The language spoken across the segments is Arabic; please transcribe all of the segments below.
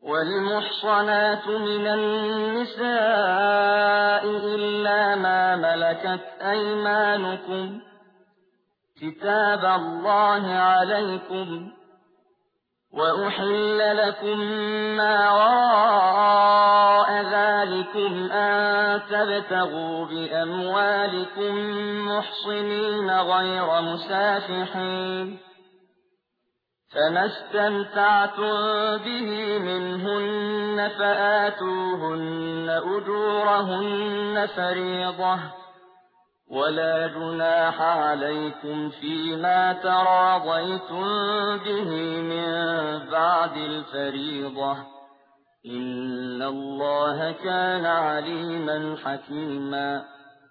والمحصنات من النساء إلا ما ملكت أيمانكم كتاب الله عليكم، وأحل لكم ما وراء ذلكم أن تبتغوا بأموالكم محصنين غير مسافحين، فما استمتعتم به منهن فآتوهن أجورهن فريضة، ولا جناح عليكم فيما تراضيتم به من بعد الفريضة، إن الله كان عليما حكيما.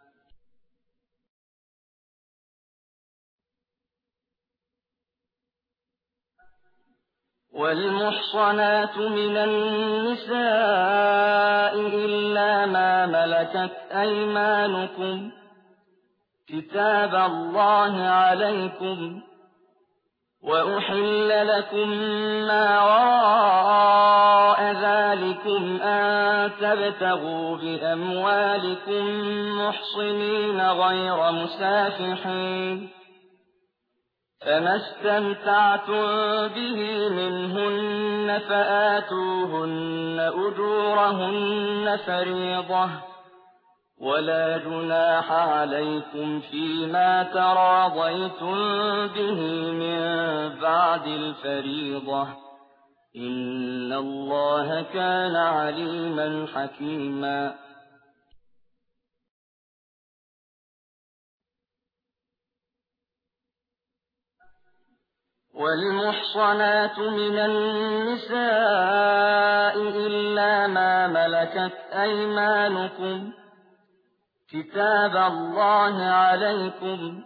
والمحصنات من النساء إلا ما ملكت أيمانكم كتاب الله عليكم، وأحل لكم ما وراء ذلكم أن تبتغوا بأموالكم محصنين غير مسافحين، فما استمتعتم به منهن فآتوهن أجورهن فريضة، ولا جناح عليكم فيما تراضيتم به من بعد الفريضة، إن الله كان عليما حكيما. والمحصنات من النساء إلا ما ملكت أيمانكم كتاب الله عليكم،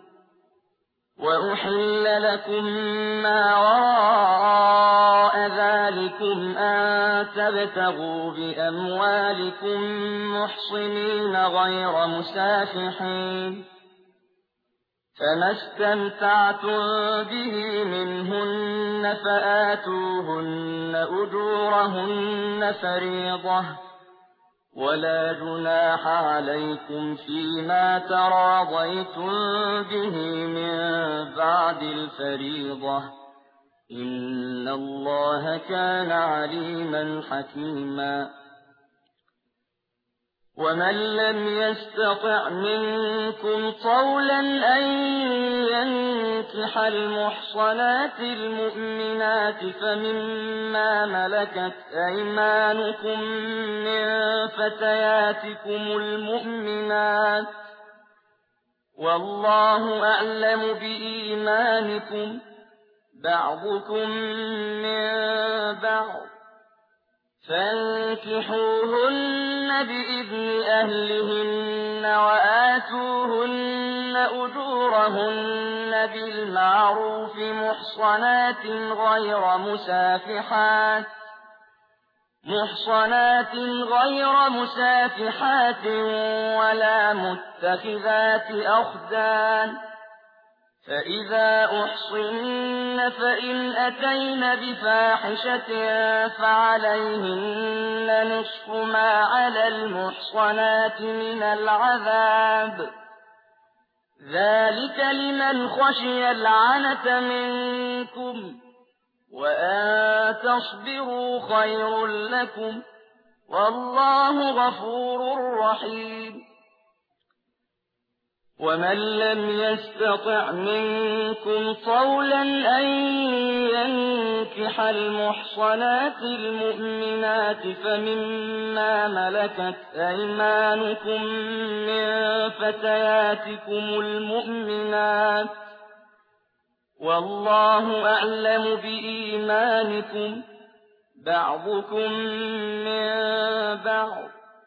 وأحل لكم ما وراء ذلكم أن تبتغوا بأموالكم محصنين غير مسافحين، فما استمتعتم به منهن فآتوهن أجورهن فريضة، ولا جناح عليكم فيما تراضيتم به من بعد الفريضة، إن الله كان عليما حكيما. ومن لم يستطع منكم طولا أن ينكح المحصنات المؤمنات فمما ملكت أيمانكم من فتياتكم المؤمنات، والله أعلم بإيمانكم، بعضكم من بعض، فانكحوهن بإذن أهلهن وآتوهن أجورهن بالمعروف محصنات غير مسافحات ولا متخذات أخدان، فإذا أحصن فإن أتين بفاحشة فعليهن نصف ما على المحصنات من العذاب، ذلك لمن خشي العنة منكم، وأن تصبروا خير لكم، والله غفور رحيم. ومن لم يستطع منكم طولا أن ينكح المحصنات المؤمنات فمما ملكت أيمانكم من فتياتكم المؤمنات، والله أعلم بإيمانكم، بعضكم من بعض،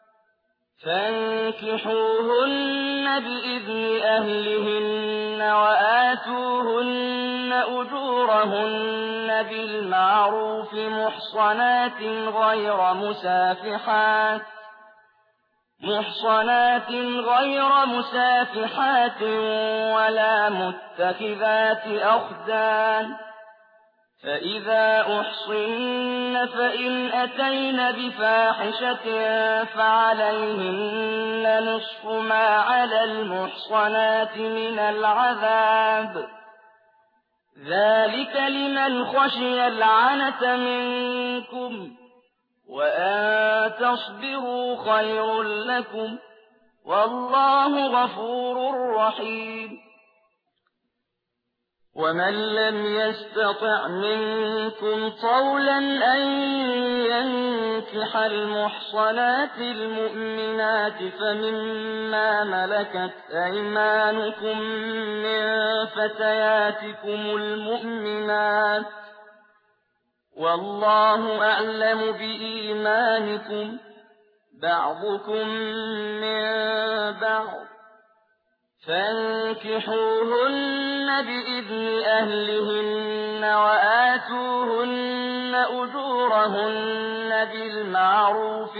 فانكحوهن بإذن أهلهن وآتوهن أجورهن بالمعروف محصنات غير مسافحات ولا متخذات أخدان، فإذا أحصن فإن أتين بفاحشة فعليهن نصف ما على المحصنات من العذاب، ذلك لمن خشي العنة منكم، وأن تصبروا خير لكم، والله غفور رحيم. ومن لم يستطع منكم طولا أن ينكح المحصنات المؤمنات فمما ملكت أيمانكم من فتياتكم المؤمنات، والله أعلم بإيمانكم، بعضكم من بعض، فانكحوهن بإذن أهلهن وآتوهن أجورهن بالمعروف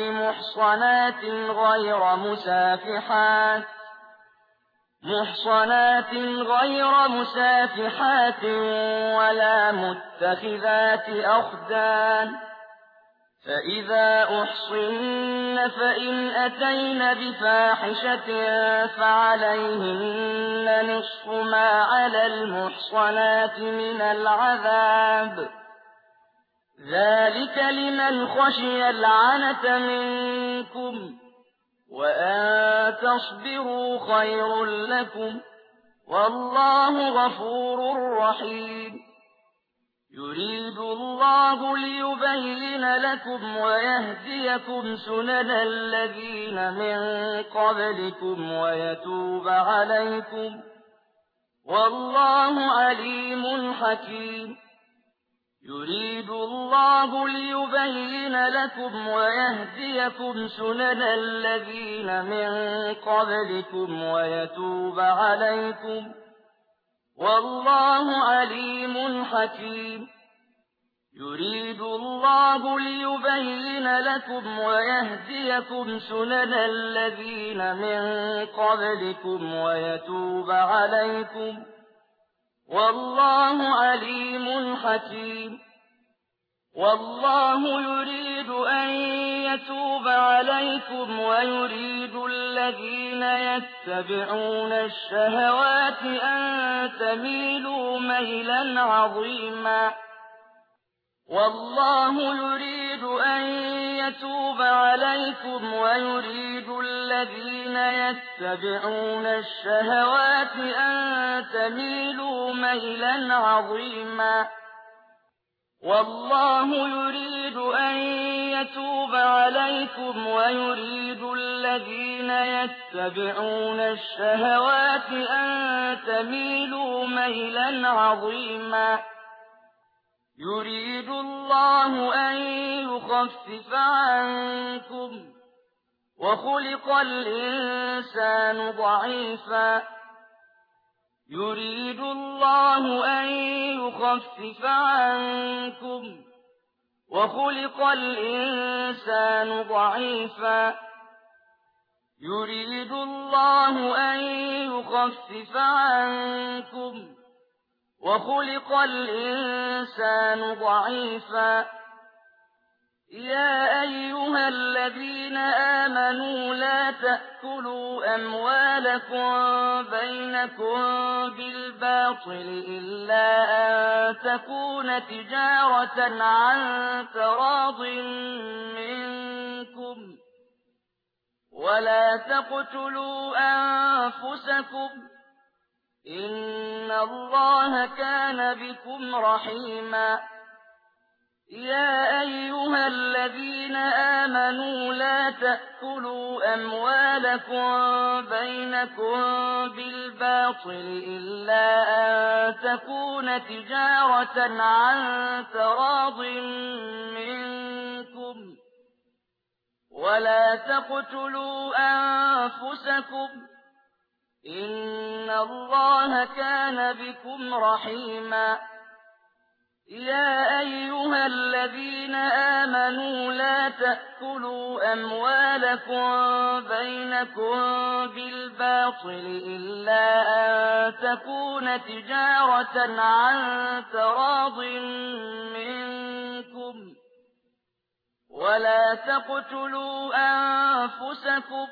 محصنات غير مسافحات ولا متخذات أخدان، فإذا أحصن فإن أتين بفاحشة فعليهن نصف ما على المحصنات من العذاب، ذلك لمن خشي العنة منكم، وأن تصبروا خير لكم، والله غفور رحيم. يريد الله ليبين لكم ويهديكم سنن الذين من قبلكم ويتوب عليكم، والله عليم حكيم. يريد الله ليبين لكم ويهديكم سنن الذين من قبلكم ويتوب عليكم، والله عليم حكيم. يريد الله ليبين لكم ويهديكم سنن الذين من قبلكم ويتوب عليكم، والله عليم حكيم. والله يريد أن يتوب عليكم ويريد الذين يتبعون الشهوات أن تميلوا ميلا عظيما. والله يريد أن يتوب عليكم ويريد الذين يتبعون الشهوات أن تميلوا ميلا عظيما. والله يريد أن يتوب عليكم ويريد الذين يتبعون الشهوات أن تميلوا ميلا عظيما. يريد الله أن يخفف عنكم، وخلق الإنسان ضعيفا. يريد الله أن يخفف عنكم، وخلق الإنسان ضعيفا. يريد الله أن يخفف عنكم، وخلق الإنسان ضعيفا. يا أيها الذين آمنوا لا تأكلوا أموالكم بينكم بالباطل إلا أن تكون تجارة عن تراض منكم، ولا تقتلوا أنفسكم، إن الله كان بكم رحيما. يا أيها الذين آمنوا لا تأكلوا أموالكم بينكم بالباطل إلا أن تكون تجارة عن تراض منكم، ولا تقتلوا أنفسكم، إن الله كان بكم رحيما. يا أيها الذين آمنوا لا تأكلوا أموالكم بينكم بالباطل إلا أن تكون تجارة عن تراض منكم ولا تقتلوا أنفسكم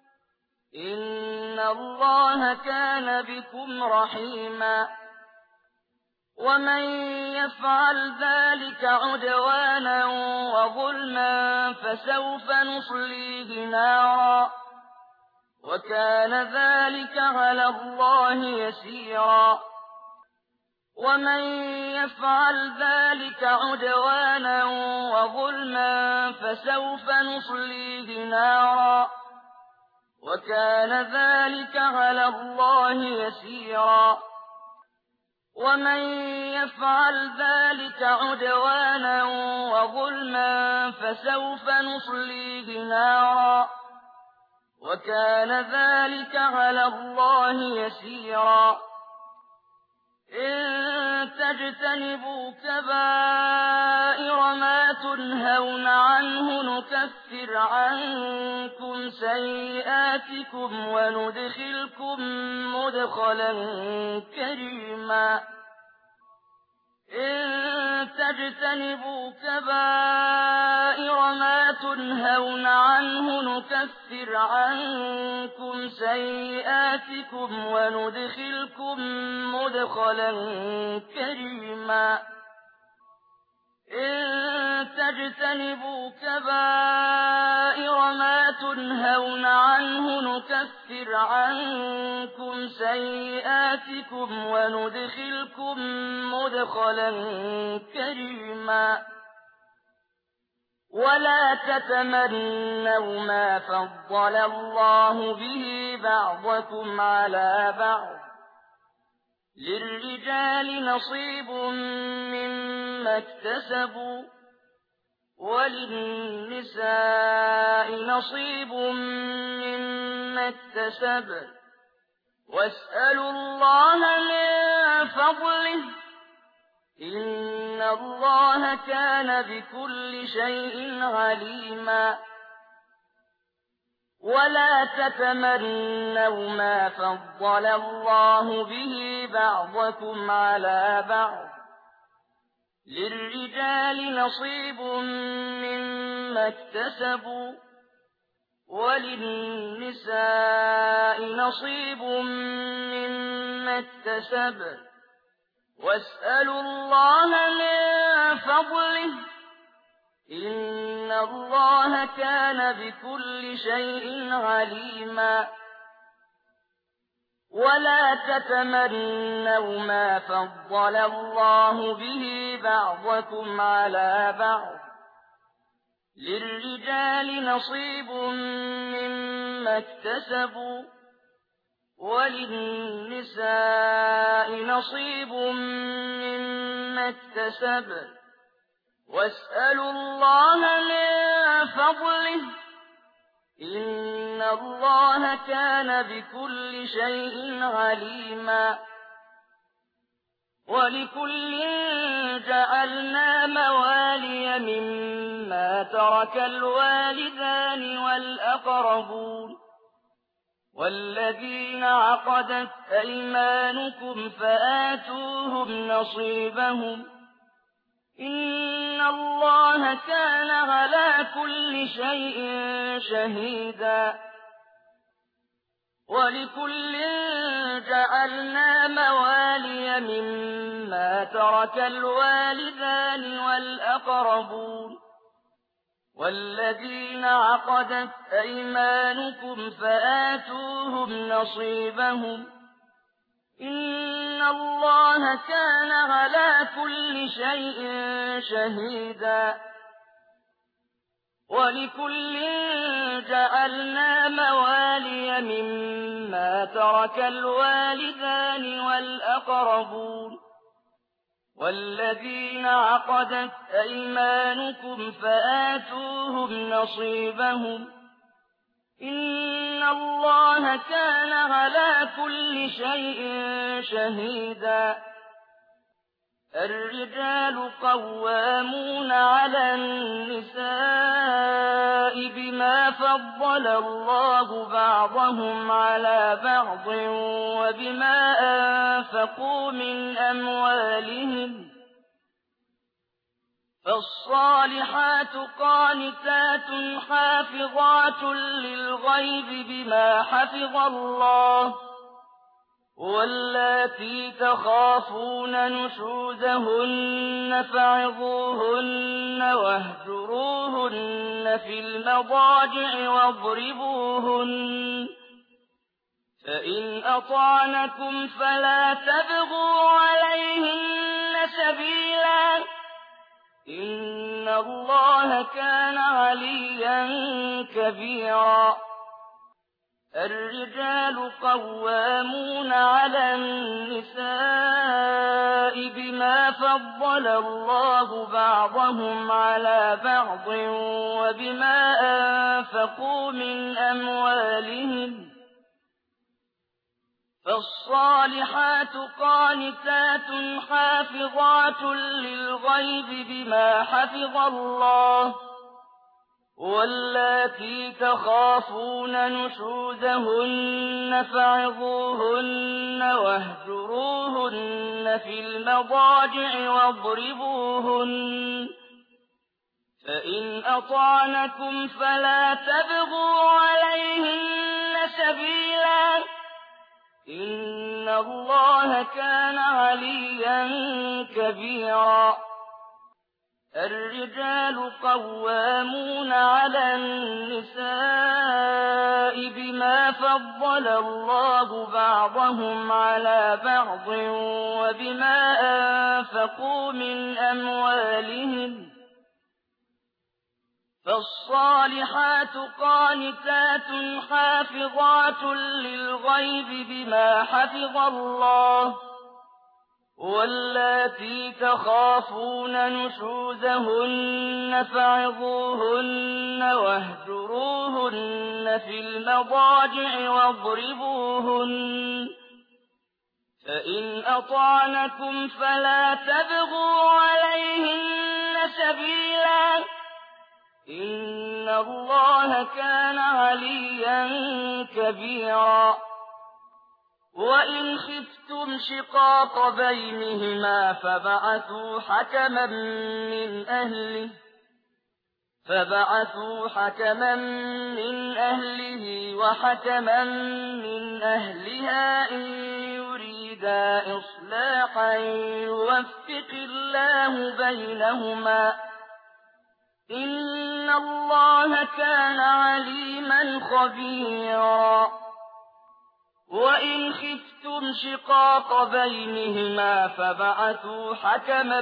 إن الله كان بكم رحيما ومن يفعل ذلك عدوانا وظلما فسوف نصليه نارا وكان ذلك على الله يسيرا ومن يفعل ذلك عدوانا وظلما فسوف نصليه نارا وكان ذلك على الله يسيرا ومن يفعل ذلك عدوانا وظلما فسوف نصليه نارا وكان ذلك على الله يسيرا إن تجتنبوا كبائر ما تنهون عنه نكفر عنكم سيئاتكم وندخلكم مدخلا كريما إن تجتنبوا كبائر ما تنهون عنه نكفر عنكم سيئاتكم وندخلكم مدخلا كريما إن تجتنبوا كبائر ما تنهون عنه نكفر عنكم سيئاتكم وندخلكم مدخلا كريما ولا تتمنوا ما فضل الله به بعضكم على بعض للرجال نصيب مما اكتسبوا وللنساء نصيب مما اكتسبن واسألوا الله من فضله إن الله كان بكل شيء عليما ولا تتمنوا ما فضل الله به بعضكم على بعض للرجال نصيب مما اكتسبوا وللنساء نصيب مما اكتسبن واسألوا الله من فضله إن الله كان بكل شيء عليما ولا تتمنوا ما فضل الله به بعضكم على بعض للرجال نصيب مما اكتسبوا وللنساء نصيب مما اكتسبن واسألوا الله من فضله إن الله كان بكل شيء عليما ولكل جعلنا موالي مما ترك الوالدان والأقربون والذين عقدت أيمانكم فآتوهم نصيبهم إن الله كان على كل شيء شهيدا ولكل جعلنا موالي مما ترك الوالدان والأقربون والذين عقدت أيمانكم فآتوهم نصيبهم إن الله كان على كل شيء شهيدا ولكل جعلنا موالي مما ترك الوالدان والأقربون والذين عقدت أيمانكم فآتوهم نصيبهم إن الله كان على كل شيء شهيدا الرجال قوامون على النساء بما فضل الله بعضهم على بعض وبما أنفقوا من أموالهم فالصالحات قانتات حافظات للغيب بما حفظ الله واللاتي تخافون نشوزهن فعظوهن واهجروهن في المضاجع واضربوهن فإن أطعنكم فلا تبغوا عليهن سبيلا إن الله كان عليا كبيرا الرجال قوامون على النساء بما فضل الله بعضهم على بعض وبما أنفقوا من أموالهم فالصالحات قانتات حافظات للغيب بما حفظ الله واللاتي تخافون نشوزهن فعظوهن واهجروهن في المضاجع واضربوهن فإن أطعنكم فلا تبغوا عليهن سبيلا إن الله كان عليا كبيرا الرجال قوامون على النساء بما فضل الله بعضهم على بعض وبما أنفقوا من أموالهم فالصالحات قانتات حافظات للغيب بما حفظ الله واللاتي تخافون نشوزهن فعظوهن واهجروهن في المضاجع واضربوهن فإن أطعنكم فلا تبغوا عليهن سبيلا إن الله كان عليا كبيرا وإن خفتم شقاق بينهما فبعثوا حكما من أهله وحكما من أهلها إن يريدا إصلاحا يوفق الله بينهما إن الله كان عليما خبيرا وإن خفتم شقاق بينهما فبعثوا حكما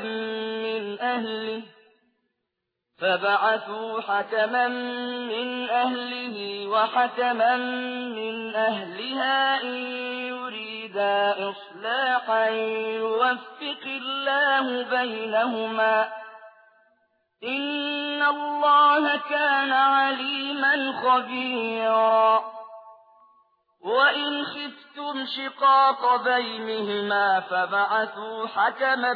من أهله وحكما من أهلها إن يريدا إصلاحا يوفق الله بينهما إن الله كان عليما خبيرا وإن خفتم شقاق بينهما فبعثوا حكما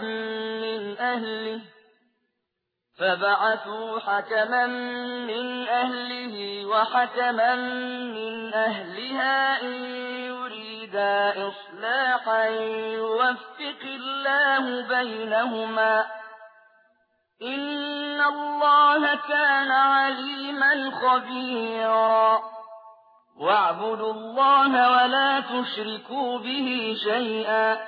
من أهله وحكما من أهلها إن يريدا إصلاحا يوفق الله بينهما إن الله كان عليما خبيرا واعبدوا الله ولا تشركوا به شيئا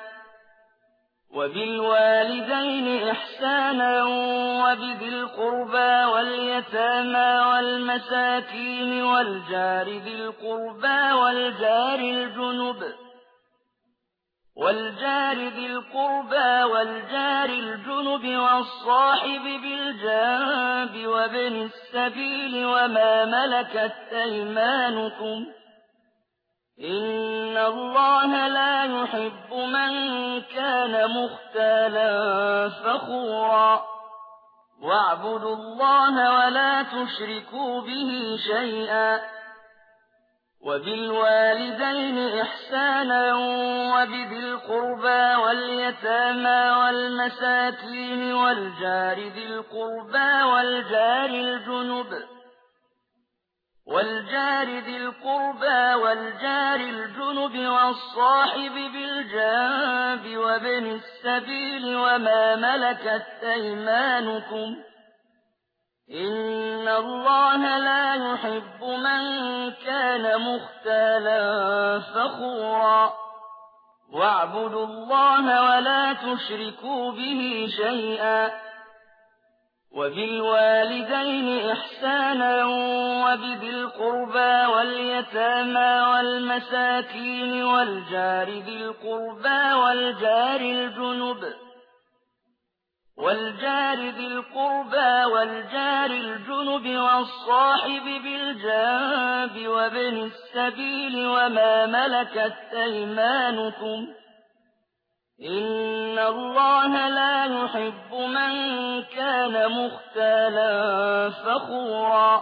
وبالوالدين إحسانا وبذي القربى واليتامى والمساكين والجار ذي القربى والجار الجنب والصاحب بالجنب وابن السبيل وما ملكت أيمانكم إن الله لا يحب من كان مختالا فخورا واعبدوا الله ولا تشركوا به شيئا وبالوالدين إحسانا وبذي القربى واليتامى والمساكين والجار ذي القربى والجار الجنب والصاحب بالجنب وابن السبيل وما ملكت أيمانكم إن الله لا يحب من كان مختالا فخورا واعبدوا الله ولا تشركوا به شيئا وبالوالدين إحسانا وبذي القربى واليتامى والمساكين والجار ذي القربى والجار الجنب والصاحب بالجنب وابن السبيل وما ملكت أيمانكم إن الله لا يحب من كان مختالا فخورا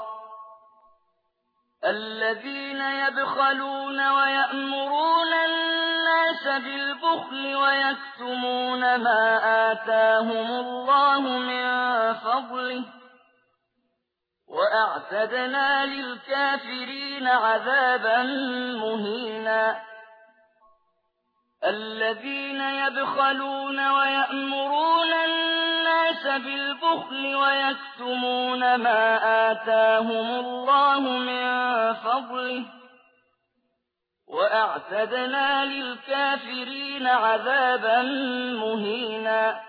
الذين يبخلون ويأمرون الناس بالبخل ويكتمون ما آتاهم الله من فضله وأعتدنا للكافرين عذابا مهينا الذين يبخلون ويأمرون الناس بالبخل ويكتمون ما آتاهم الله من فضله وأعتدنا للكافرين عذابا مهينا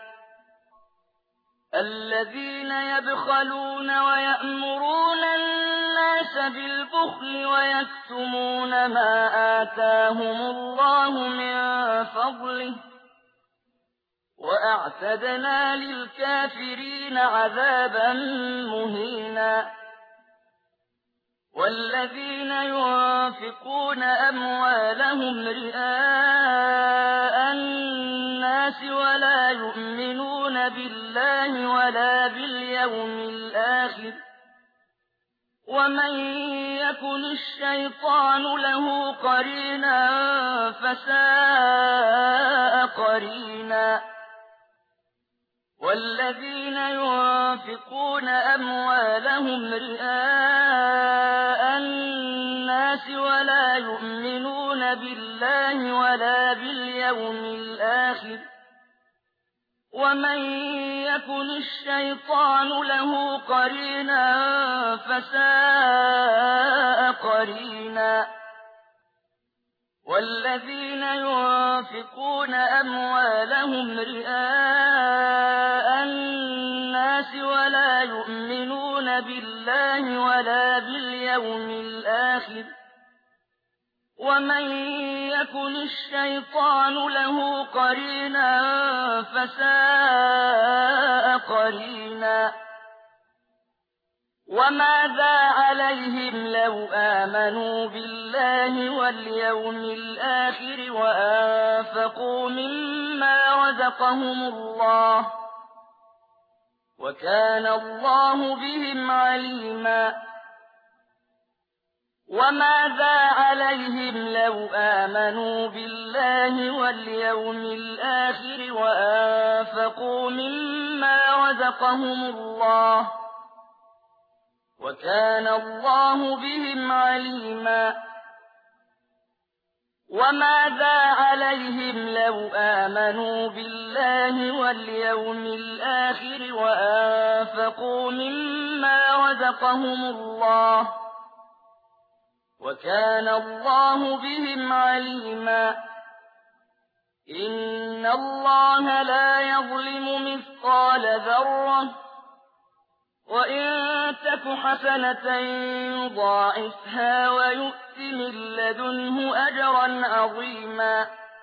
الذين يبخلون ويأمرون الناس بالبخل ويكتمون ما آتاهم الله من فضله وأعتدنا للكافرين عذابا مهينا والذين ينفقون أموالهم رئاء الناس ولا يؤمنون بالله ولا باليوم الآخر ومن يكن الشيطان له قرينا فساء قرينا والذين ينفقون أموالهم رئاء الناس ولا يؤمنون بالله ولا باليوم الآخر ومن يكن الشيطان له قرينا فساء قرينا والذين ينفقون أموالهم رئاء الناس ولا يؤمنون بالله ولا باليوم الآخر ومن يكن الشيطان له قرينا فساء قرينا وماذا عليهم لو آمنوا بالله واليوم الآخر وأنفقوا مما رزقهم الله وكان الله بهم عليما وماذا عليهم لو آمنوا بالله واليوم الآخر وأنفقوا مما رزقهم الله وكان الله بهم عليما وماذا عليهم لو آمنوا بالله واليوم الآخر وأنفقوا مما رزقهم الله وكان الله بهم عليما إن الله لا يظلم مثقال ذرة وإن تك حسنة يضاعفها ويؤت من لدنه أجرا عظيما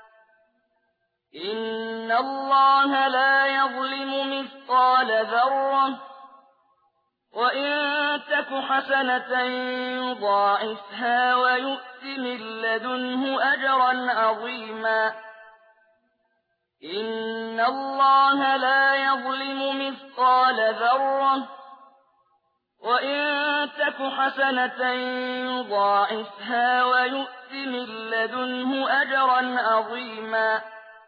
إن الله لا يظلم مثقال ذرة وإن تك حسنة يضاعفها ويؤت من لدنه أجرا عظيما إن الله لا يظلم مثقال ذرة وإن تك حسنة يضاعفها ويؤت من لدنه أجرا عظيما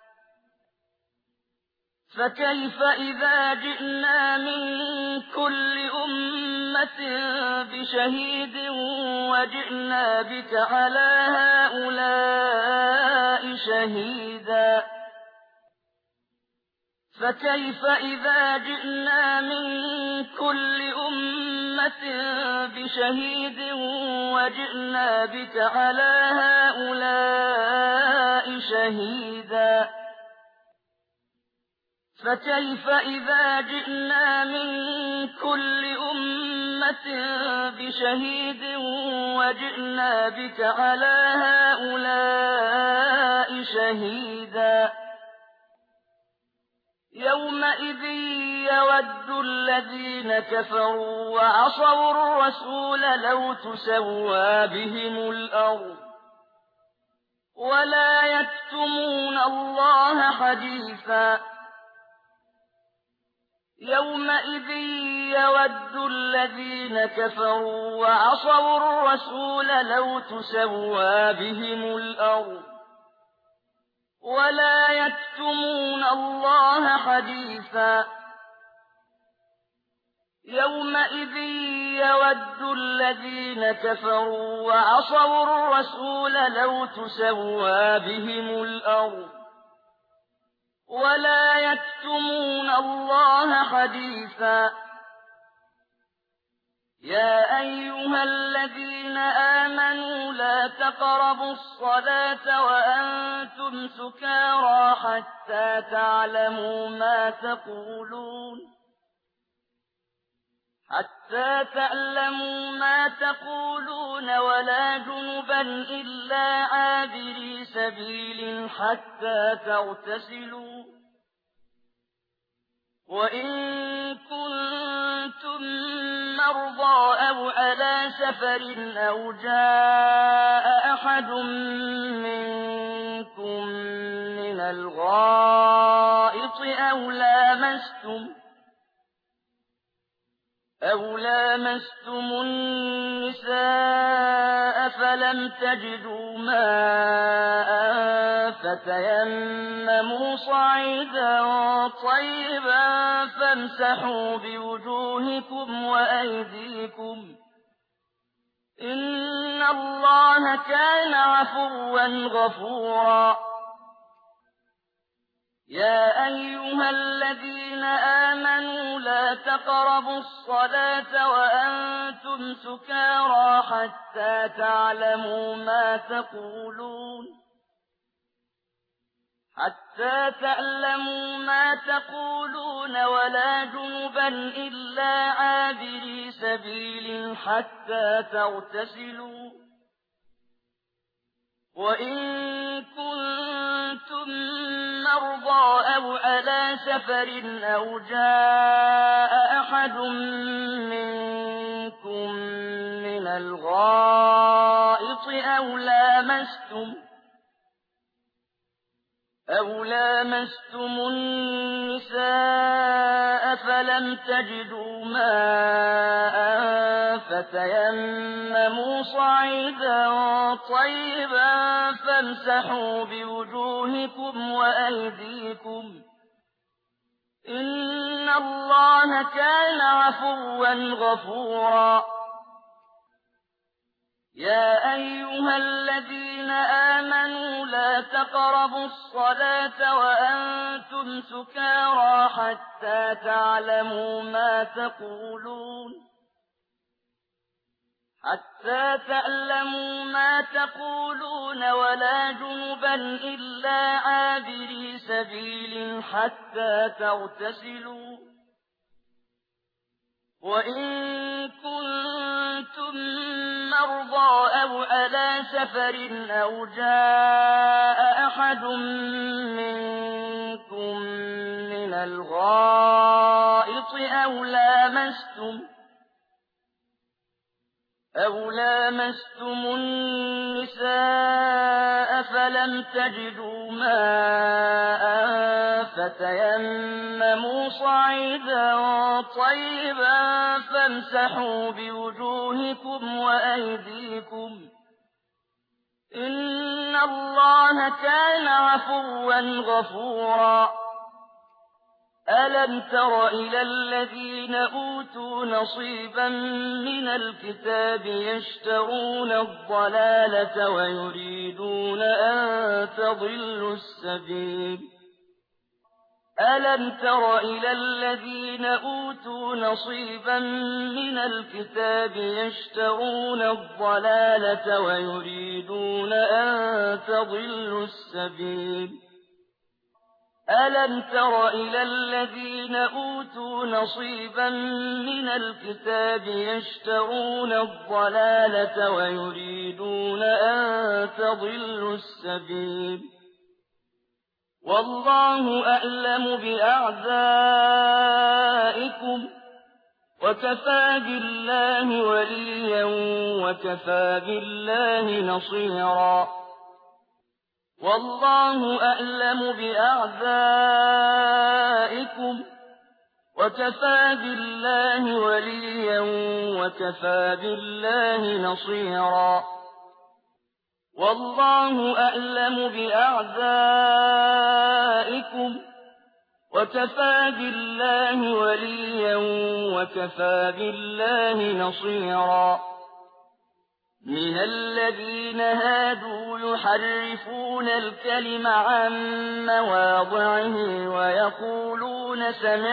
فكيف إذا جئنا من كل أمة بشهيد وجئنا بك على هؤلاء شهيدا فكيف إذا جئنا من كل أمة بشهيد وجئنا بك على هؤلاء شهيدا فكيف إذا جئنا من كل أمة بشهيد وجئنا بك على هؤلاء شهيدا يومئذ يود الذين كفروا وعصوا الرسول لو تسوى بهم الأرض ولا يكتمون الله حديثا يومئذ يود الذين كفروا وعصوا الرسول لو تسوى بهم الأرض ولا يكتمون الله حديثا يومئذ يود الذين كفروا وعصوا الرسول لو تسوى بهم الأرض ولا يكتمون الله حديثا يا أيها الذين آمنوا لا تقربوا الصلاة وأنتم سكارى حتى تعلموا ما تقولون ولا جنبا إلا عابري سبيل حتى تغتسلوا وإن كنتم مرضى أو على سفر أو جاء أحد منكم من الغائط أو لامستم النساء فلم تجدوا ماء فتيمموا صعيدا طيبا فامسحوا بوجوهكم وأيديكم إن الله كان عفوا غفورا يا أيها الذين آمنوا لا تقربوا الصلاة وأنتم سكارى حتى تعلموا ما تقولون ولا جنبا إلا عابري سبيل حتى تغتسلوا وإن كنتم مرضى أو على سفر أو جاء أحد منكم من الغائط أو لامستم النساء فلم تجدوا ماء فتيمموا صعيدا طيبا فامسحوا بوجوهكم وأيديكم إن الله كان عفوا غفورا يا أيها الذين آمنوا لا تقربوا الصلاة وأنتم سكارى حتى تعلموا ما تقولون ولا جنبا إلا عابري سبيل حتى تغتسلوا وإن كنتم مرضى أو على سفر أو جاء أحد منكم من الغائط أو لامستم النساء فلم تجدوا ماء فتيمموا صعيدا طيبا فامسحوا بوجوهكم وأيديكم إن الله كان عفوا غفورا ألم تر إلى الذين أوتوا نصيبا من الكتاب يشترون الضلالة ويريدون أن تضلوا السبيل ألم تر إلى الذين أوتوا نصيبا من الكتاب يشترون الضلالة ويريدون أن تضلوا السبيل ألم تر إلى الذين أوتوا نصيبا من الكتاب يشترون الضلالة ويريدون أن تضلوا السبيل والله أعلم بأعدائكم وكفى بالله وليا وكفى بالله نصيرا والله أعلم بأعدائكم وكفى بالله وليا وكفى بالله نصيرا والله أعلم بأعدائكم وكفى بالله وليا وكفى بالله نصيرا من الذين هادوا يحرفون الكلم عن مواضعه ويقولون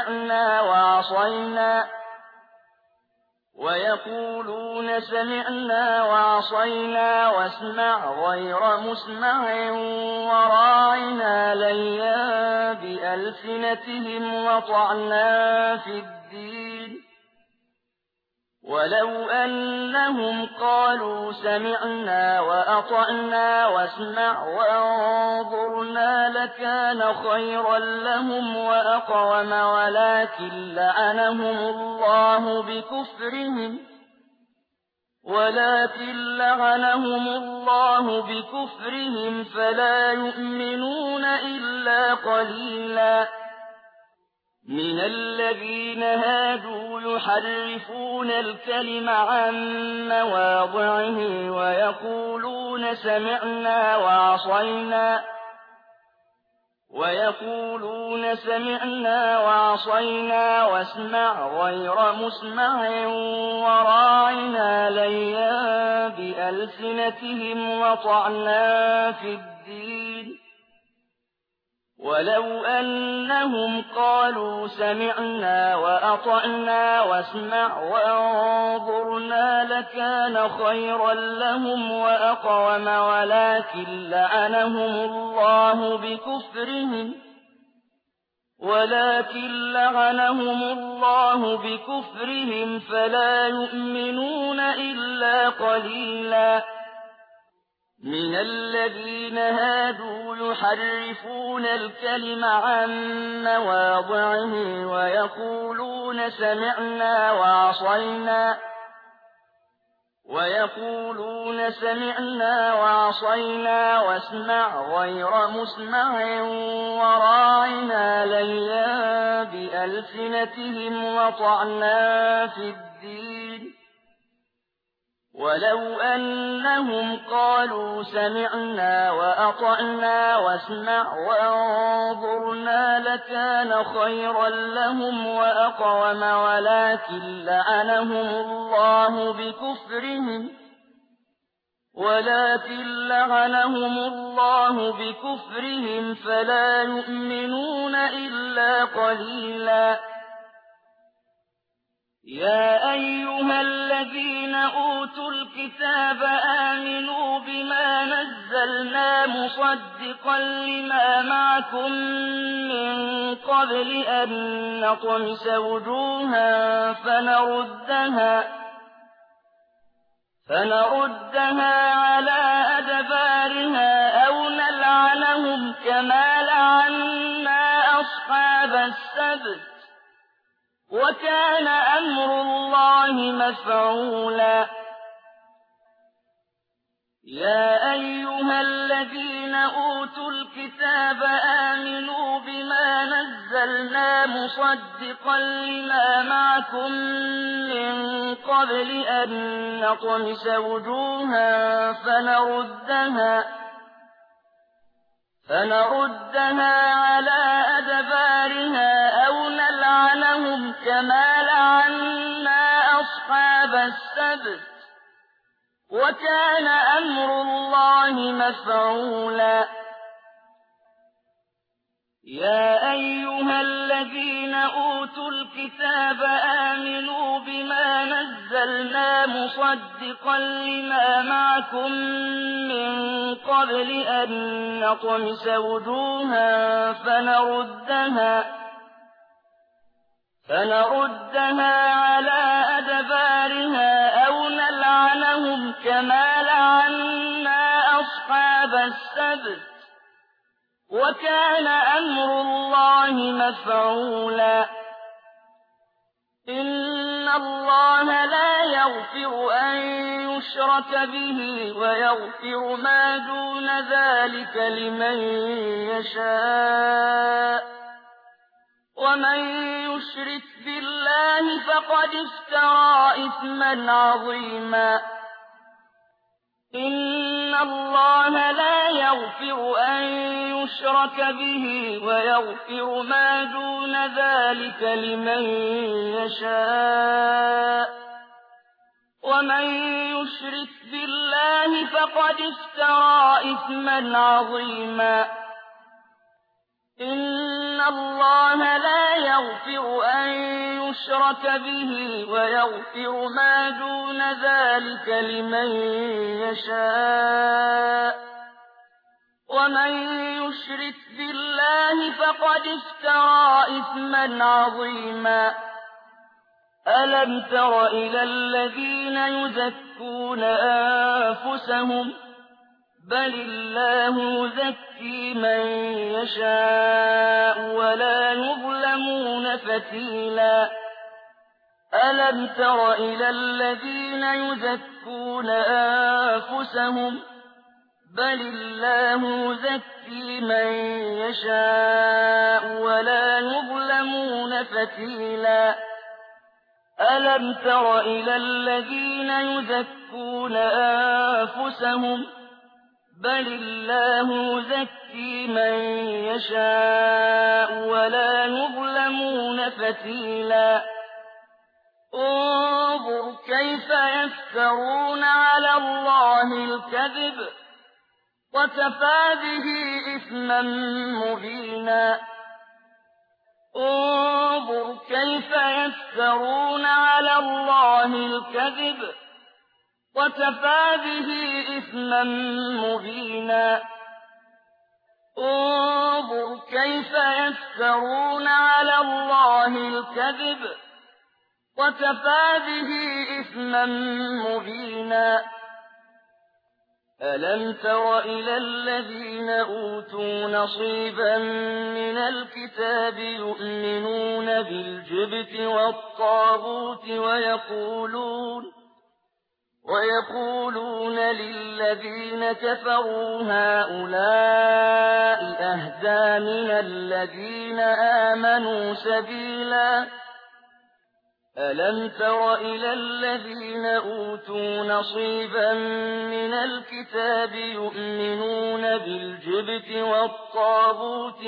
سمعنا وعصينا واسمع غير مسمع وراعنا ليا بألسنتهم وطعنا في الدين ولو أنهم قالوا سمعنا وأطعنا واسمع وانظرنا لكان خيرا لهم وأقوم ولكن لعنهم الله بكفرهم فلا يؤمنون إلا قليلا من الذين هادوا يحرفون الكلم عن مواضعه ويقولون سمعنا وعصينا واسمع غير مسمع وراعنا ليا بألسنتهم وطعنا في الدين ولو أنهم قالوا سمعنا وأطعنا واسمع وانظرنا لكان خيرا لهم وأقوم ولكن لعنهم الله بكفرهم فلا يؤمنون إلا قليلا من الذين هادوا يحرفون الكلم عن مواضعه ويقولون سمعنا وعصينا واسمع غير مسمع وراعنا ليا بألسنتهم وطعنا في الدين ولو أنهم قالوا سمعنا وأطعنا واسمع وانظرنا لكان خيرا لهم وأقوم ولكن لعنهم الله بكفرهم فلا يؤمنون إلا قليلا يا أيها الذين أوتوا الكتاب آمنوا بما نزلنا مصدقا لما معكم من قبل أن نطمس وجوها فنردها على أدبارها أو نلعنهم كما لعنا أصحاب السبت وكان أمر الله مفعولا يا أيها الذين أوتوا الكتاب آمنوا بما نَزَّلْنَا مُصَدِّقًا لِّمَا مَعَكُم مِّن قَبْلِ أَن نَّطْمِسَ وُجُوهًا فَنَرُدَّهَا عَلَىٰ أَدْبَارِهَا أَوْ نَلْعَنَهُمْ كَمَا لَعَنَّا أَصْحَابَ السَّبْتِ ۚ وَكَانَ أَمْرُ اللَّهِ مَفْعُولًا يَا أَيُّهَا الَّذِينَ أُوتُوا الْكِتَابَ آمِنُوا بِمَا نَزَّلْنَا مُصَدِّقًا لِّمَا مَعَكُم مِّن قَبْلِ أَن نَّطْمِسَ وُجُوهًا فَنَرُدَّهَا عَلَىٰ أَدْبَارِهَا أَوْ نَلْعَنَهُمْ كَمَا لَعَنَّا أَصْحَابَ السَّبْتِ ۚ وَكَانَ أَمْرُ اللَّهِ مَفْعُولًا إِنَّ اللَّهَ لَا يَغْفِرُ أَن يُشْرَكَ بِهِ وَيَغْفِرُ مَا دُونَ ذَٰلِكَ لِمَن يَشَاءُ ۚ وَمَن يُشْرِكْ بِاللَّهِ فَقَدِ افْتَرَىٰ إِثْمًا عَظِيمًا إِنَّ اللَّهَ لَا يَغْفِرُ أَن يُشْرَكَ بِهِ وَيَغْفِرُ مَا دُونَ ذَٰلِكَ لِمَن يَشَاءُ ۚ وَمَن يُشْرِكْ بِاللَّهِ فَقَدِ افْتَرَىٰ إِثْمًا عَظِيمًا إِنَّ اللَّهَ لَا يَغْفِرُ أَن يُشْرَكَ بِهِ وَيَغْفِرُ مَا دُونَ ذَٰلِكَ لِمَن يَشَاءُ ۚ وَمَن يُشْرِكْ بِاللَّهِ فَقَدِ افْتَرَىٰ إِثْمًا عَظِيمًا أَلَمْ تَرَ إِلَى الَّذِينَ يُزَكُّونَ أَنفُسَهُم ۚ بَلِ اللَّهُ يُزَكِّي مَن يَشَاءُ وَلَا يُظْلَمُونَ فَتِيلًا أَلَمْ تَرَ إِلَى الَّذِينَ يُزَكُّونَ أَنفُسَهُم ۚ بَلِ اللَّهُ يُزَكِّي مَن يَشَاءُ وَلَا يُظْلَمُونَ فَتِيلًا أَلَمْ تَرَ إِلَى الَّذِينَ يُزَكُّونَ أَنفُسَهُم ۚ بَلِ اللَّهُ يُزَكِّي مَن يَشَاءُ وَلَا يُظْلَمُونَ فَتِيلًا انظُرْ كَيْفَ يَفْتَرُونَ عَلَى اللَّهِ الْكَذِبَ وَكَفَىٰ بِهِ إِثْمًا مُّبِينًا انظُرْ كَيْفَ يَفْتَرُونَ عَلَى اللَّهِ الْكَذِبَ وَكَفَىٰ بِهِ إِثْمًا مُّبِينًا انظُرْ كَيْفَ يَفْتَرُونَ عَلَى اللَّهِ الْكَذِبَ وَكَفَىٰ بِهِ إِثْمًا مُّبِينًا أَلَمْ تَرَ إِلَى الَّذِينَ أُوتُوا نَصِيبًا مِّنَ الْكِتَابِ يُؤْمِنُونَ بِالْجِبْتِ وَالطَّاغُوتِ وَيَقُولُونَ لِلَّذِينَ كَفَرُوا هَٰؤُلَاءِ أَهْدَىٰ مِنَ الَّذِينَ آمَنُوا سَبِيلًا أَلَمْ تَرَ إِلَى الَّذِينَ أُوتُوا نَصِيبًا مِّنَ الْكِتَابِ يُؤْمِنُونَ بِالْجِبْتِ وَالطَّاغُوتِ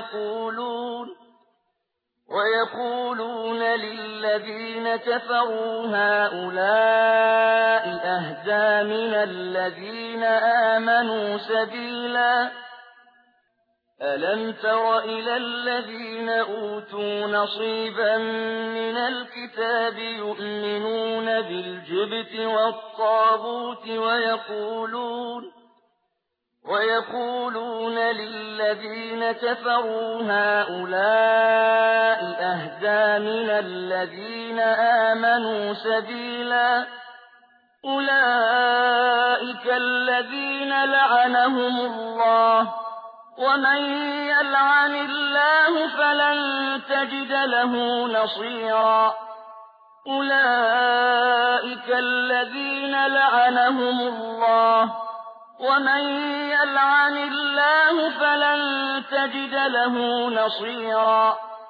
وَيَقُولُونَ لِلَّذِينَ كَفَرُوا هَٰؤُلَاءِ أَهْدَىٰ مِنَ الَّذِينَ آمَنُوا سَبِيلًا أَلَمْ تَرَ إِلَى الَّذِينَ أُوتُوا نَصِيبًا مِّنَ الْكِتَابِ يُؤْمِنُونَ بِالْجِبْتِ وَالطَّاغُوتِ وَيَقُولُونَ لِلَّذِينَ كَفَرُوا هَٰؤُلَاءِ أَهْدَىٰ مِنَ الَّذِينَ آمَنُوا سَبِيلًا أُولَٰئِكَ الَّذِينَ لَعَنَهُمُ اللَّهُ ۖ وَمَن يَلْعَنِ اللَّهُ فَلَن تَجِدَ لَهُ نَصِيرًا أُولَٰئِكَ الَّذِينَ لَعَنَهُمُ اللَّهُ ۖ وَمَن يَلْعَنِ اللَّهُ فَلَن تَجِدَ لَهُ نَصِيرًا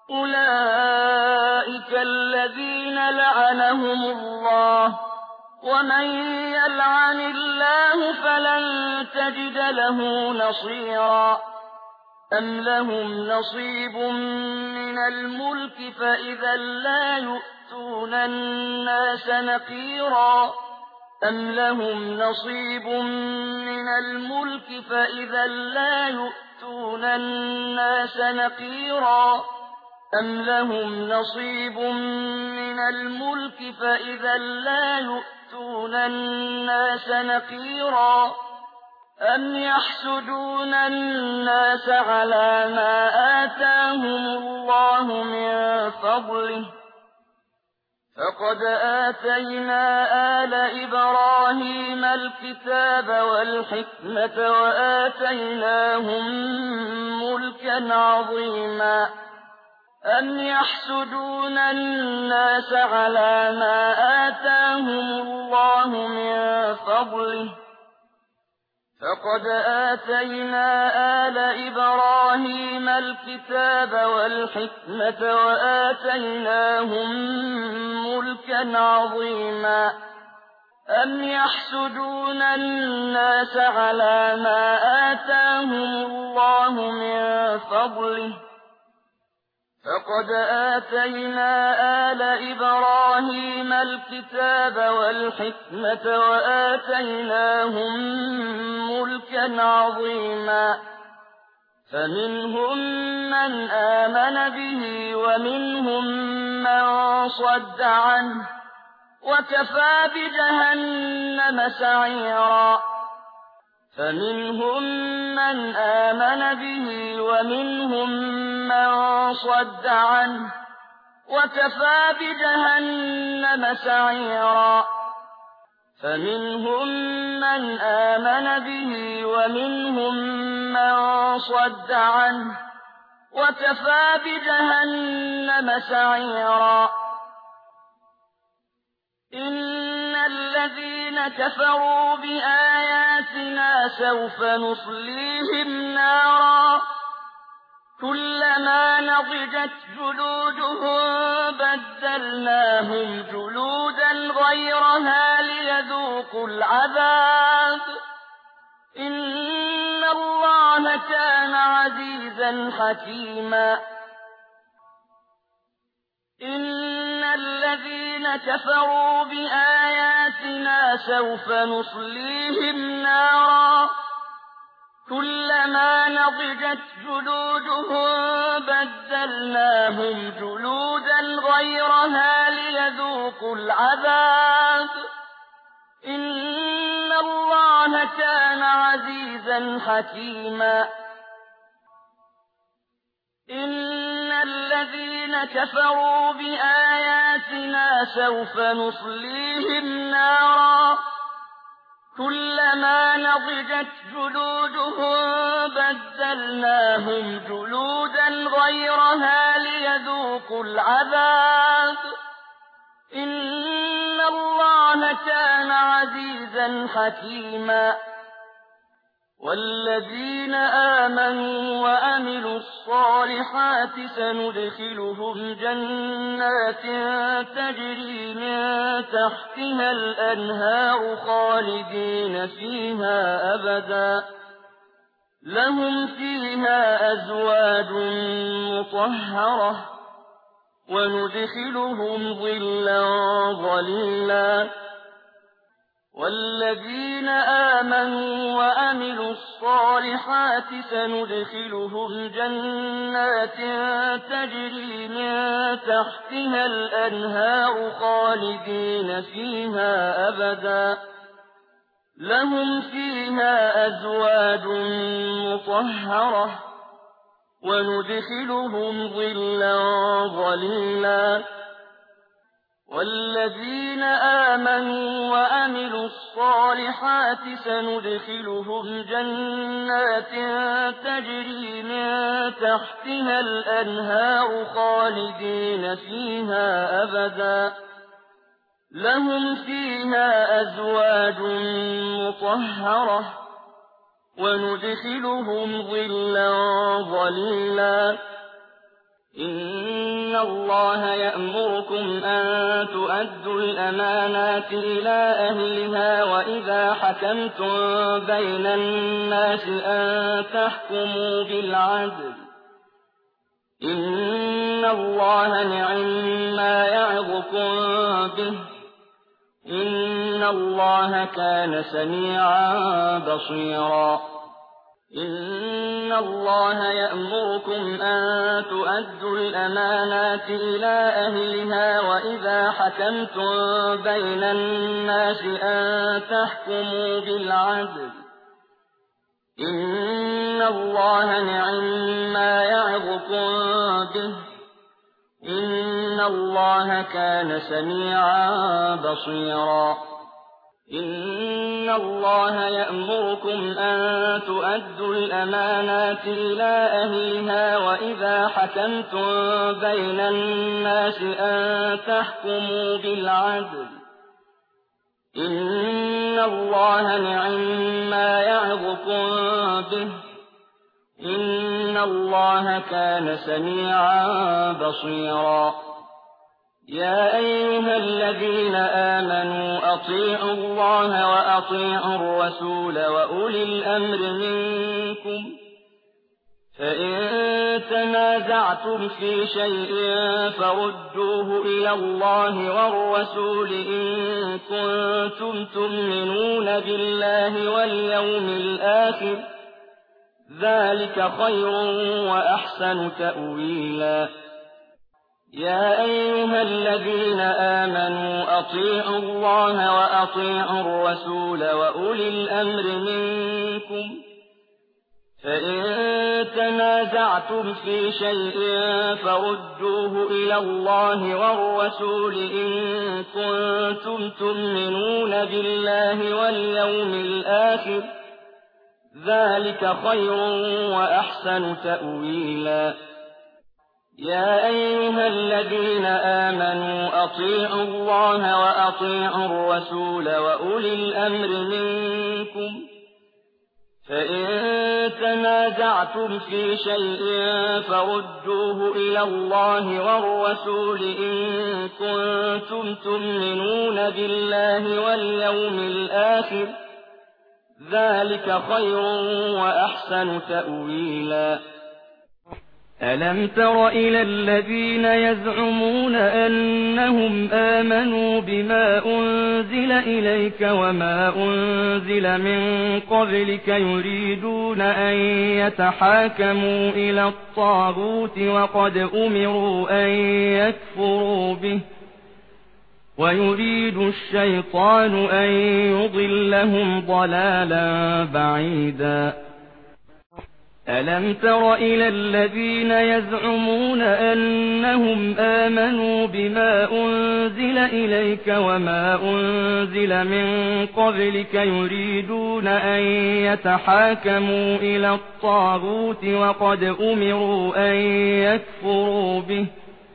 أولئك الذين لعنهم الله ومن يلعن الله فلن تجد له نصيرا أم لهم نصيب من الملك فإذا لا يؤتون الناس نقيرا أم لهم نصيب من الملك فإذا لا يؤتون الناس نقيرا أم لهم نصيب من الملك فإذا لا يؤتون الناس نقيرا أم يحسدون الناس على ما آتاهم الله من فضله فقد آتينا آل إبراهيم الكتاب والحكمة وآتيناهم ملكا عظيما أم يحسدون الناس على ما آتاهم الله من فضله فقد آتينا آل إبراهيم الكتاب والحكمة وآتيناهم ملكا عظيما أم يحسدون الناس على ما آتاهم الله من فضله فقد آتينا آل إبراهيم الكتاب والحكمة وآتيناهم ملكا عظيما فمنهم من آمن به ومنهم من صد عنه وكفى بجهنم سعيرا فمنهم من آمن به ومنهم من صد عنه وكفى بجهنم سعيرا فمنهم من آمن به ومنهم من صد عنه وكفى بجهنم سعيرا إن الذين كفروا بآياتنا سوف نصليهم نارا كلما نضجت جلودهم بدلناهم جلودا غيرها ليذوقوا العذاب إن الله كان عزيزا حكيما إن الذين كفروا بآياتنا سوف نصليهم نارا كلما نضجت جلودهم بدلناهم جلودا غيرها ليذوقوا العذاب إن الله كان عزيزا حكيما إن الذين كفروا بآياتنا سوف نصليهم نارا كلما نضجت جلودهم بدلناهم جلودا غيرها ليذوقوا العذاب إن الله كان عزيزا حكيما والذين آمنوا وعملوا الصالحات سندخلهم جنات تجري من تحتها الأنهار خالدين فيها أبدا لهم فيها أزواج مطهرة وندخلهم ظلا ظليلا والذين آمنوا وعملوا الصالحات سندخلهم جنات تجري من تحتها الأنهار خالدين فيها أبدا لهم فيها أزواج مطهرة وندخلهم ظلا ظليلا والذين آمنوا وعملوا الصالحات سندخلهم جنات تجري من تحتها الأنهار خالدين فيها أبدا لهم فيها أزواج مطهرة وندخلهم ظلا ظليلا إن الله يأمركم أن تؤدوا الأمانات إلى أهلها وإذا حكمتم بين الناس أن تحكموا بالعدل إن الله نعما يعظكم به إن الله كان سميعا بصيرا إن الله يأمركم أن تؤدوا الأمانات إلى أهلها وإذا حكمتم بين الناس أن تحكموا بالعدل إن الله نعما يعظكم به إن الله كان سميعا بصيرا إن الله يأمركم أن تؤدوا الأمانات إلى أهلها وإذا حكمتم بين الناس أن تحكموا بالعدل إن الله نعما يعظكم به إن الله كان سميعا بصيرا يا أيها الذين آمنوا أطيعوا الله وأطيعوا الرسول وأولي الأمر منكم فإن تنازعتم في شيء فردوه إلى الله والرسول إن كنتم تؤمنون بالله واليوم الآخر ذلك خير وأحسن تأويلا يا أيها الذين آمنوا أطيعوا الله وأطيعوا الرسول وأولي الأمر منكم فإن تنازعتم في شيء فردوه إلى الله والرسول إن كنتم تؤمنون بالله واليوم الآخر ذلك خير وأحسن تأويلا يا أيها الذين آمنوا أطيعوا الله وأطيعوا الرسول وأولي الأمر منكم فإن تنازعتم في شيء فردوه إلى الله والرسول إن كنتم تؤمنون بالله واليوم الآخر ذلك خير وأحسن تأويلا ألم تر إلى الذين يزعمون أنهم آمنوا بما أنزل إليك وما أنزل من قبلك يريدون أن يتحاكموا إلى الطاغوت وقد أمروا أن يكفروا به ويريد الشيطان أن يضلهم ضلالا بعيدا ألم تر إلى الذين يزعمون أنهم آمنوا بما أنزل إليك وما أنزل من قبلك يريدون أن يتحاكموا إلى الطاغوت وقد أمروا أن يكفروا به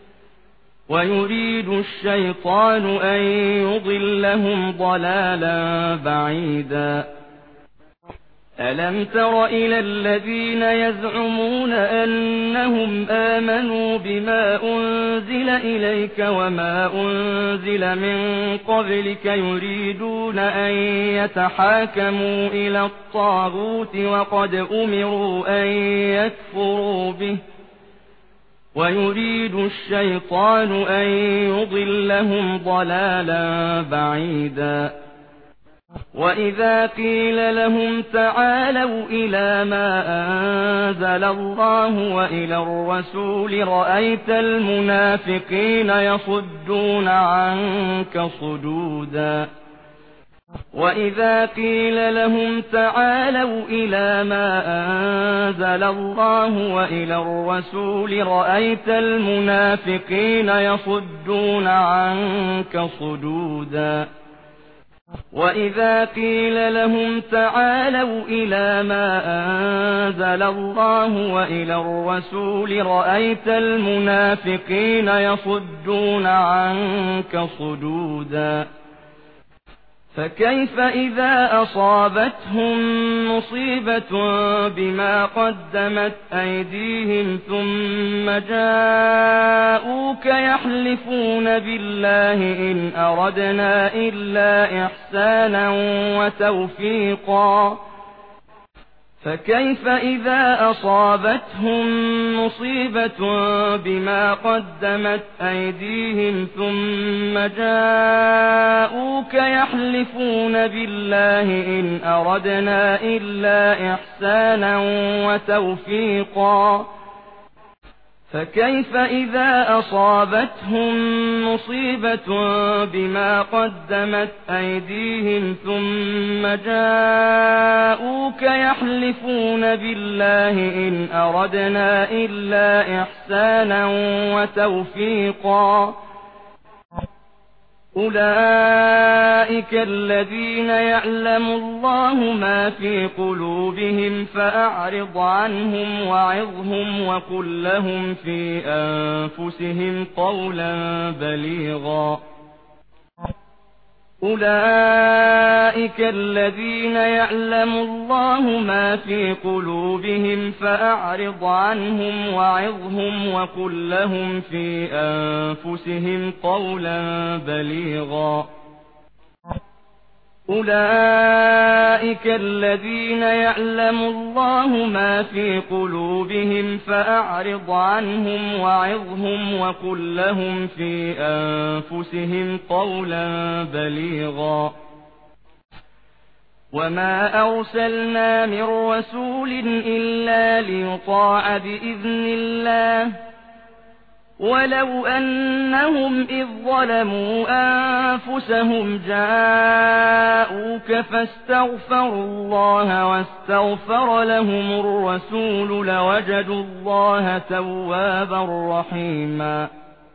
ويريد الشيطان أن يضلهم ضلالا بعيدا ألم تر إلى الذين يزعمون أنهم آمنوا بما أنزل إليك وما أنزل من قبلك يريدون أن يتحاكموا إلى الطاغوت وقد أمروا أن يكفروا به ويريد الشيطان أن يضلهم ضلالا بعيدا وإذا قيل لهم تعالوا إلى ما أنزل الله وإلى الرسول رأيت المنافقين يصدون عنك صدودا وإذا قيل لهم تعالوا إلى ما أنزل الله وإلى الرسول رأيت المنافقين يصدون عنك صدودا وإذا قيل لهم تعالوا إلى ما أنزل الله وإلى الرسول رأيت المنافقين يصدون عنك صدودا فكيف إذا أصابتهم مصيبة بما قدمت أيديهم ثم جاءوك يحلفون بالله إن أردنا إلا إحسانا وتوفيقا فكيف إذا أصابتهم مصيبة بما قدمت أيديهم ثم جاءوك يحلفون بالله إن أردنا إلا إحسانا وتوفيقا فكيف إذا أصابتهم مصيبة بما قدمت أيديهم ثم جاءوك يحلفون بالله إن أردنا إلا إحسانا وتوفيقا أولئك الذين يعلم الله ما في قلوبهم فأعرض عنهم وعظهم وقل لهم في أنفسهم قولا بليغا أولئك الذين يعلم الله ما في قلوبهم فأعرض عنهم وعظهم وقل لهم في أنفسهم قولا بليغا أولئك الذين يعلم الله ما في قلوبهم فأعرض عنهم وعظهم وقل لهم في أنفسهم قولا بليغا وما أرسلنا من رسول إلا ليطاع بإذن الله ولو أنهم إذ ظلموا أنفسهم جاءوك فاستغفروا الله واستغفر لهم الرسول لوجدوا الله توابا رحيما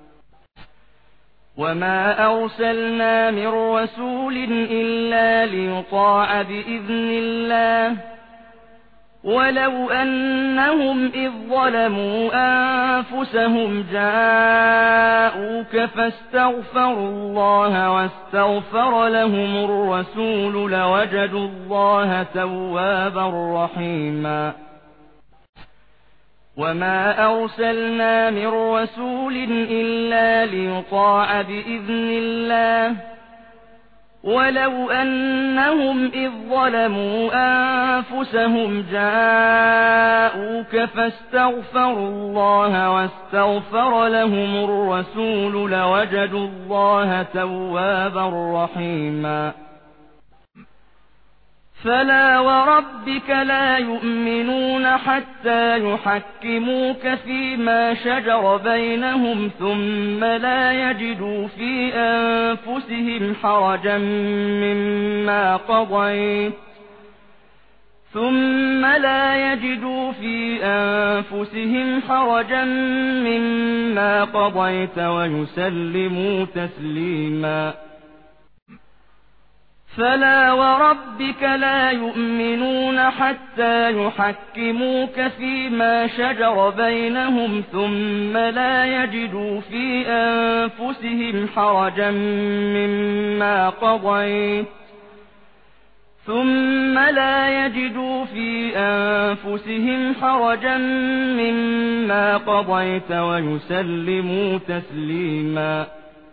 وما أرسلنا من رسول إلا ليطاع بإذن الله ولو أنهم إذ ظلموا أنفسهم جاءوك فاستغفروا الله واستغفر لهم الرسول لوجدوا الله توابا رحيما وما أرسلنا من رسول إلا ليطاع بإذن الله ولو أنهم إذ ظلموا أنفسهم جاءوك فاستغفروا الله واستغفر لهم الرسول لوجدوا الله توابا رحيما فلا وربك لا يؤمنون حتى يحكموك فيما شجر بينهم ثم لا يجدوا في أنفسهم حرجا مما قضيت ويسلموا تسليما فلا وربك لا يؤمنون حتى يحكموك فيما شجر بينهم ثم لا يجدوا في أنفسهم حرجا مما قضيت ويسلموا تسليما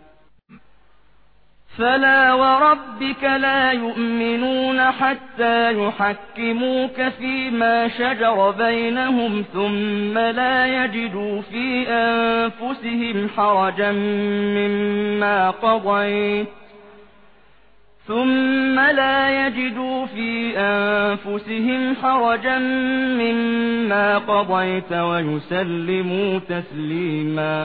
فلا وربك لا يؤمنون حتى يحكموك فيما شجر بينهم ثم لا يجدوا في أنفسهم حرجا مما قضيت ويسلموا تسليما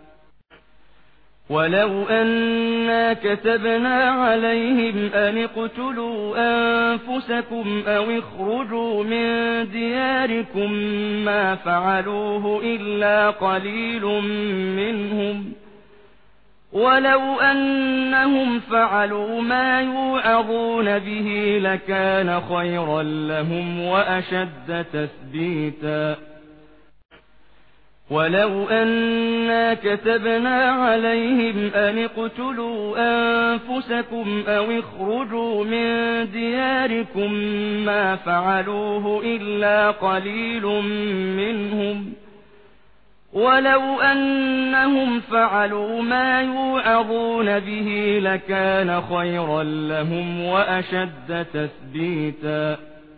ولو أنا كتبنا عليهم أن اقتلوا أنفسكم أو اخرجوا من دياركم ما فعلوه إلا قليل منهم ولو أنهم فعلوا ما يوعظون به لكان خيرا لهم وأشد تثبيتا ولو أنا كتبنا عليهم أن اقتلوا أنفسكم أو اخرجوا من دياركم ما فعلوه إلا قليل منهم ولو أنهم فعلوا ما يوعظون به لكان خيرا لهم وأشد تثبيتا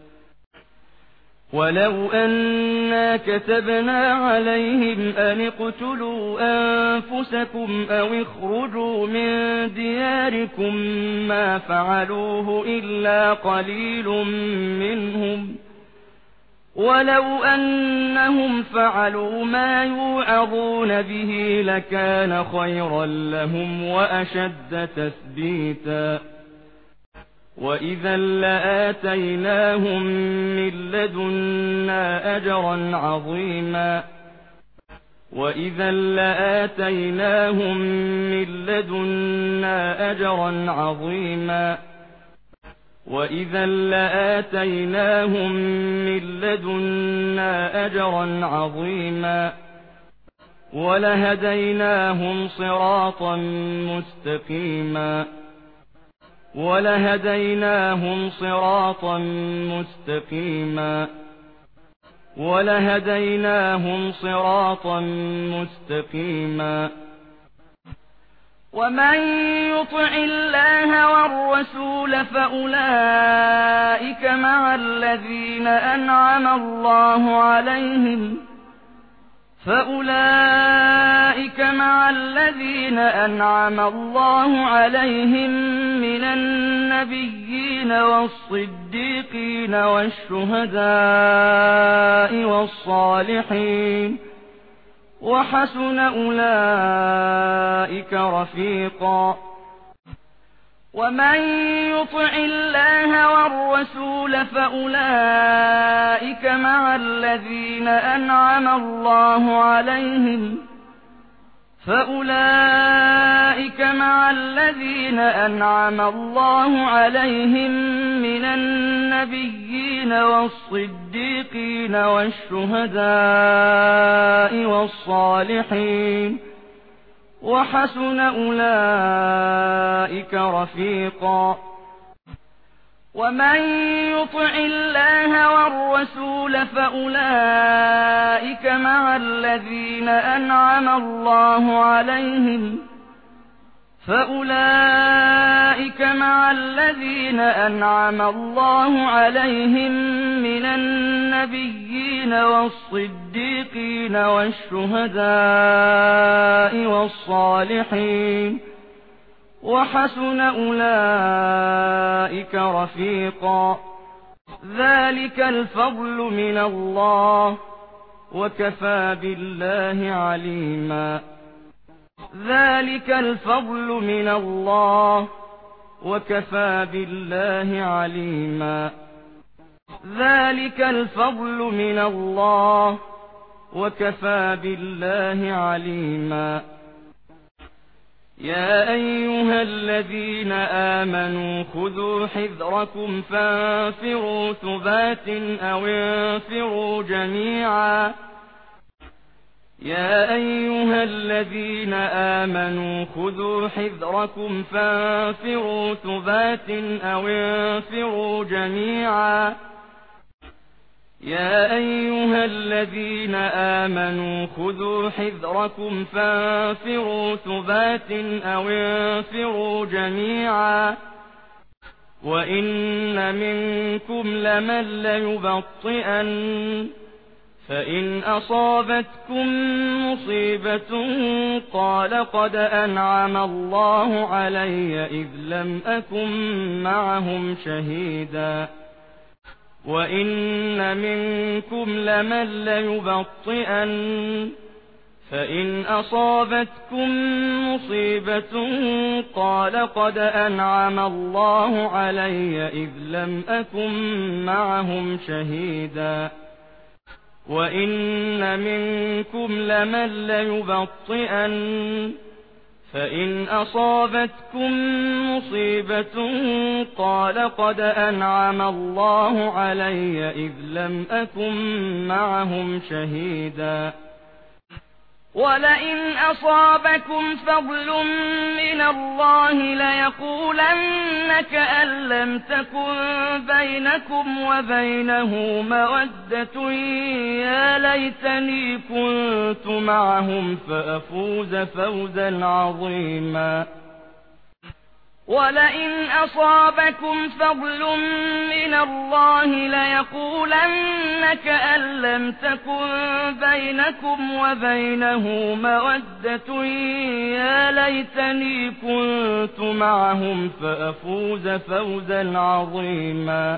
ولو أنا كتبنا عليهم أن اقتلوا أنفسكم أو اخرجوا من دياركم ما فعلوه إلا قليل منهم ولو أنهم فعلوا ما يوعظون به لكان خيرا لهم وأشد تثبيتا وإذا لآتيناهم من لدنا أجرا عظيما وإذا لآتيناهم من لدنا أجرا عظيما وإذا لآتيناهم من لدنا أجرا عظيما ولهديناهم صراطا مستقيما ولهديناهم صراطا مستقيما ولهديناهم صراطا مستقيما ومن يطع الله والرسول فأولئك مع الذين أنعم الله عليهم من النبيين والصديقين والشهداء والصالحين وحسن أولئك رفيقا ومن يطع الله والرسول فأولئك مع الذين أنعم الله عليهم من النبيين والصديقين والشهداء والصالحين وحسن أولئك رفيقا ومن يطع الله والرسول فأولئك مع الذين أنعم الله عليهم من النبيين والصديقين والشهداء والصالحين وحسن أولئك رفيقا ذلك الفضل من الله وكفى بالله عليما ذلك الفضل من الله وكفى بالله عليما ذلك الفضل من الله وكفى بالله عليما يا أيها الذين آمنوا خذوا حذركم فانفروا ثبات أو انفروا جميعا يا أيها الذين آمنوا خذوا حذركم فانفروا ثبات أو انفروا جميعا يا أيها الذين آمنوا خذوا حذركم فانفروا ثبات أو انفروا جميعا وإن منكم لمن ليبطئن فإن أصابتكم مصيبة قال قد أنعم الله علي إذ لم أكن معهم شهيدا وإن منكم لمن ليبطئن فإن أصابتكم مصيبة قال قد أنعم الله علي إذ لم أكن معهم شهيدا وإن منكم لمن ليبطئن فإن أصابتكم مصيبة قال قد أنعم الله علي إذ لم أكن معهم شهيدا ولئن أصابكم فضل من الله ليقولن كأن لم تكن بينكم وبينه مودة يا ليتني كنت معهم فأفوز فوزا عظيما ولئن أصابكم فضل من الله ليقولن كأن لم تكن بينكم وبينه مودة يا ليتني كنت معهم فأفوز فوزا عظيما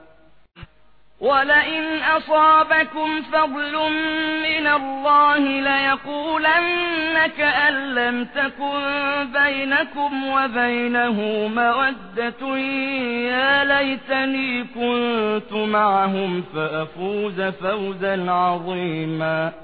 ولئن أصابكم فضل من الله ليقولن كأن لم تكن بينكم وبينه مودة يا ليتني كنت معهم فأفوز فوزا عظيما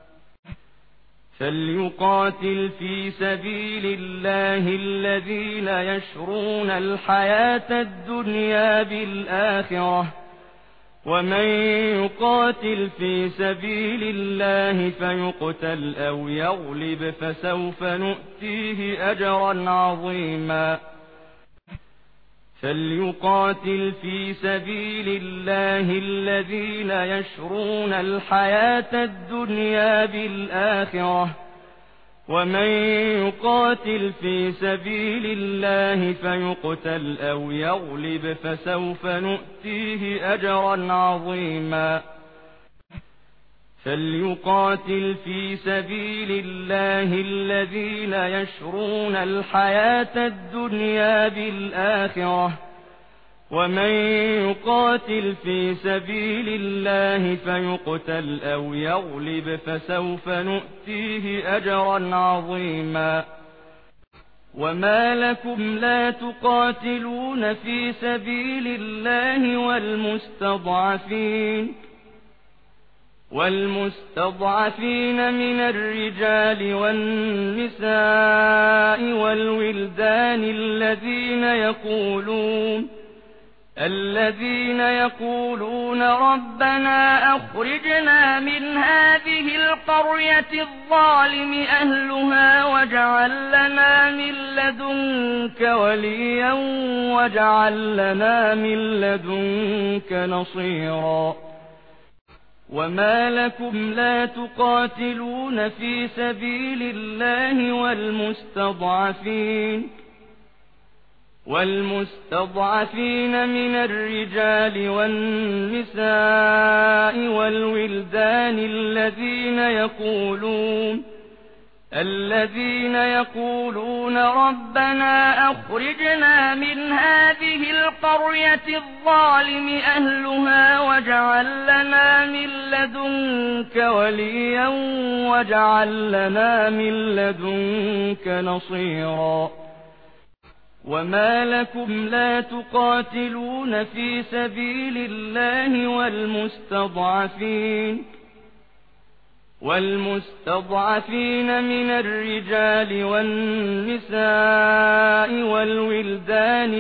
فليقاتل في سبيل الله الذين يشرون الحياة الدنيا بالآخرة ومن يقاتل في سبيل الله فيقتل أو يغلب فسوف نؤتيه أجرا عظيما فليقاتل في سبيل الله الذين يشرون الحياة الدنيا بالآخرة ومن يقاتل في سبيل الله فيقتل أو يغلب فسوف نؤتيه أجرا عظيما فليقاتل في سبيل الله الذين يشرون الحياة الدنيا بالآخرة ومن يقاتل في سبيل الله فيقتل أو يغلب فسوف نؤتيه أجرا عظيما وما لكم لا تقاتلون في سبيل الله والمستضعفين من الرجال والنساء والولدان الذين يقولون ربنا أخرجنا من هذه القرية الظالم أهلها واجعل لنا من لدنك وليا واجعل لنا من لدنك نصيرا وما لكم لا تقاتلون في سبيل الله والمستضعفين من الرجال والنساء والولدان الذين يقولون ربنا أخرجنا من هذه القرية الظالم أهلها واجعل لنا من لدنك وليا واجعل لنا من لدنك نصيرا وما لكم لا تقاتلون في سبيل الله والمستضعفين من الرجال والنساء والولدان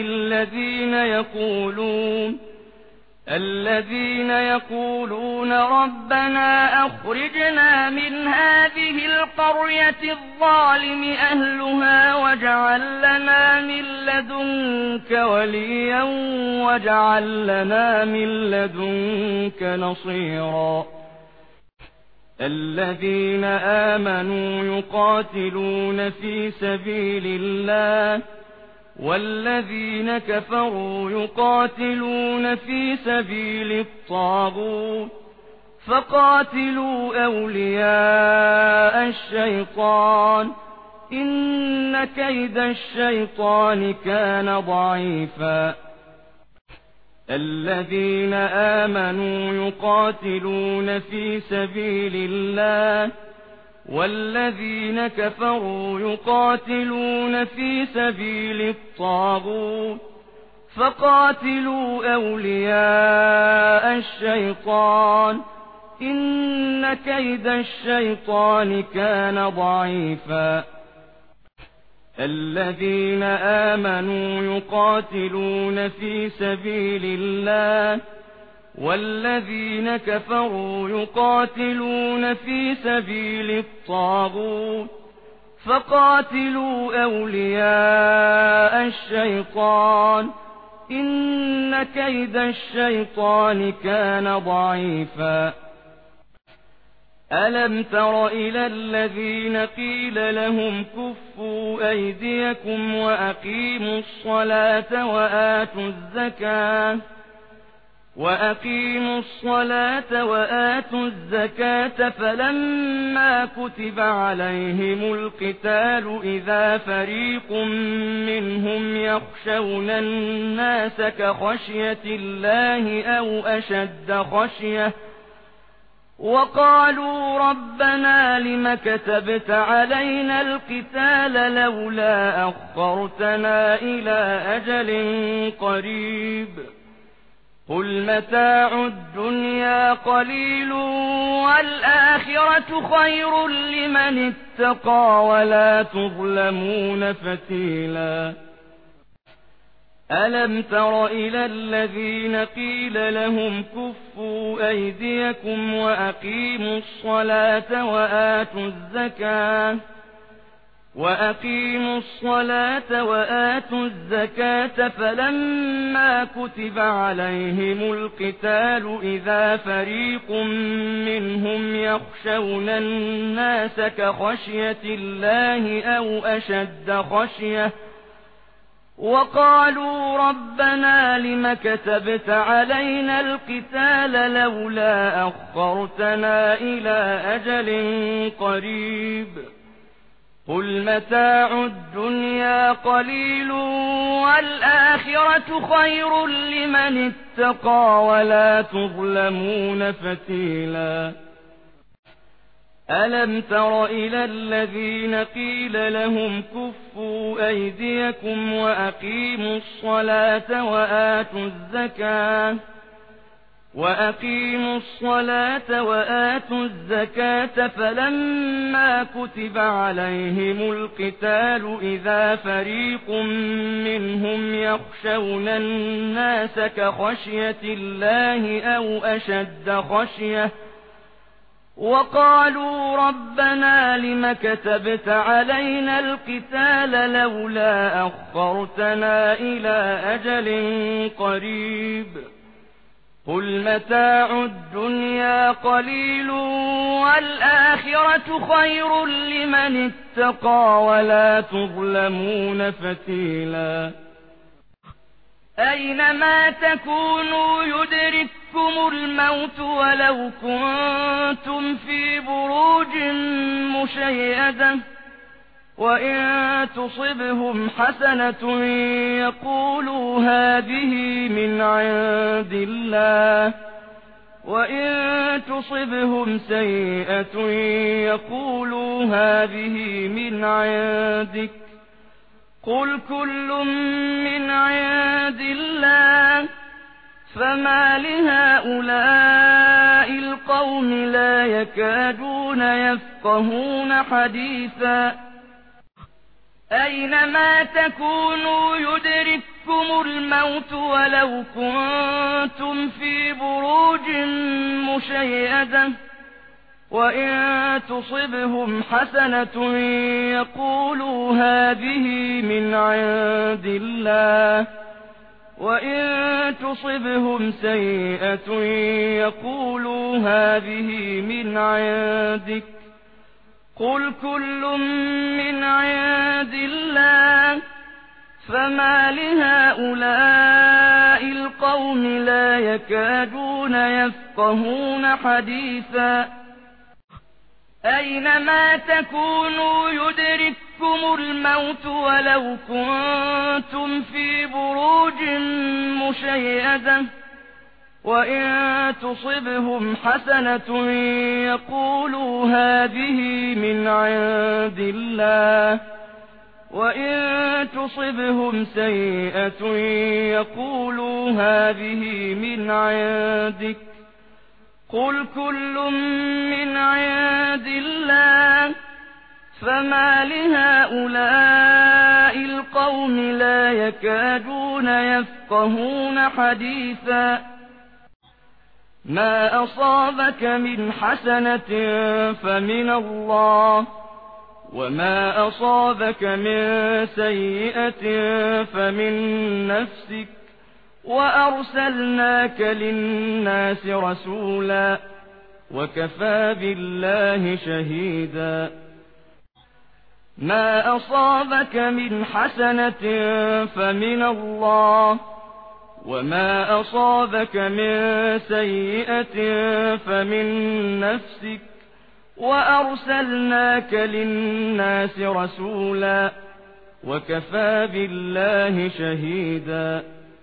الذين يقولون ربنا أخرجنا من هذه القرية الظالم أهلها واجعل لنا من لدنك وليا واجعل لنا من لدنك نصيرا الذين آمنوا يقاتلون في سبيل الله والذين كفروا يقاتلون في سبيل الطاغوت فقاتلوا أولياء الشيطان إن كيد الشيطان كان ضعيفا الذين آمنوا يقاتلون في سبيل الله والذين كفروا يقاتلون في سبيل الطاغوت فقاتلوا أولياء الشيطان إن كيد الشيطان كان ضعيفا الذين آمنوا يقاتلون في سبيل الله والذين كفروا يقاتلون في سبيل الطاغوت فقاتلوا أولياء الشيطان إن كيد الشيطان كان ضعيفا ألم تر إلى الذين قيل لهم كفوا أيديكم وأقيموا الصلاة وآتوا الزكاة فلما كتب عليهم القتال إذا فريق منهم يخشون الناس كخشية الله أو أشد خشية وقالوا ربنا لم كتبت علينا القتال لولا أخرتنا إلى أجل قريب قل متاع الدنيا قليل والآخرة خير لمن اتقى ولا تظلمون فتيلا ألم تر إلى الذين قيل لهم كفوا أيديكم وأقيموا الصلاة وآتوا الزكاة فلما كتب عليهم القتال إذا فريق منهم يخشون الناس كخشية الله أو أشد خشية وقالوا ربنا لم كتبت علينا القتال لولا أخرتنا إلى أجل قريب قل متاع الدنيا قليل والآخرة خير لمن اتقى ولا تظلمون فتيلا ألم تر إلى الذين قيل لهم كفوا أيديكم وأقيموا الصلاة وآتوا الزكاة فلما كتب عليهم القتال إذا فريق منهم يخشون الناس كخشية الله أو أشد خشية وقالوا ربنا لم كتبت علينا القتال لولا أخرتنا إلى أجل قريب قل متاع الدنيا قليل والآخرة خير لمن اتقى ولا تظلمون فتيلا أينما تكونوا يدرككم الموت ولو كنتم في بروج مشيدة وإن تصبهم حسنة يقولوا هذه من عند الله وإن تصبهم سيئة يقولوا هذه من عندك قل كل من عند الله فما لهؤلاء القوم لا يكادون يفقهون حديثا أينما تكونوا يدرككم الموت ولو كنتم في بروج مشيدة وإن تصبهم حسنة يقولوا هذه من عند الله وإن تصبهم سيئة يقولوا هذه من عندك قل كل من عند الله فما لهؤلاء القوم لا يكادون يفقهون حديثا أينما تكونوا يدرككم الموت ولو كنتم في بروج مشيدة وإن تصبهم حسنة يقولوا هذه من عند الله وإن تصبهم سيئة يقولوا هذه من عندك قل كل من عند الله فما لهؤلاء القوم لا يكادون يفقهون حديثا ما أصابك من حسنة فمن الله، وما أصابك من سيئة فمن نفسك، وأرسلناك للناس رسولا، وكفى بالله شهيدا. ما أصابك من حسنة فمن الله، وما أصابك من سيئة فمن نفسك، وأرسلناك للناس رسولا، وكفى بالله شهيدا.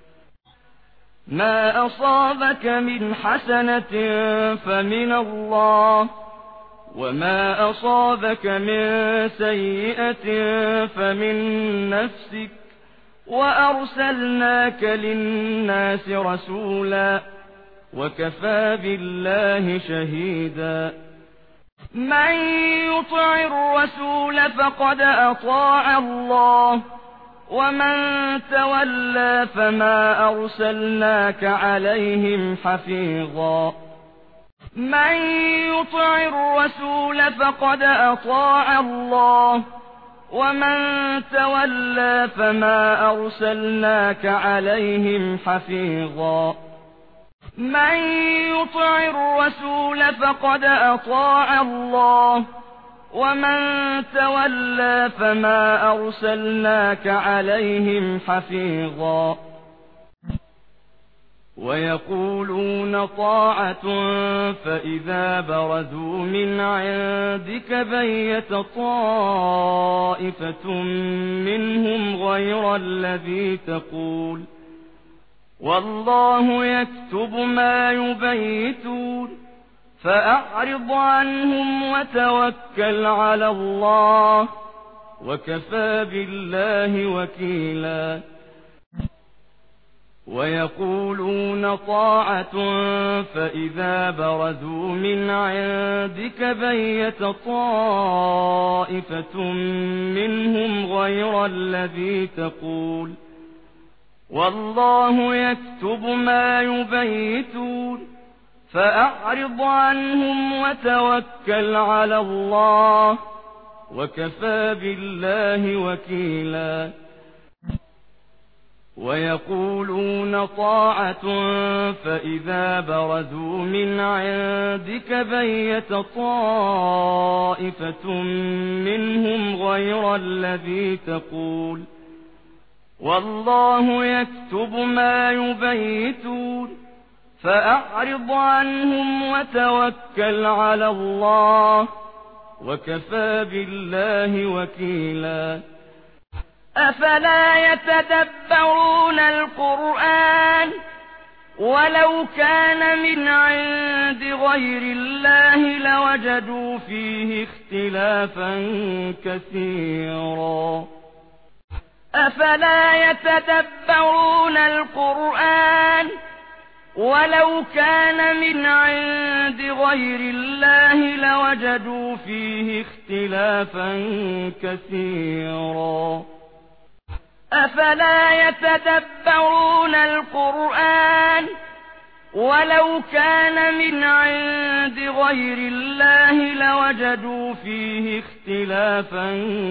ما أصابك من حسنة فمن الله، وما أصابك من سيئة فمن نفسك، وأرسلناك للناس رسولا، وكفى بالله شهيدا. من يطع الرسول فقد أطاع الله، ومن تولى فما أرسلناك عليهم حفيظا. من يطع الرسول فقد أطاع الله، ومن تولى فما أرسلناك عليهم حفيظا. من يطع الرسول فقد أطاع الله، ومن تولى فما أرسلناك عليهم حفيظا. ويقولون طاعة فإذا برزوا من عندك بيت طائفة منهم غير الذي تقول، والله يكتب ما يبيتون، فأعرض عنهم وتوكل على الله، وكفى بالله وكيلا. ويقولون طاعة فإذا برزوا من عندك بيت طائفة منهم غير الذي تقول، والله يكتب ما يبيتون، فأعرض عنهم وتوكل على الله، وكفى بالله وكيلا. ويقولون طاعة فإذا برزوا من عندك بيت طائفة منهم غير الذي تقول، والله يكتب ما يبيتون، فأعرض عنهم وتوكل على الله، وكفى بالله وكيلا. أفلا يتدبرون القرآن ولو كان من عند غير الله لوجدوا فيه اختلافا كثيرا. أفلا يتدبرون القرآن ولو كان من عند غير الله لوجدوا فيه اختلافا كثيرا. أفلا يتدبرون القرآن ولو كان من عند غير الله لوجدوا فيه اختلافا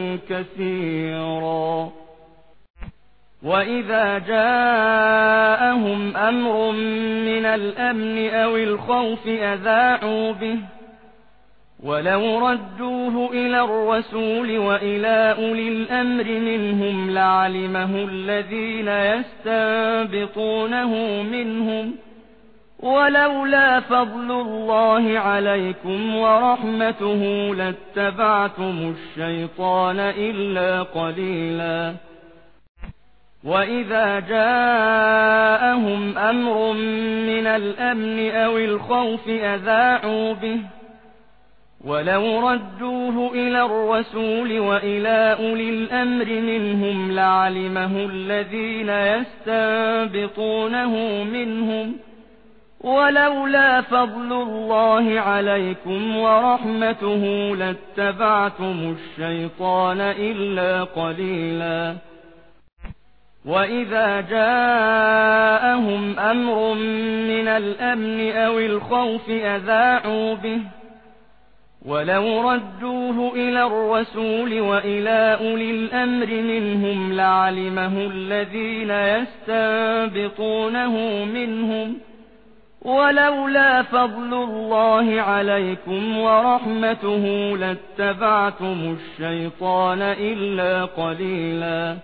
كثيرا. وإذا جاءهم أمر من الأمن أو الخوف أذاعوا به، ولو ردوه إلى الرسول وإلى أولي الأمر منهم لعلمه الذين يستنبطونه منهم، ولولا فضل الله عليكم ورحمته لاتبعتم الشيطان إلا قليلا. وإذا جاءهم أمر من الأمن أو الخوف أذاعوا به، ولو ردوه إلى الرسول وإلى أولي الأمر منهم لعلمه الذين يستنبطونه منهم، ولولا فضل الله عليكم ورحمته لاتبعتم الشيطان إلا قليلا. وإذا جاءهم أمر من الأمن أو الخوف أذاعوا به ولو ردوه إلى الرسول وإلى أولي الأمر منهم لعلمه الذين يستنبطونه منهم ولولا فضل الله عليكم ورحمته لاتبعتم الشيطان إلا قليلا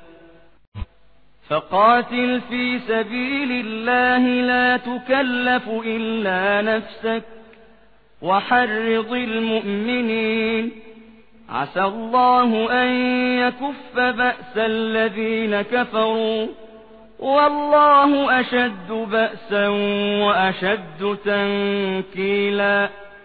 فقاتل في سبيل الله لا تكلف إلا نفسك وحرض المؤمنين عسى الله أن يكف بأس الذين كفروا والله أشد بأسا وأشد تنكيلا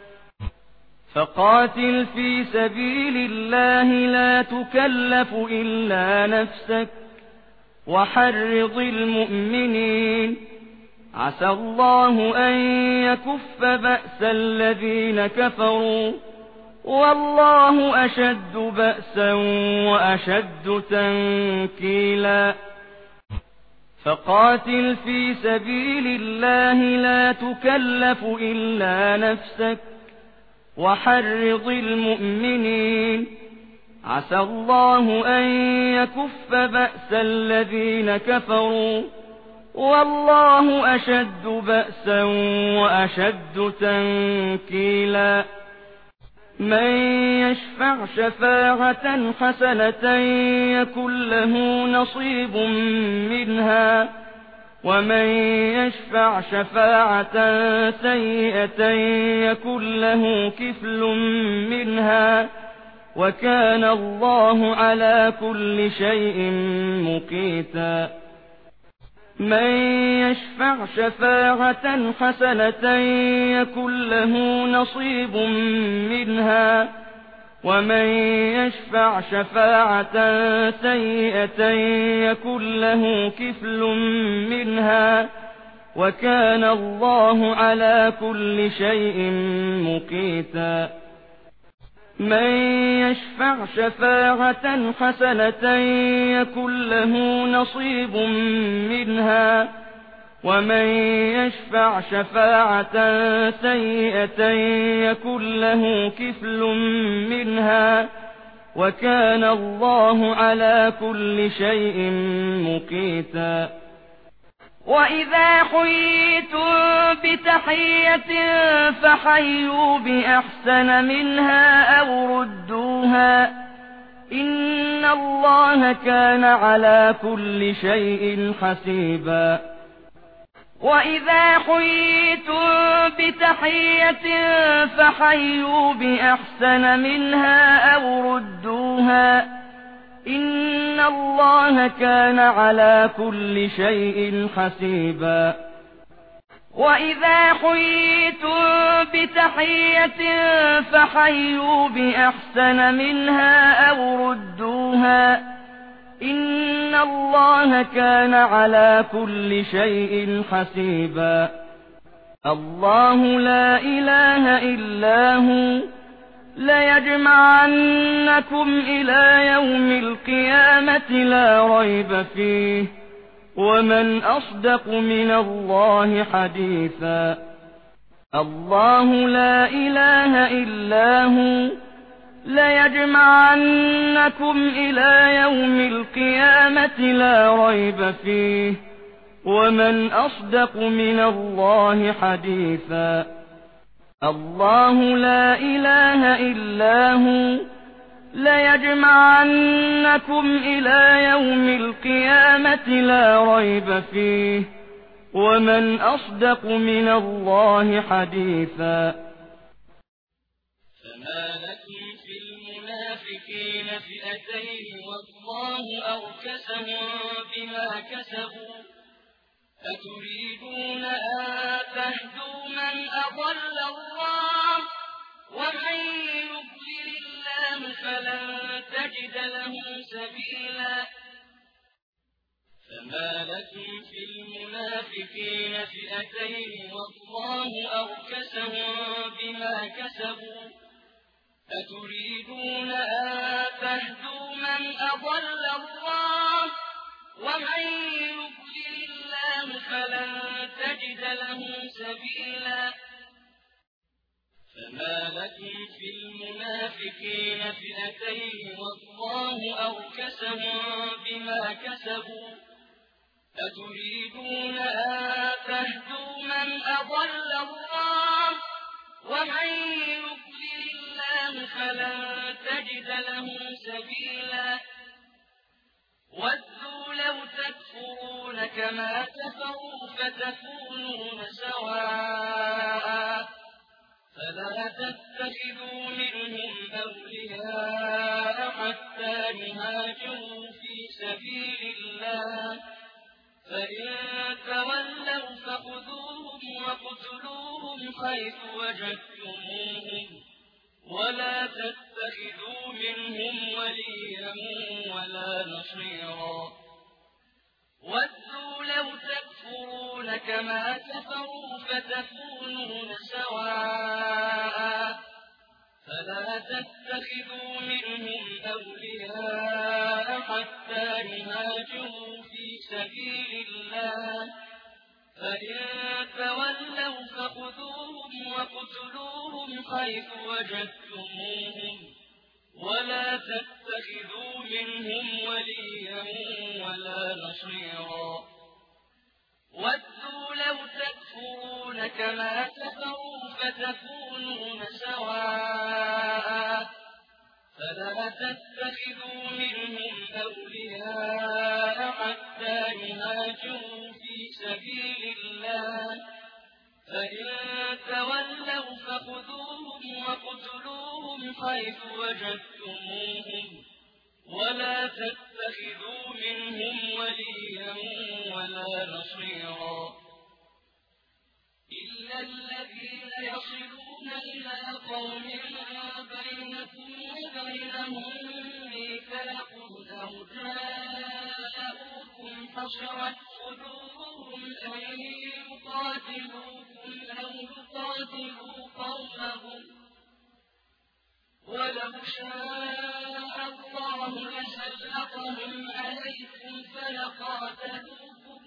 فقاتل في سبيل الله لا تكلف إلا نفسك وحرض المؤمنين عسى الله أن يكف بأس الذين كفروا والله أشد بأسا وأشد تنكيلا فقاتل في سبيل الله لا تكلف إلا نفسك وحرض المؤمنين عسى الله أن يكف بأس الذين كفروا والله أشد بأسا وأشد تنكيلا من يشفع شفاعة حسنة يكن له نصيب منها ومن يشفع شفاعة سيئة يكن له كفل منها وكان الله على كل شيء مقيتا من يشفع شفاعة حسنة يكن له نصيب منها ومن يشفع شفاعة سيئة يكن له كفل منها وكان الله على كل شيء مقيتا من يشفع شفاعة حسنة يكن له نصيب منها ومن يشفع شفاعة سيئة يكن له كفل منها وكان الله على كل شيء مقيتا وإذا حييتم بتحية فحيوا بأحسن منها أو ردوها إن الله كان على كل شيء حسيبا وإذا حييتم بتحية فحيوا بأحسن منها أو ردوها إن الله كان على كل شيء حسيبا وإذا حييتم بتحية فحيوا بأحسن منها أو ردوها إن الله كان على كل شيء حسيبا الله لا إله إلا هو ليجمعنكم إلى يوم القيامة لا ريب فيه ومن أصدق من الله حديثا الله لا إله إلا هو ليجمعنكم إلى يوم القيامة لا ريب فيه ومن أصدق من الله حديثا الله لا إله إلا هو ليجمعنكم إلى يوم القيامة لا ريب فيه ومن أصدق من الله حديثا فما لكم في المنافقين فئتين والله أركسهم بما كسبوا أتريدون أن تهدوا من أضل الله ومن يضلل الله فلن تجد له سبيلا فما لكم في المنافقين فئتين والله أركسهم بما كسبوا أتريدون أن تهدوا من أضل الله ومن يضلل الله فلن تجد له سبيلا فما لكم في المنافقين فئتين والله أركسهم بما كسبوا أتريدون أن تهدوا من أضل الله ومن يضلل الله فلن تجد له سبيلا ودوا لو تكفرون كما كفروا فتكونون سواء فلا تتخذوا منهم أولياء حتى يهاجروا في سبيل الله فإن تولوا فخذوهم وَاقْتُلُوهُمْ حيث وجدتموهم ولا تتخذوا منهم وليا ولا نصيرا ودوا لو تكفرون كما كفروا فتكونون سواء فلا تتخذوا منهم أولياء حتى يهاجروا في سبيل الله فإن تولوا فخذوهم وَاقْتُلُوهُمْ حيث وجدتموهم ولا تتخذوا منهم وليا ولا نصيرا ودوا لو تكفرون كما كفروا فتكونون سواء فلا تتخذوا منهم أولياء حتى يهاجروا في سبيل الله فإن تولوا فخذوهم وَاقْتُلُوهُمْ حيث وجدتموهم ولا تتخذوا منهم وليا ولا نصيرا إلا الذين يصلون إلى قوم بينكم وبينهم ميثاق أو جاءوكم حصرت صدورهم أن يقاتلوكم أو يقاتلوا قومهم ولو شاء الله لسلطهم عليكم فلقاتلوكم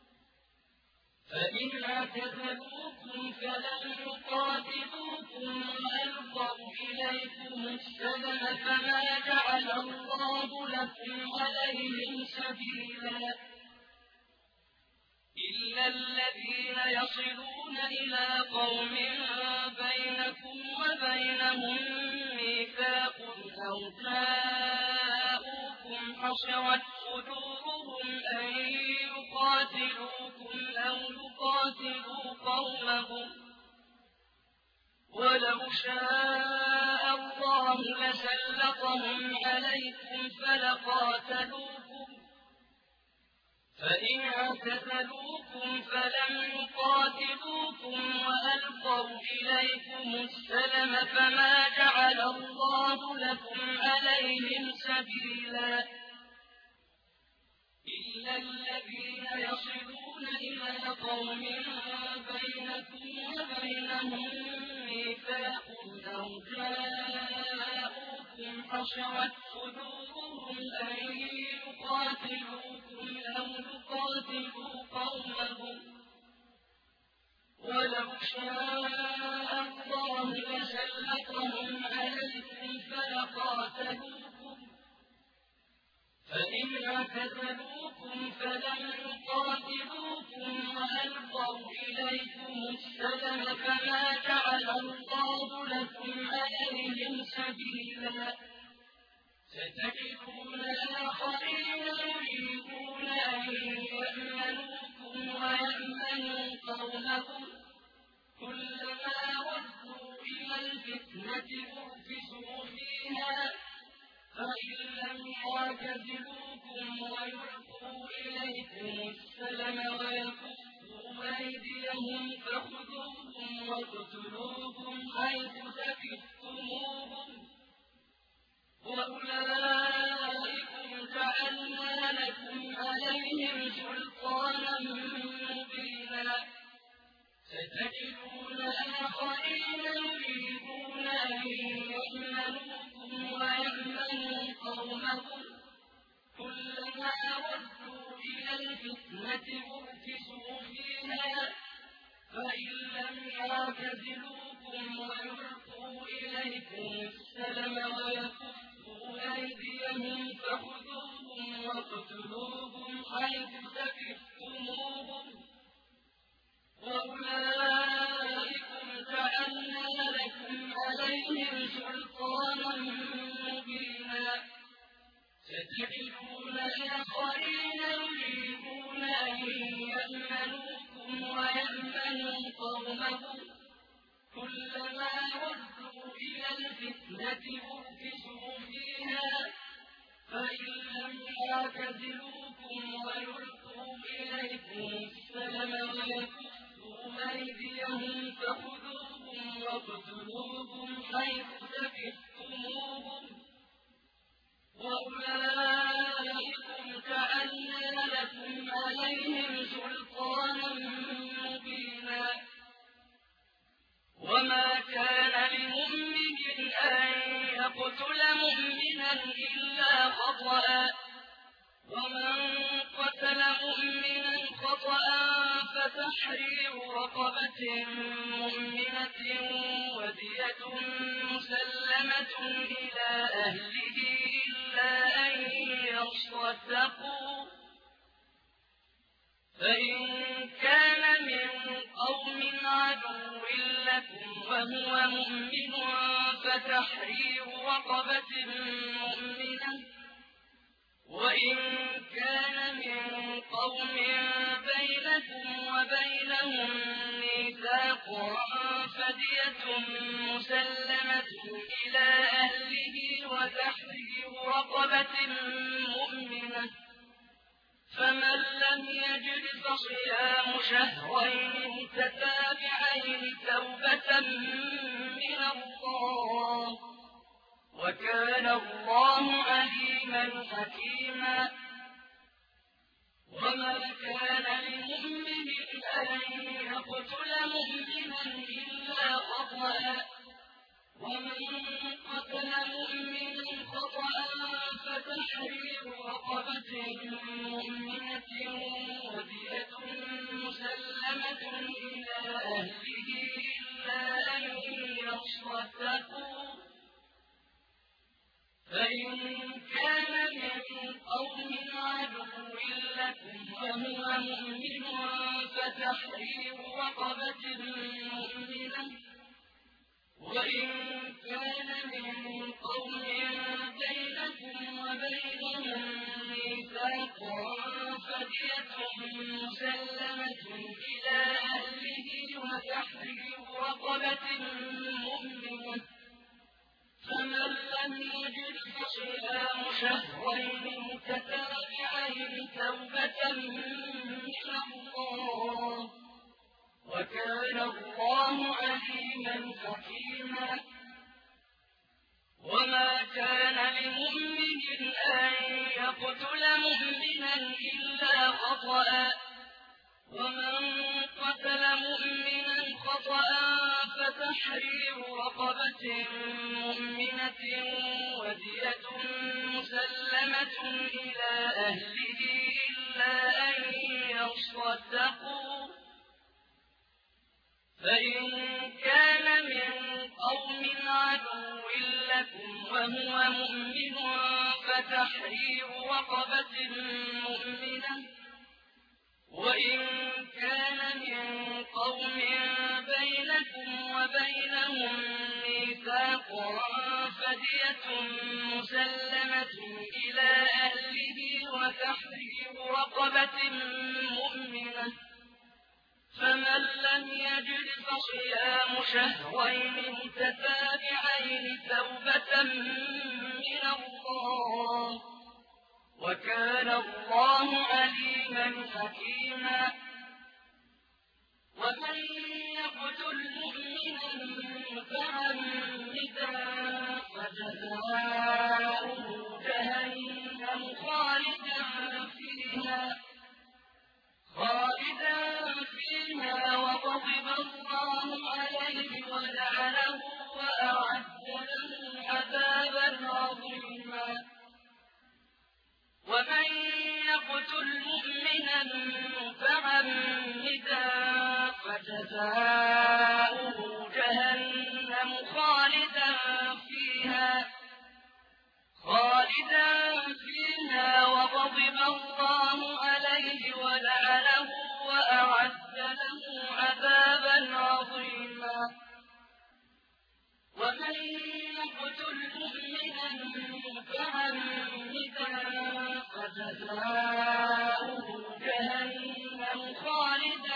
فإن اعتزلوكم فلم يقاتلوكم وألقوا إليكم السلم فما جعل الله لكم عليهم سبيلا إلا الذين يصلون إلى قوم بينكم وبينهم ميثاق أو جاءوكم حصرت صدورهم أن يقاتلوكم أو يقاتلوا قومهم ولو شاء الله لسلطهم عليكم فلقاتلوكم فإن اعتزلوكم فلم يقاتلوكم وألقوا إليكم السلم فما جعل الله لكم عليهم سبيلا إلا الذين يصلون إلى قوم بينكم وبينهم ميثاق أو جاءوكم حصرت صدورهم أن يقاتلوكم أو يقاتلوا قومهم ولو شاء الله لسلطهم عليكم فلقاتلوكم فإن اعتزلوكم فلم يقاتلوكم وألقوا إليكم السلم فما جعل الله لكم عليهم سبيلا ستجدون آخرين يريدون أن يأمنوكم ويأمنوا قومهم كلما ردوا إلى الفتنة أركسوا فيها فإن لم يعتزلوكم ويلقوا إليكم السلم ويكفوا أيديهم فخذوهم واقتلوهم حيث ثقفتموهم وأولئكم جعلنا لكم عليهم سلطانا مبينا ستجدون آخرين يريدون أن يأمنوكم ويأمنوا قومهم كلما ردوا يعتزلوكم ويلقوا إليكم السلم ويكفوا أيديهم فخذوهم واقتلوهم حيث ثقفتموهم وأولئكم جعلنا لكم عليهم سلطانا مبينا ستجدون آخرين يريدون أن يأمنوكم ويأمنوا قومهم كلما ردوا إلى الفتنة أركسوا فيها فإن لم يعتزلوكم ويلقوا إليكم السلم ويكفوا أيديهم فخذوهم واقتلوهم حيث ثقفتموهم وأولئكم جعلنا لكم عليهم سلطانا مبينا وما كان لمؤمن أن يقتل مؤمنا إلا خطأ ومن قتل مؤمنا خطأ فتحرير رقبة مؤمنة ودية مسلمة إلى أهله إلا أن يصدقوا فإن كان من قوم عدو لكم وهو مؤمن فتحرير رقبة مؤمنة وإن كان من قوم بينكم وبينهم ميثاق فدية مسلمة إلى أهله وتحرير رقبة مؤمنة فمن لم يجد فصيام شهرين متتابعين توبة من الله وكان الله عليما حكيما وما كان لمؤمن أن يقتل مؤمنا إلا خطأ ومن قتل مؤمنا خطأ فتحرير رقبة مؤمنة ودية مسلمة إلى أهله إلا أن يصدقوا فإن كان من قوم عدو لكم وهو مؤمن فتحرير رقبة مؤمنة وإن كان من قوم بينكم وبينهم ميثاق فدية مسلمة إلى أهله وتحرير رقبة مؤمنة فمن لم يجد فصيام شهرين متتابعين توبة من الله وكان الله عليما حكيما وما كان لمؤمن أن يقتل مؤمنا إلا خطأ ومن قتل مؤمنا خطأ فتحرير رقبة مؤمنة ودية مسلمة إلى أهله إلا أن يصدقوا فإن كان من قوم عدو لكم وهو مؤمن فتحرير رقبة مؤمنة وإن كان من قوم بينكم وبينهم ميثاق فدية مسلمة إلى أهله وتحرير رقبة مؤمنة فمن لم يجد فصيام شهرين متتابعين توبة من الله وكان الله عليما حكيما ومن يقتل مؤمنا متعمدا فجزاؤه جهنم خالدا فيها وغضب الله عليه ولعنه وأعد له عذابا عظيما ومن يقتل مؤمنا متعمدا فجزاؤه فجزاؤه جهنم خالدا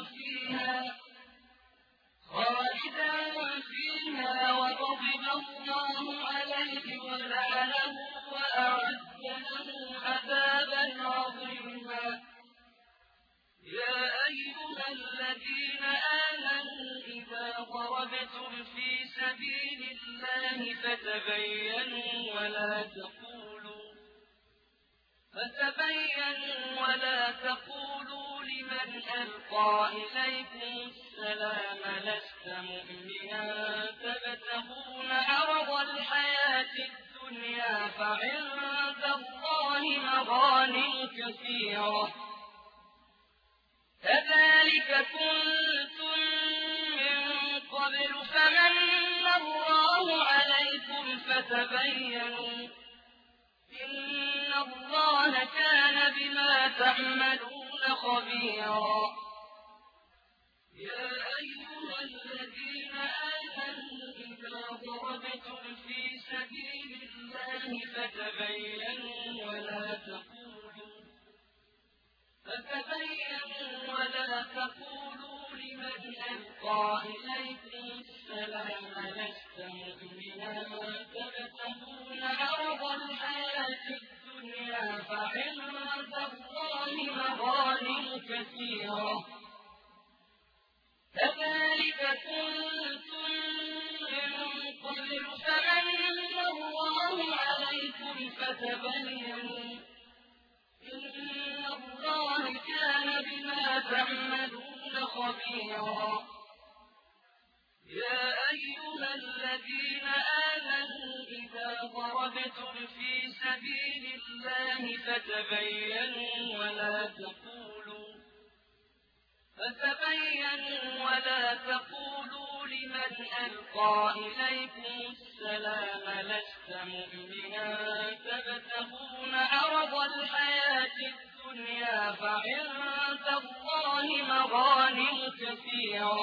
فيها وغضب الله عليه ولعنه وأعد له عذابا عظيما. يا أيها الذين آمنوا إذا ضربتم في سبيل الله فتبينوا ولا تقولوا لمن ألقى إليكم السلام لست مؤمنا تبتغون عرض الحياة الدنيا فعند الله مغانم كثيرة كذلك كنتم من قبل فمن الله عليكم فتبينوا إن الله كان بما تعملون خبيرا. يا أيها الذين آمنوا إذا ضربتم في سبيل الله فتبينوا ولا تقولوا لمن ألقى إليكم السلام لست مؤمنا تبتغون عرض الحياة الدنيا فعند الله مغانم كثيرة كذلك كنتم من قبل فمن الله عليكم فتبينوا إن الله كان بما تعملون خبيرا. يا أيها الذين آمنوا إذا ضربتم في سبيل الله فتبينوا ولا تقولوا لمن ألقى إليكم السلام لست مؤمنا تبتغون عرض الحياة الدنيا فعند الله مغانم كثيرة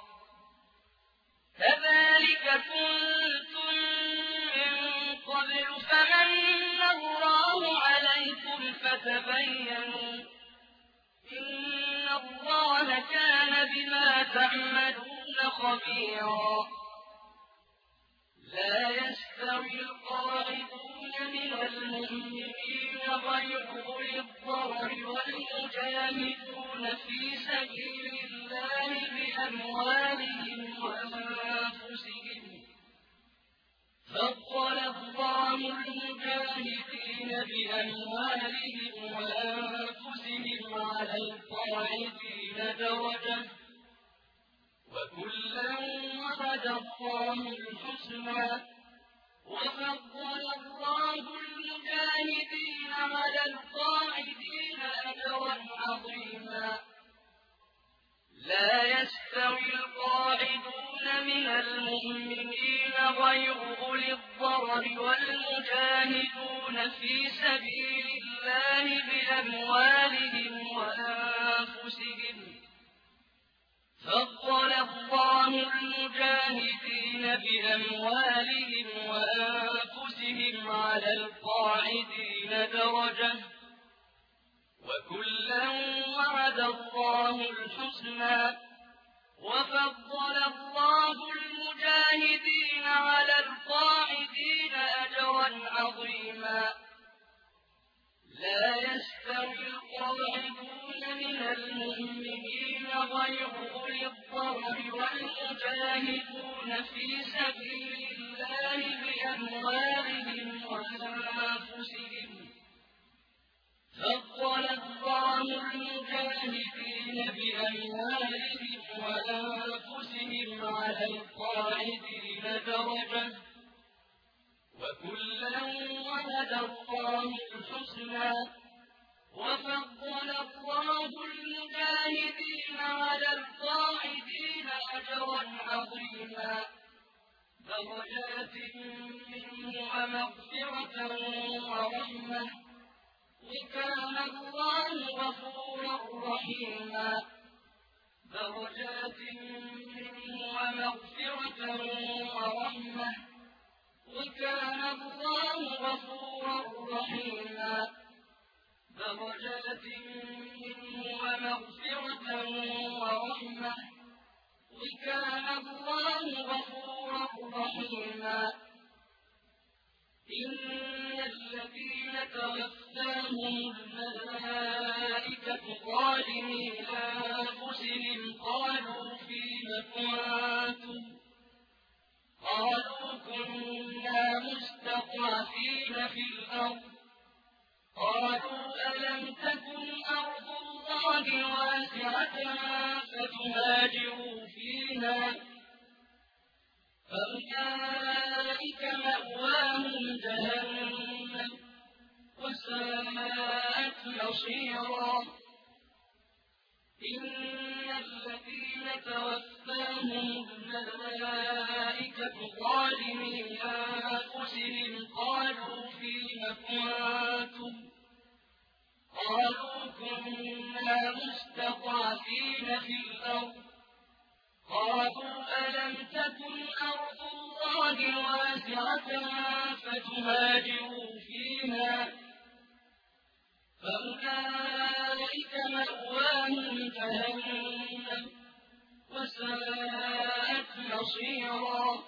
كذلك كنتم من قبل فمن الله عليكم فتبينوا إن الله كان بما تعملون خبيرا. لا يستوي القاعدون من المؤمنين غير أولي الضرر والمجاهدون في سبيل الله بأموالهم وأنفسهم فضل الله المجاهدين بأموالهم وأنفسهم على القاعدين درجة وكلا وعد الله الحسنى وفضل الله المجاهدين على القاعدين أجرا عظيما. لا يستوي القاعدون من المؤمنين غير أولي الضرر والمجاهدون في سبيل الله بأموالهم وأنفسهم فضل الله المجاهدين بأموالهم وأنفسهم على القاعدين درجة وكلا وعد الله الحسنى وفضل الله المجاهدين على القاعدين أجرا عظيما. لا يستوي القاعدون من المؤمنين غير أولي الضرر والمجاهدون في سبيل الله بأموالهم وأنفسهم فضل الله المجاهدين بأموالهم وأنفسهم على القاعدين درجة وكلا وعد الله الحسنى وفضل الله المجاهدين على القاعدين أجرا عظيما. درجات منه ومغفرة ورحمة وكان الله غفورا رحيما. درجات منه ومغفرة ورحمة وكان الله غفورا رحيما. درجات منه ومغفرة ورحمة وكان الله غفورا رحيما إن الذين توفاهم الملائكة ظالمي أنفسهم قالوا فيم كنتم قالوا كنا مستضعفين في الأرض قالوا ألم تكن أرض الله واسعة فتهاجروا فيها فأولئك مأواهم جهنم وساءت مصيرا إن الذين توفاهم الملائكة ظالمي أنفسهم قالوا فيم كنتم قالوا كنا مستضعفين في الأرض قالوا ألم تكن أرض الله واسعة فتهاجروا فيها فأولئك مأواهم جهنم وساءت مصيرا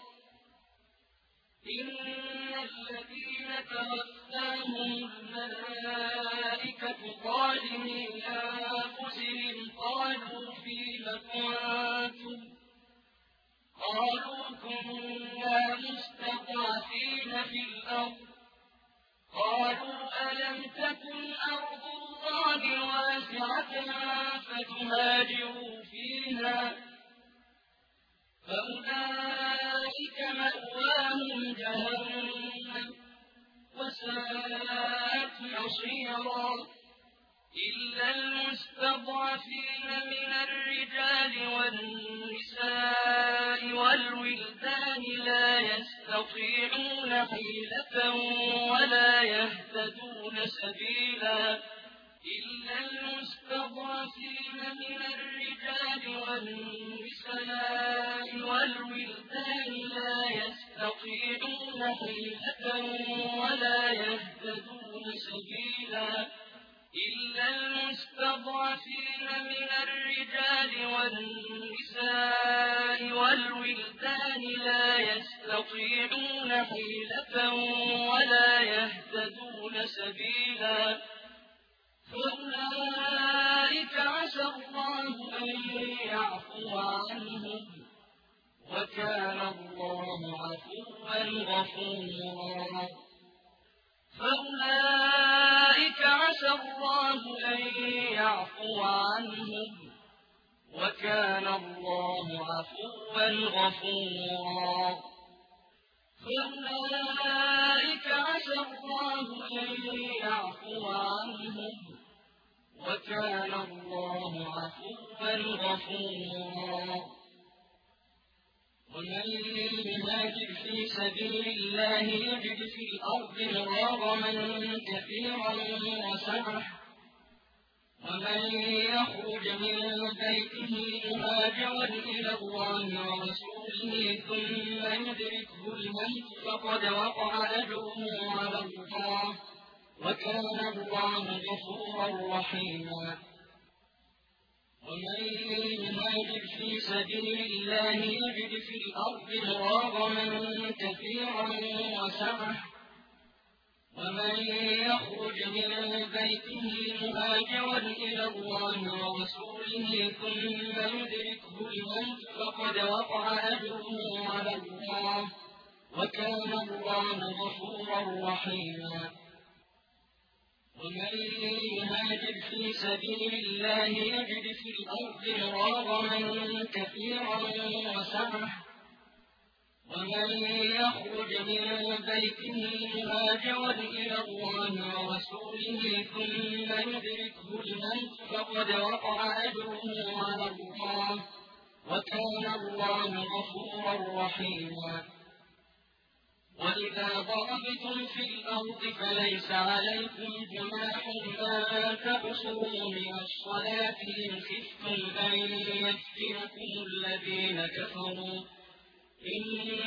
إن الذين توفاهم الملائكة ظالمي أنفسهم قالوا فيم كنتم قالوا كنا مستضعفين في الأرض قالوا ألم تكن أرض الله واسعة فتهاجروا فيها فأولئك مأواهم جهنم وساءت مصيرا إلا المستضعفين من الرجال والنساء والولدان لا يستطيعون حيلة ولا يهتدون سبيلا إلا المستضعفين من الرجال والنساء والولدان لا يستطيعون حيلة ولا يهتدون سبيلا إلا المستضعفين من الرجال والنساء والولدان لا يستطيعون حيلة ولا يهتدون سبيلا فأولئك عسى الله أن يعفو عنهم وكان الله عفوا غفورا فأولئك عسى الله أن يعفو عنهم وكان الله عفوا غفورا فأولئك عسى الله أن يعفو عنهم وكان الله عفوا غفورا ومن يهاجر في سبيل الله يجد في الأرض مراغما كثيرا وسعة ومن يخرج من بيته مهاجرا إلى الله ورسوله ثم يدركه الموت فقد وقع أجره على الله وكان الله غفورا رحيما ومن يهاجر في سبيل الله يجد في الأرض مراغما كثيرا وسعة ومن يخرج من بيته مهاجرا إلى الله ورسوله ثم يدركه الموت فقد وقع أجره على الله وكان الله غفورا رحيما ومن يهاجر في سبيل الله يجد في الأرض مراغما كثيرا وسعة ومن يخرج من بيته مهاجرا إلى الله ورسوله ثم يدركه الموت فقد وقع أجره على الله وكان الله غفورا رحيما وإذا ضربتم في الأرض فليس عليكم جناح أن تقصروا من الصلاة إن خفتم أن يفتنكم الذين كفروا إن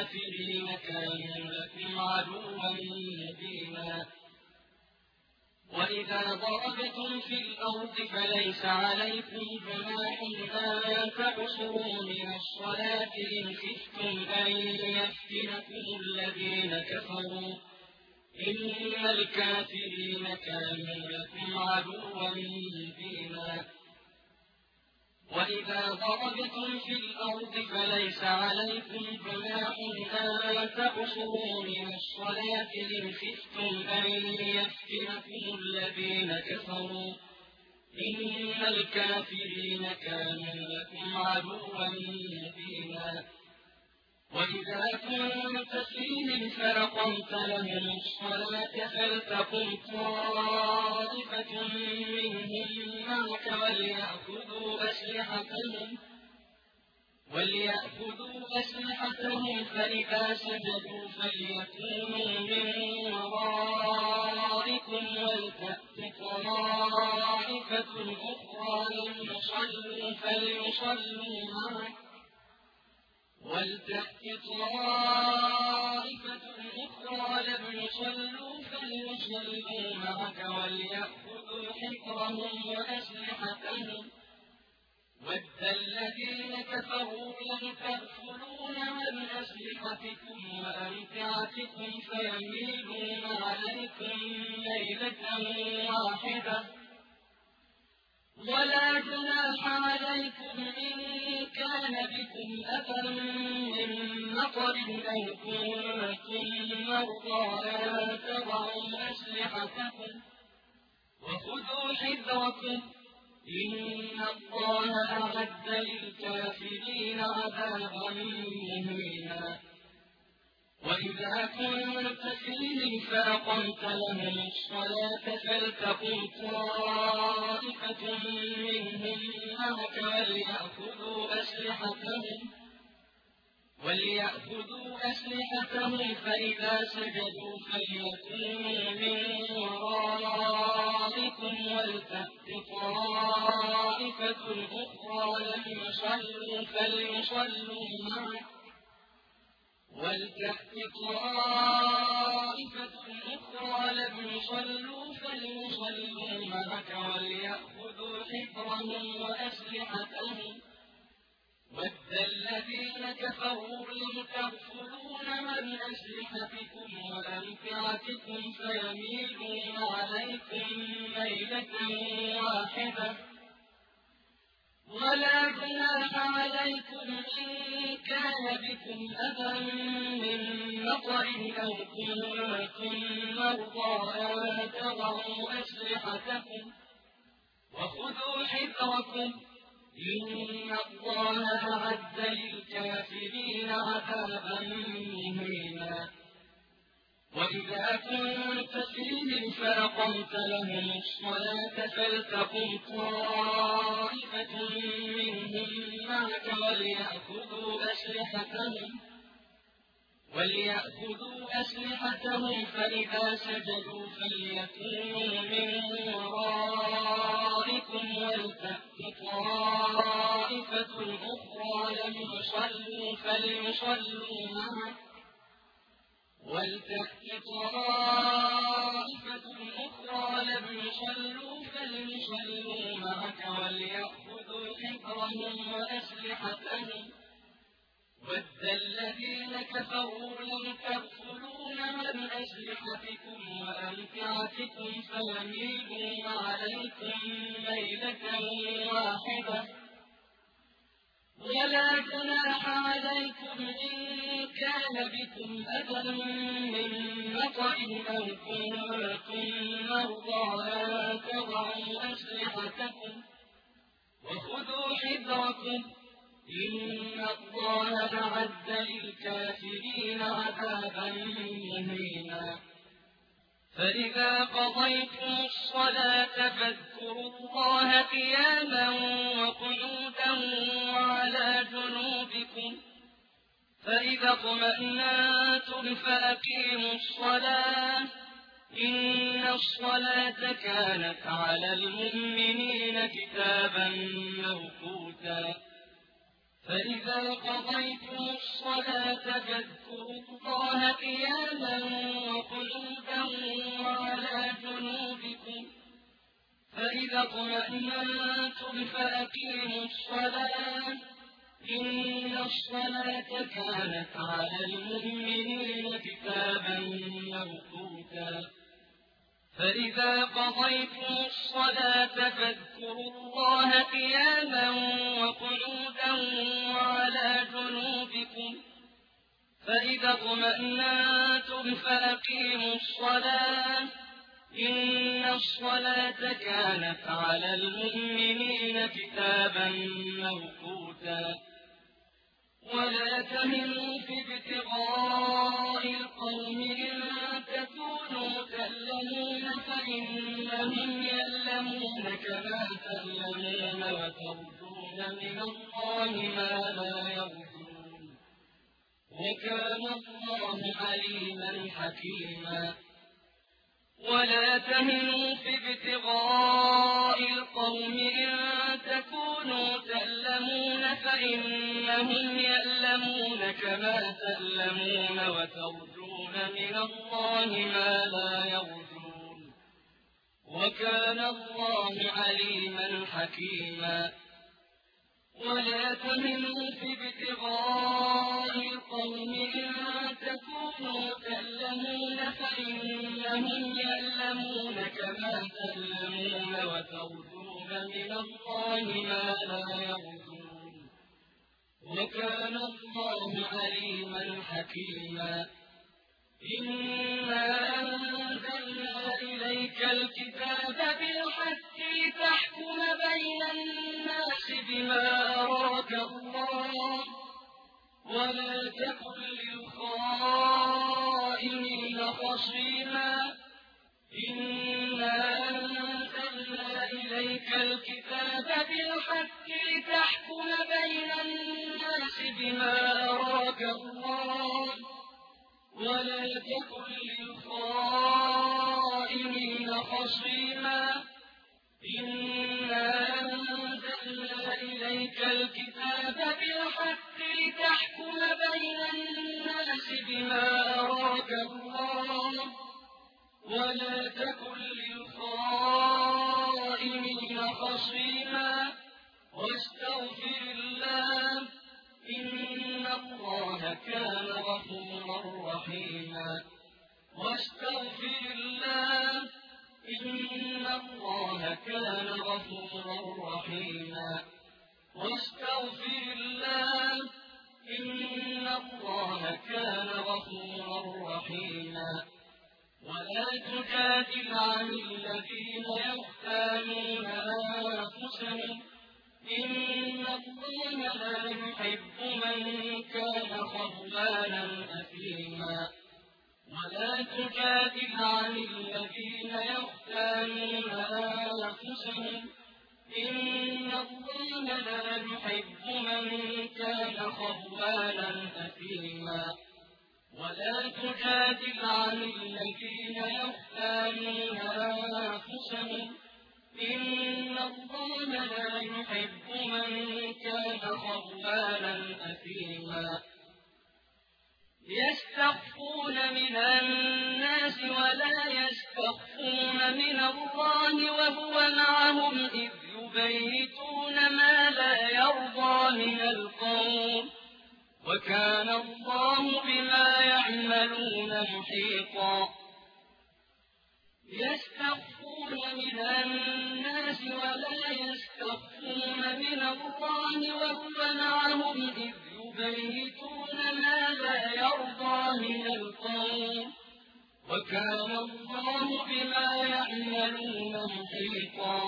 الكافرين كانوا لكم عدوا مبينا وإذا ضربتم في الأرض فليس عليكم جناح أن تقصروا من الصلاة إن خفتم أن يفتنكم الذين كفروا إن الكافرين كانوا لكم عدوا مبينا وإذا ضربتم في الأرض فليس عليكم جناح أن تقصروا من الصلاة إن خفتم أن يفتنكم الذين كفروا إن الكافرين كانوا لكم عدوا مبينا وإذا كنت فيهم فأقمت لهم الصلاة فلتقم طائفة منهم معك وليأخذوا أسلحتهم فإذا سجدوا فليكونوا من ورائكم ولتأت طائفة أخرى لم يصلوا فليصلوا معك وليأخذوا حذرهم وأسلحتهم ود الذين كفروا لو تغفلون عن أسلحتكم وأمتعتكم فيميلون عليكم ليلة واحدة ولا جناح عليكم إن كان بكم أذى من مطر أو كنتم مرضى أن تضعوا أسلحتكم وخذوا حذركم إن الله أعد للكافرين عذابا مهينا وإذا كنت فيهم فأقمت لهم الصلاة فلتقم طائفة منهم معك وليأخذوا أسلحتهم فإذا سجدوا فليكونوا من ورائكم ولتأت طائفة أخرى لم يصلوا فليصلوا معك وليأخذوا حذرهم وأسلحتهم ود الذين كفروا لو تغفلون عن أسلحتكم وأمتعتكم فيميلون عليكم ميلة واحدة ولا جناح عليكم إن كان بكم أذى من مطر أو كنتم مرضى أن تضعوا أسلحتكم وخذوا حذركم إن الله أعد للكافرين عذابا مهينا وإذا كنت فيهم فأقمت لهم الصلاة فلتقم طائفة منهم معك وليأخذوا أسلحتهم فإذا سجدوا فليكونوا من ورائكم ولتأت طائفة أخرى لم يصلوا فليصلوا معك وليأخذوا حذرهم وأسلحتهم ود الذين كفروا لو تغفلون عن أسلحتكم وأمتعتكم فيميلون عليكم ميلة واحدة ولا جناح عليكم إن كان بكم أذى من مطر أو كنتم مرضى أن تضعوا أسلحتكم وخذوا حذركم إن الله أعد للكافرين عذابا مهينا فإذا قضيتم الصلاة فاذكروا الله قياما وقعودا وعلى جنوبكم فإذا اطمأننتم فأقيموا الصلاة إن الصلاة كانت على المؤمنين كتابا موقوتا فإذا قضيتم الصلاة فاذكروا الله قياما وقعودا وعلى جنوبكم فإذا اطمأننتم فأقيموا الصلاة إن الصلاة كانت على المؤمنين كتابا موقوتا فإذا قضيتم الصلاة فاذكروا الله قياما وقعودا وعلى جنوبكم فإذا اطمأننتم فأقيموا الصلاة إن الصلاة كانت على المؤمنين كتابا موقوتا ولا تهنوا في ابتغاء القوم إن تكونوا تألمون فإنهم يألمون كما تألمون وترجون من الله ما لا يرجون وكان الله عليما حكيما ولا تهنوا في ابتغاء القوم إن تكونوا تألمون فإنهم يألمون كما تألمون وترجون من الله ما لا يرجون وكان الله عليما حكيما ولا تهنوا في ابتغاء القوم إن تكونوا تألمون فإنهم يألمون كما تألمون وترجون من الله ما لا يرجون وكان الله عليما حكيما إنا أنزلنا إليك الكتاب بالحق لتحكم بين الناس بما أراك الله ولا تكن للخائنين خصيما إنا أنزلنا إليك الكتاب بالحق لتحكم بين الناس بما أراك الله ولا تكن للخائنين خصيما إنا أنزلنا إليك الكتاب بالحق لتحكم بين الناس بما أراك الله ولا تكن للخائنين خصيما واستغفر الله إن الله كان غفورا رحيما واستغفر الله إن الله كان غفورا رحيما واستغفر الله إن الله كان غفورا رحيما ولا تجادل عن الذين يختانون أنفسهم إن الله لا يحب من كان خوانا أثيما ولا تجادل عن الذين يختانون أنفسهم إن الله لا يحب من كان خوانا أثيما ولا تجادل عن الذين يختانون أنفسهم إن الله لا يحب من كان خوانا أثيما يستخفون من الناس ولا يستخفون من الله وهو معهم إذ يبيتون ما لا يرضى من القول وكان الله بما يعملون محيطا يستخفون من الناس ولا يستخفون من الله وهو معهم إذ يبيتون ما لا يرضى من القول وكان الله بما يعملون محيطا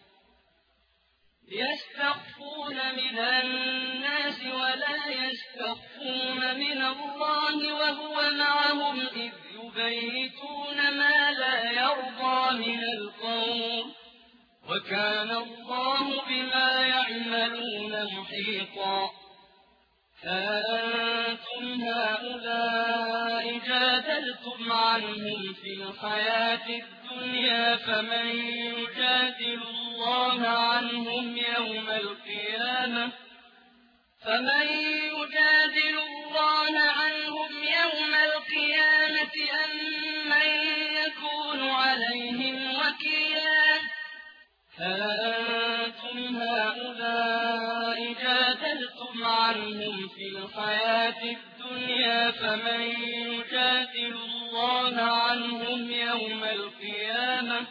يستخفون من الناس ولا يستخفون من الله وهو معهم إذ يبيتون ما لا يرضى من القول وكان الله بما يعملون محيطا فأنتم هؤلاء جادلتم عنهم في الحياة الدنيا فمن يجادل الله عنهم يوم القيامة أم من يكون عليهم وكيلا ها أنتم هؤلاء جادلتم عنهم في الحياة الدنيا فمن يجادل الله عنهم يوم القيامة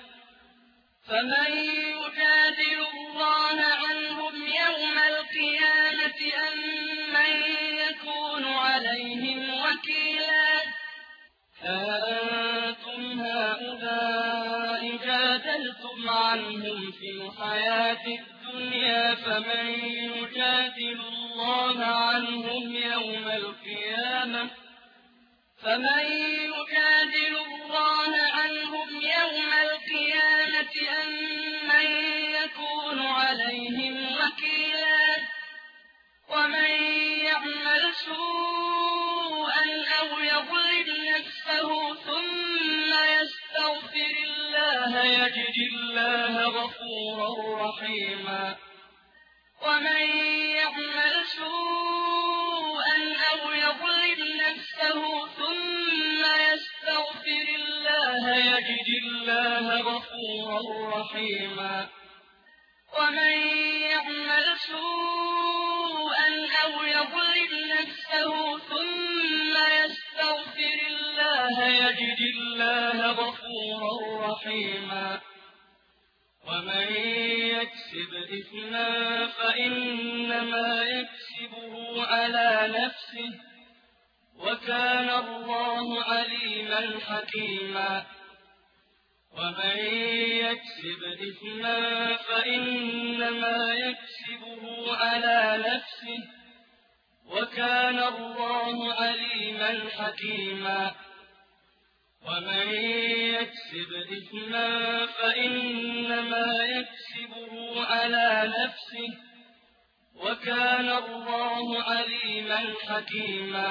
أم من يكون عليهم وكيلا ها أنتم هؤلاء جادلتم عنهم في الحياة الدنيا فمن يجادل الله عنهم يوم القيامة أم من يكون عليهم وكيلا ومن يعمل سوءا أو يظلم نفسه ثم يستغفر الله يجد الله غفورا رحيما ومن يعمل سوءا أو يظلم نفسه ثم يستغفر الله يجد الله غفورا رحيما ومن يكسب إثما فإنما يكسبه على نفسه وكان الله عليما حكيما ومن يكسب إثما فإنما يكسبه على نفسه وكان الله عليما حكيما ومن يكسب إثما فإنما يكسبه على نفسه وكان الله عليما حكيما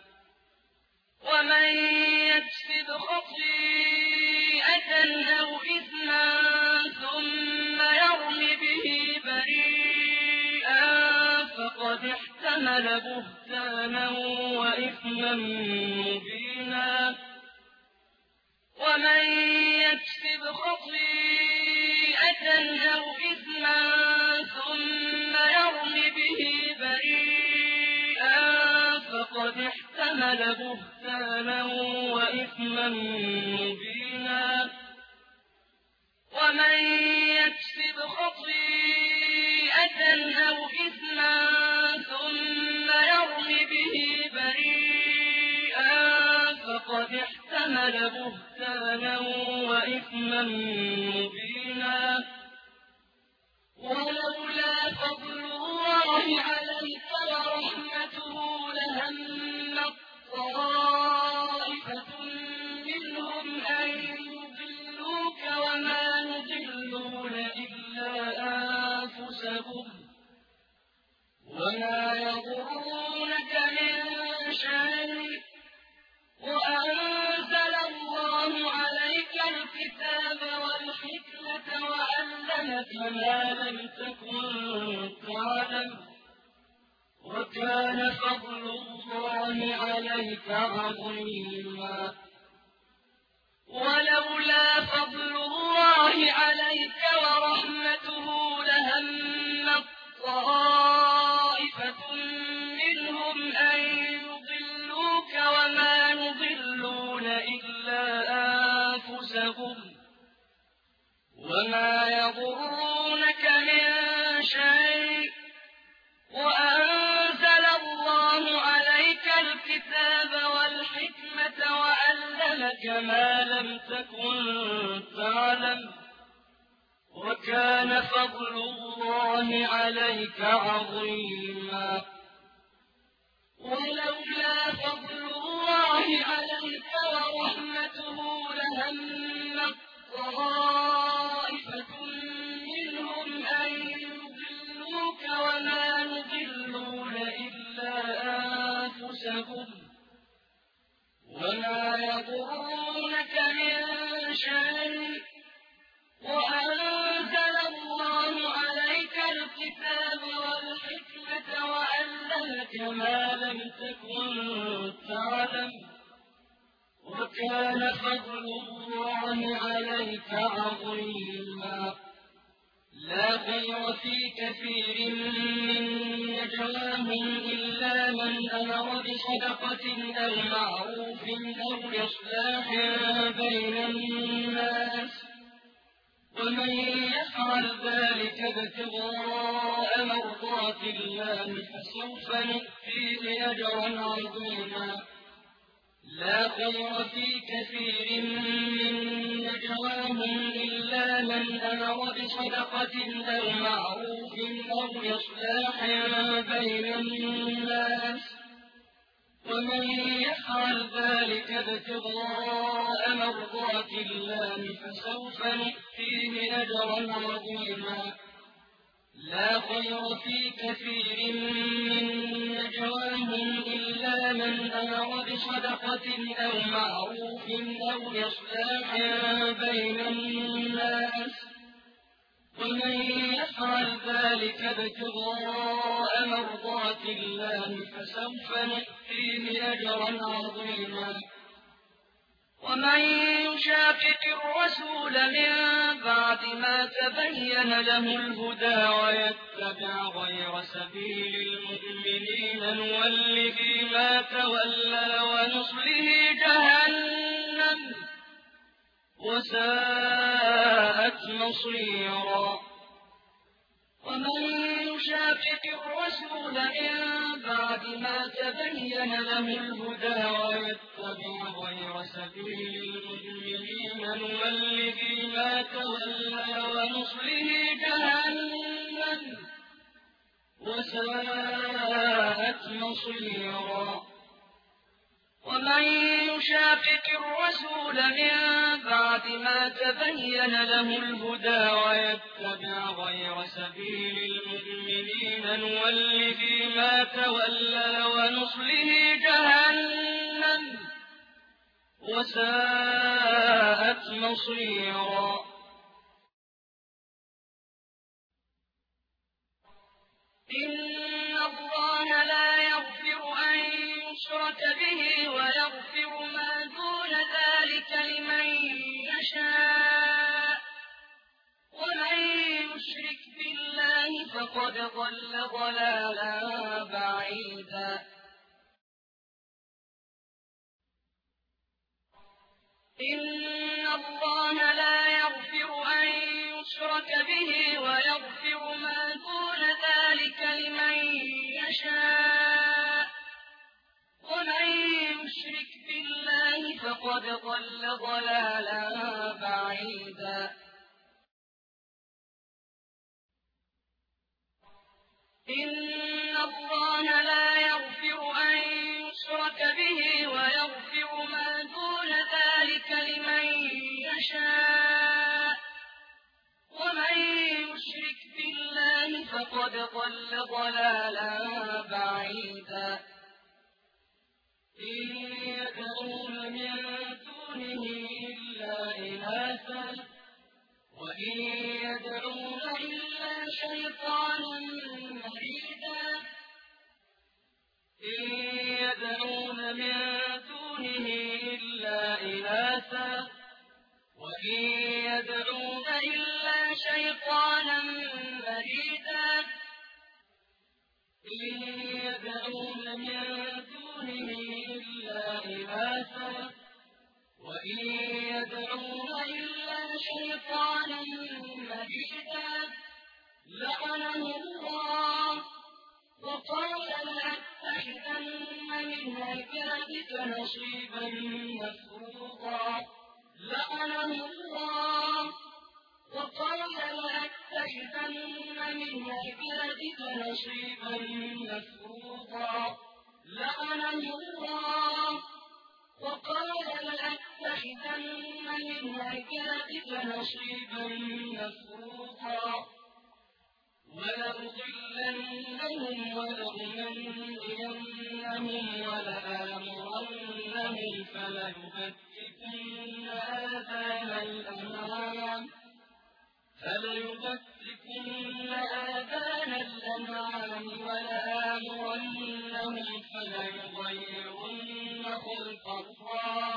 ومن يكسب خطيئة أو إثما ثم يرم به بريئا فقد احتمل بهتانا وإثما مبينا ومن يكسب خطيئة أو إثما ثم يرم به بريئا فقد احتمل بهتانا وإثما مبينا ولولا فضل الله عليك ورحمته لهمت طائفة منهم أن يضلوك وما يضلون إلا أنفسهم وما يضرونك من شيء وأنزل الله عليك الكتاب والحكمة وعلمك ما لم تكن تعلم وكان فضل الله عليك عظيما ولولا فضل الله عليك ورحمته لهمت طائفة منهم أن يضلوك وما يضلون إلا أنفسهم وما يضرونك من شيء وأنزل الله عليك الكتاب والحكمة وعلمك ما لم تكن تعلم وكان فضل الله عليك عظيما ولولا فضل الله عليك ورحمته لهمت طائفة منهم أن يضلوك وما يضلون إلا أنفسهم وما يضرونك من شيء وأنزل الله عليك الكتاب والحكمة وعلمك ما لم تكن تعلم وكان فضل الله عليك عظيما لا خير في كثير من نجواهم إلا من أمر بصدقة أو معروف أو إصلاح بين الناس ومن يفعل ذلك ابتغاء مرضات الله فسوف نؤتيه أجرا عظيما لا خير في كثير من نجواهم إلا من أمر بصدقة أو معروف أو إصلاح بين الناس ومن يفعل ذلك ابتغاء مرضات الله فسوف نؤتيه أجرا عظيما لا خير في كثير من نجواهم إلا من أمر بصدقة أو معروف أو إصلاح بين الناس ومن يفعل ذلك ابتغاء مرضات الله فسوف نؤتيه أجرا عظيما ومن يشاقق الرسول من بعد ما تبين له الهدى ويتبع غير سبيل المؤمنين نوله ما تولى ونصله جهنم وساءت مصيرا ومن يشاقق الرسول من بعد ما تبين له الهدى ويتبع غير سبيل المؤمنين نوله ما تولى ونصله جهنم وساءت مصيرا ومن يشاقق الرسول من بعد ما تبين له الهدى ويتبع غير سبيل المؤمنين نوله ما تولى ونصله جهنم وساءت مصيرا إن الله لا يغفر أن يشرك به ويغفر ما دون ذلك لمن يشاء ومن يشرك بالله فقد ضل ضلالا بعيدا إن الله لا يغفر أن يشرك به ويغفر ما دون ذلك لمن يشاء ومن يشرك بالله فقد ضل ضلالا بعيدا إن الله لا يغفر أن يشرك به ويغفر ما دون ذلك لمن يشاء ومن يشرك بالله فقد ضل ضلالا بعيدا إن يدعون من دونه إلا إناثا وإن يدعون إلا شيطانا مريدا إن يدعون من دونه إلا إناثا وإن يدعون إلا شيطانا مريدا إن يدعون من دونه إلا إناثا وإن يدعون إلا شيطانا مريدا لعنه الله وقال لأتخذن من عبادك نصيبا مفروضا لعنه الله وقال لأتخذن من عبادك نصيبا مفروضا لعنه الله وقال لأتخذن من عبادك نصيبا مفروضا ولأضلنهم ولأمنينهم ولآمرنهم فليبتكن آذان الأنعام ولآمرنهم فليغيرن خلق الله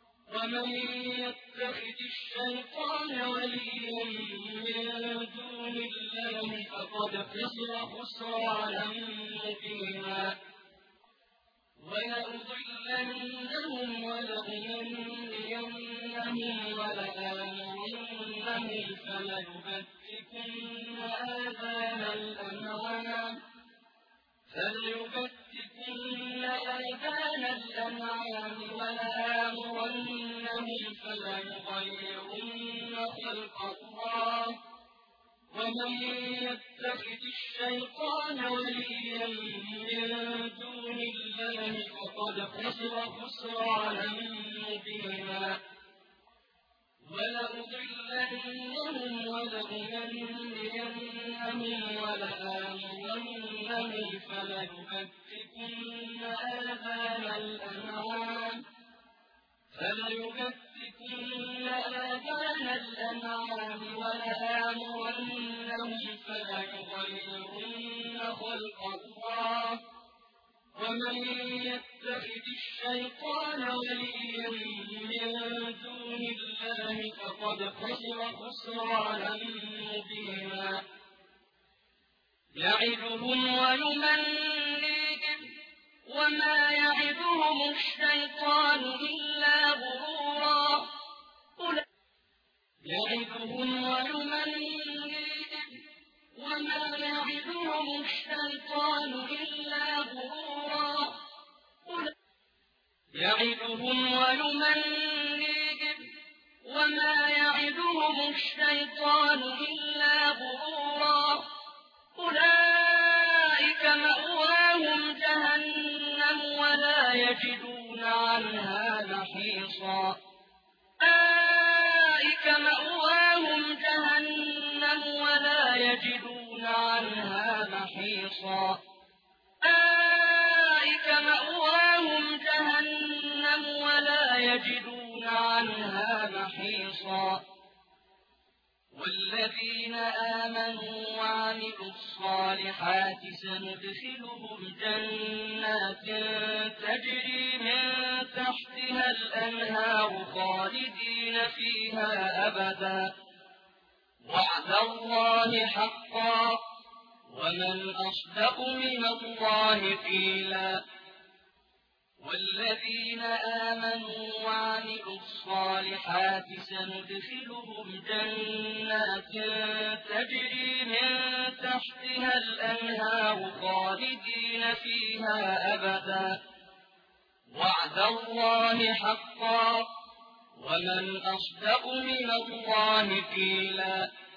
ومن يتخذ الشيطان وليا من دون خسر خسرانا مبينا ولأضلنهم ولأمنينهم ولآمرنهم فليبتكن آذان الأنعام ولآمرنهم فليغيرن خلق الله ومن يتخذ الشيطان وليا من دون الله فقد خسر خسرانا مبينا ولأضلنهم ولأمنينهم ولآمرنهم فليبتكن آذان الأنعام ولآمرنهم فليغيرن خلق الله ومن يتخذ الشيطان وليا من دون الله فقد خسر خسرانا مبينا يعدهم ويمنيهم وما يعدهم الشيطان إلا غرورا يعدهم ويمنيهم وما يعدهم الشيطان إلا غرورا يعدهم ويمنيهم وما يعدهم الشيطان إلا غرورا أولئك مأواهم جهنم ولا يجدون عنها محيصا أولئك مأواهم جهنم ولا يجدون عنها محيصا أولئك مأواهم جهنم ولا يجدون عنها محيصا والذين آمنوا وعملوا الصالحات سندخلهم جنات تجري من تحتها الأنهار خالدين فيها أبدا وعد الله حقا ومن أصدق من الله قيلا والذين آمنوا وعملوا الصالحات سندخلهم جنات تجري من تحتها الأنهار خالدين فيها أبدا وعد الله حقا ومن أصدق من الله قيلا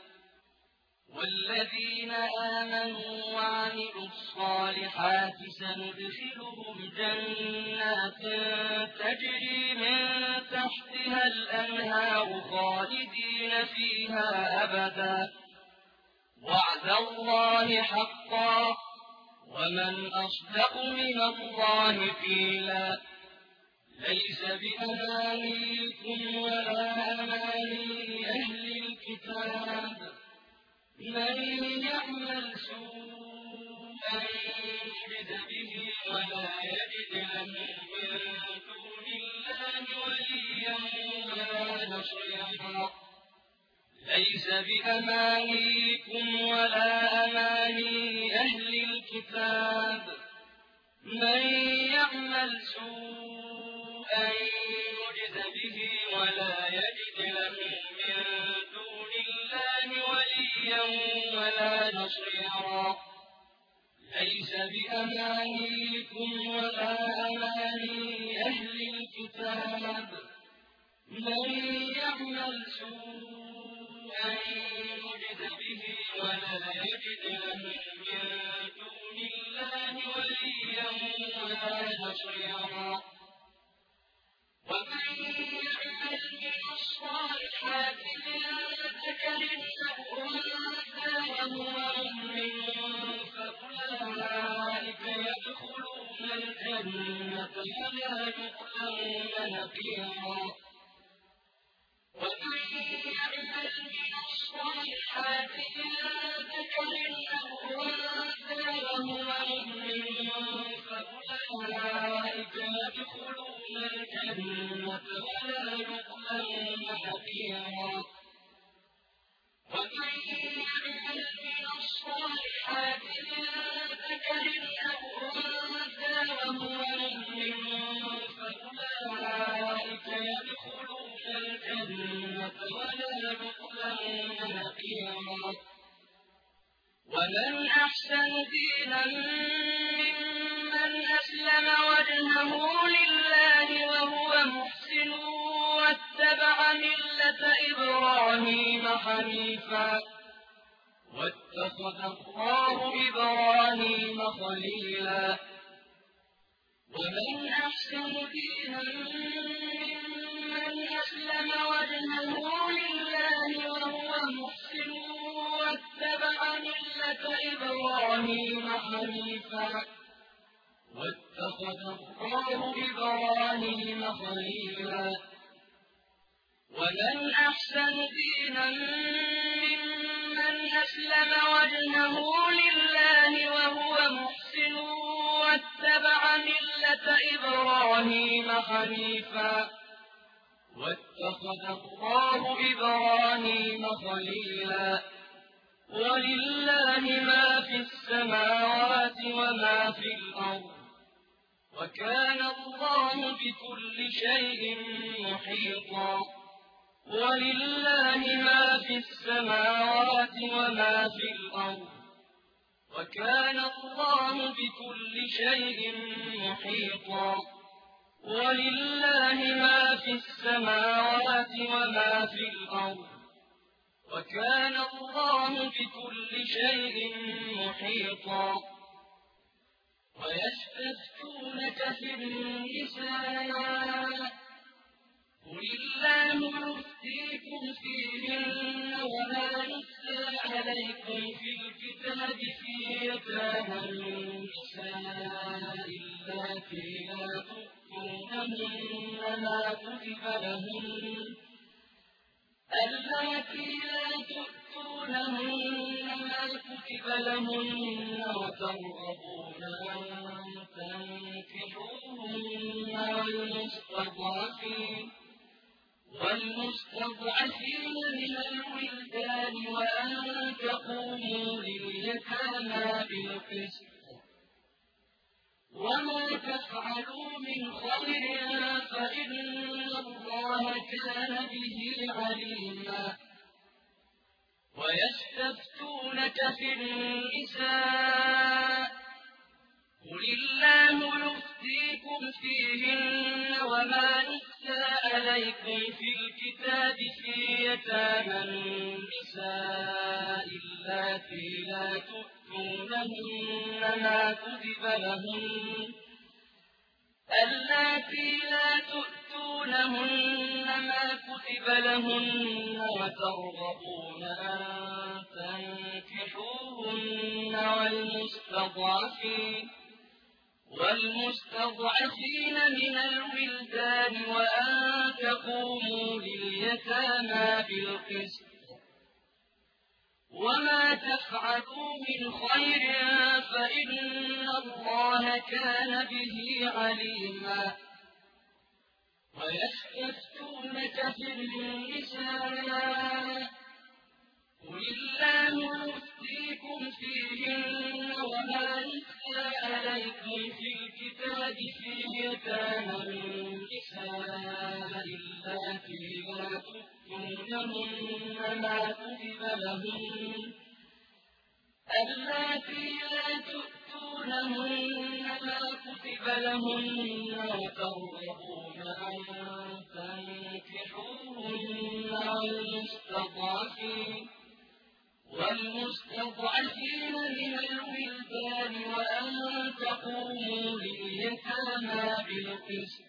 والذين آمنوا وعملوا الصالحات سندخلهم جنات تجري من تحتها الأنهار خالدين فيها أبدا وعد الله حقا ومن أصدق من الله قيلا ليس بأمانيكم ولا أماني أهل الكتاب من يعمل سوءا يجد به ولا يجد له من دون الله وليا ولا نصيرا ليس بأمانيكم ولا أماني أهل الكتاب من يعمل سوءا يجد به ولا يجد له من دون الله وليا ولا نصيرا ليس بأمانيكم ولا أماني أهل الكتاب من يعمل سوءا يجد به ولا يجد له من دون الله وليا ولا نصيرا ومن يعمل من الصالحات من ذكر أو أنثى وهو مؤمن فأولئك يدخلون الجنة ولا يظلمون نقيرا ومن يعمل من الصالحات من ذكر أو أنثى وهو مؤمن فأولئك يدخلون الجنة ولا يظلمون نقيرا ومن يعمل من الصالحات من ذكر أو أنثى وهو مؤمن فأولئك يدخلون الجنة ولا يظلمون نقيرا. ومن أحسن دينا ممن أسلم وجهه لله وهو محسن واتبع ملة إبراهيم حنيفا واتخذ الله إبراهيم خليلا. ومن أحسن دينا ممن أسلم وجهه لله وهو محسن واتبع ملة إبراهيم حنيفا واتخذ الله إبراهيم خليلا. ومن أحسن دينا ممن أسلم وجهه لله وهو محسن واتبع ملة إبراهيم حنيفا واتخذ الله إبراهيم خليلا. ولله ما في السماوات وما في الأرض وكان الله بكل شيء محيطا. ولله ما في السماوات وما في الأرض وكان الله بكل شيء محيطا. ولله ما في السماوات وما في الأرض وكان الله بكل شيء محيطا. ويستفتونك في النساء قل الله يفتيكم فيهن وما يتلى عليكم في الكتاب في يتامى النساء اللاتي لا تؤتونهن ما كتب لهن وترغبون أن تنكحوهن والمستضعفين من الولدان وأن تقوموا لليتامى بالقسط. وما تفعلوا من خير فإن الله كان به عليما. ويستفتونك في النساء قل الله يفتيكم فيهن وما يتلى عليكم في الكتاب في يتامى النساء اللاتي لا تؤتونهن ما كتب لهن وترغبون أن تنكحوهن والمستضعفين من الولدان وأن تقوموا لليتامى بالقسط. وما تفعلوا من خير فإن الله كان به عليما. ويستفتونك في النساء قل الله يفتيكم فيهن وما يتلى عليكم في الكتاب في يتامى النساء اللاتي لا تؤتونهن ما كتب لهن وترغبون أن تنكحوهن والمستضعفين من الولدان وأن تقوموا لليتامى بالقسط.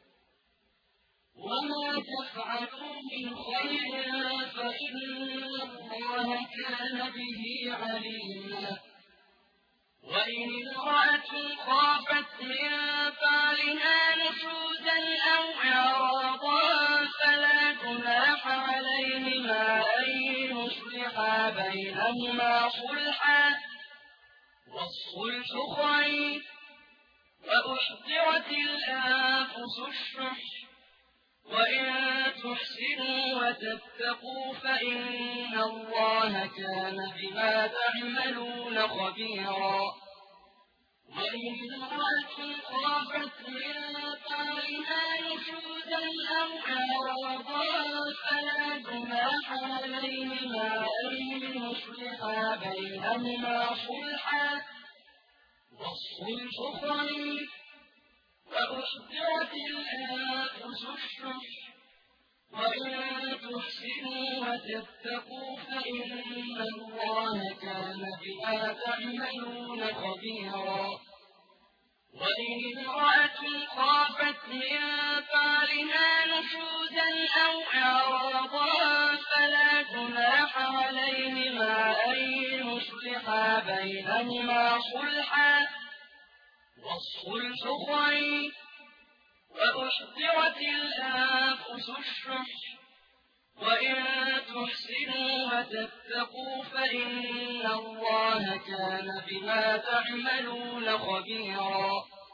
وما تفعلوا من خير فإن الله كان به عليما. وإن امرأة خافت من بعلها نشوزا أو إعراضا فلا جناح عليهما أن يصلحا بينهما صلحا والصلح خير. وأحضرت الأنفس الشح وإن تحسنوا وتتقوا فإن الله كان بما تعملون خبيرا وإن امرأة خافت من بعلها نشوزا أو إعراضا فلا جناح عليهما أن يصلحا بينهما صلحا والصلح خير وأحضرت الأنفس الشح وإن تحسنوا وتتقوا فإن الله كان بما تعملون خبيرا وإن امرأة خافت من بعلها نشوزا أو إعراضا فلا جناح عليهما أن يصلحا بينهما صلحا والصلح خير وأحضرت الأنفس الشح وإن تحسنوا وتتقوا فإن الله كان بما تعملون خبيرا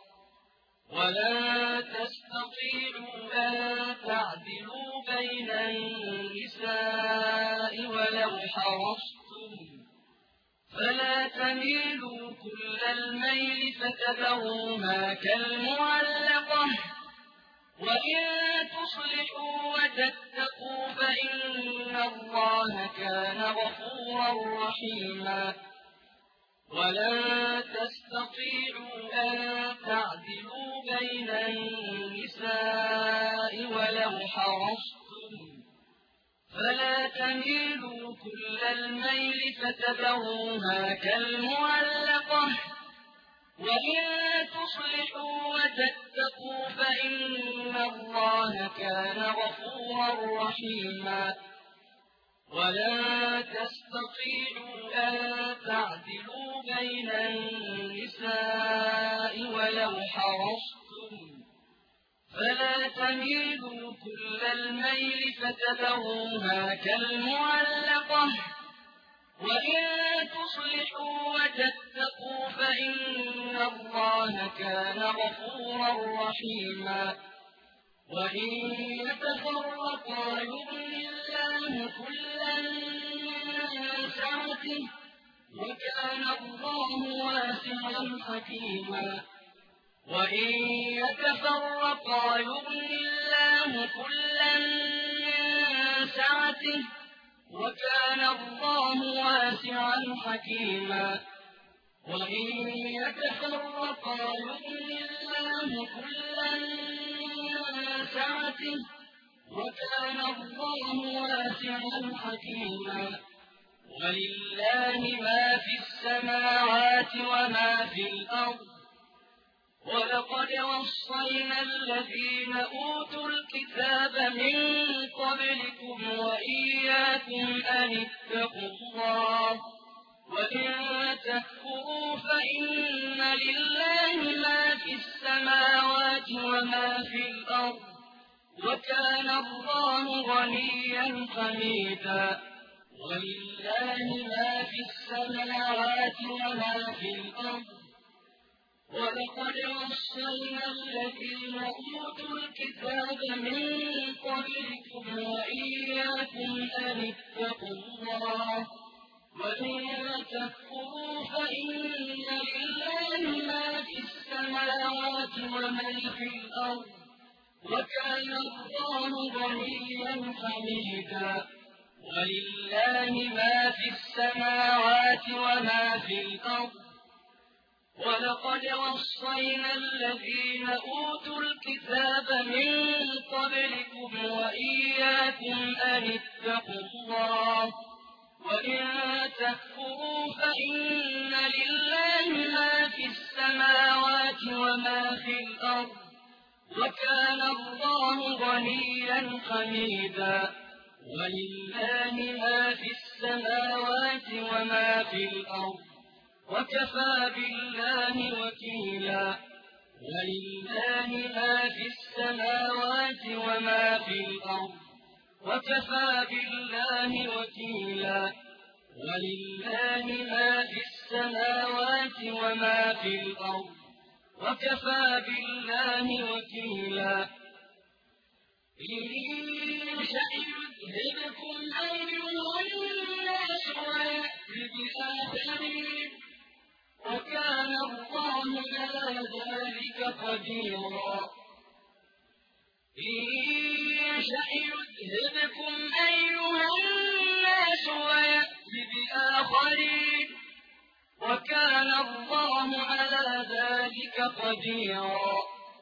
ولن تستطيعوا أن تعدلوا بين النساء ولو حرصتم فلا تميلوا كل الميل فتذروها كالمعلقة وإن تصلحوا وتتقوا فإن الله كان غفورا رحيما ولن تستطيعوا أن تعدلوا بين النساء ولو حرصتم فلا تميلوا كل الميل فتذروها كالمعلقة وإن تصلحوا وتتقوا فإن الله كان غفورا رحيما ولن تستطيعوا أن تعدلوا بين النساء ولو حرصتم فلا تميلوا كل الميل فتذروها كالمعلقة وإن تصلحوا وتتقوا فإن الله كان غفورا رحيما وإن يتفرقا يغني الله كلا من سعته وكان الله واسعا حكيما وإن يتفرقا يغني الله كلا من سعته وكان الله واسعا حكيما وإن يتفرقا يغني الله كلا من سعته وكان الله واسعا حكيما ولله ما في السماوات وما في الأرض ولقد وصينا الذين أوتوا الكتاب من قبلكم وإياكم أن اتقوا الله وإن تكفروا فإن لله ما في السماوات وما في الأرض وكان الله غنيا حميدا ولله ما في السماوات وما في الأرض ولقد وصينا الذين أوتوا الكتاب من قبلكم وإياكم أن اتقوا الله وإن تكفروا فإن لله ما في السماوات وما في الأرض وكان الله غنيا حميدا ولله ما في السماوات وما في الأرض ولقد وصينا الذين أوتوا الكتاب من قبلكم وإياكم أن اتقوا الله وإن تكفروا فإن لله ما في السماوات وما في الأرض وكان الله غنيا حميدا ولله ما في السماوات وما في الأرض وكفى بالله وكيلا ولله ما في السماوات وما في الأرض وكفى بالله وكيلا ولله ما في السماوات وما في الأرض. وكفى بالله وكيلا ولله ما في السماوات وما في الأرض. وكفى بالله وكيلا. ولله ما في السماوات وما في الأرض. وكفى بالله وكيلا. ولله ما في السماوات وما في الأرض. وكفى بالله وكيلا. ولله ما في السماوات وما في الأرض. وكفى بالله وكيلا. إن يشأ يذهبكم أيها الناس ويأت بآخرين وكان الله على ذلك قديرا إن يشأ يذهبكم أيها الناس ويأت بآخرين وكان الله على ذلك قديرا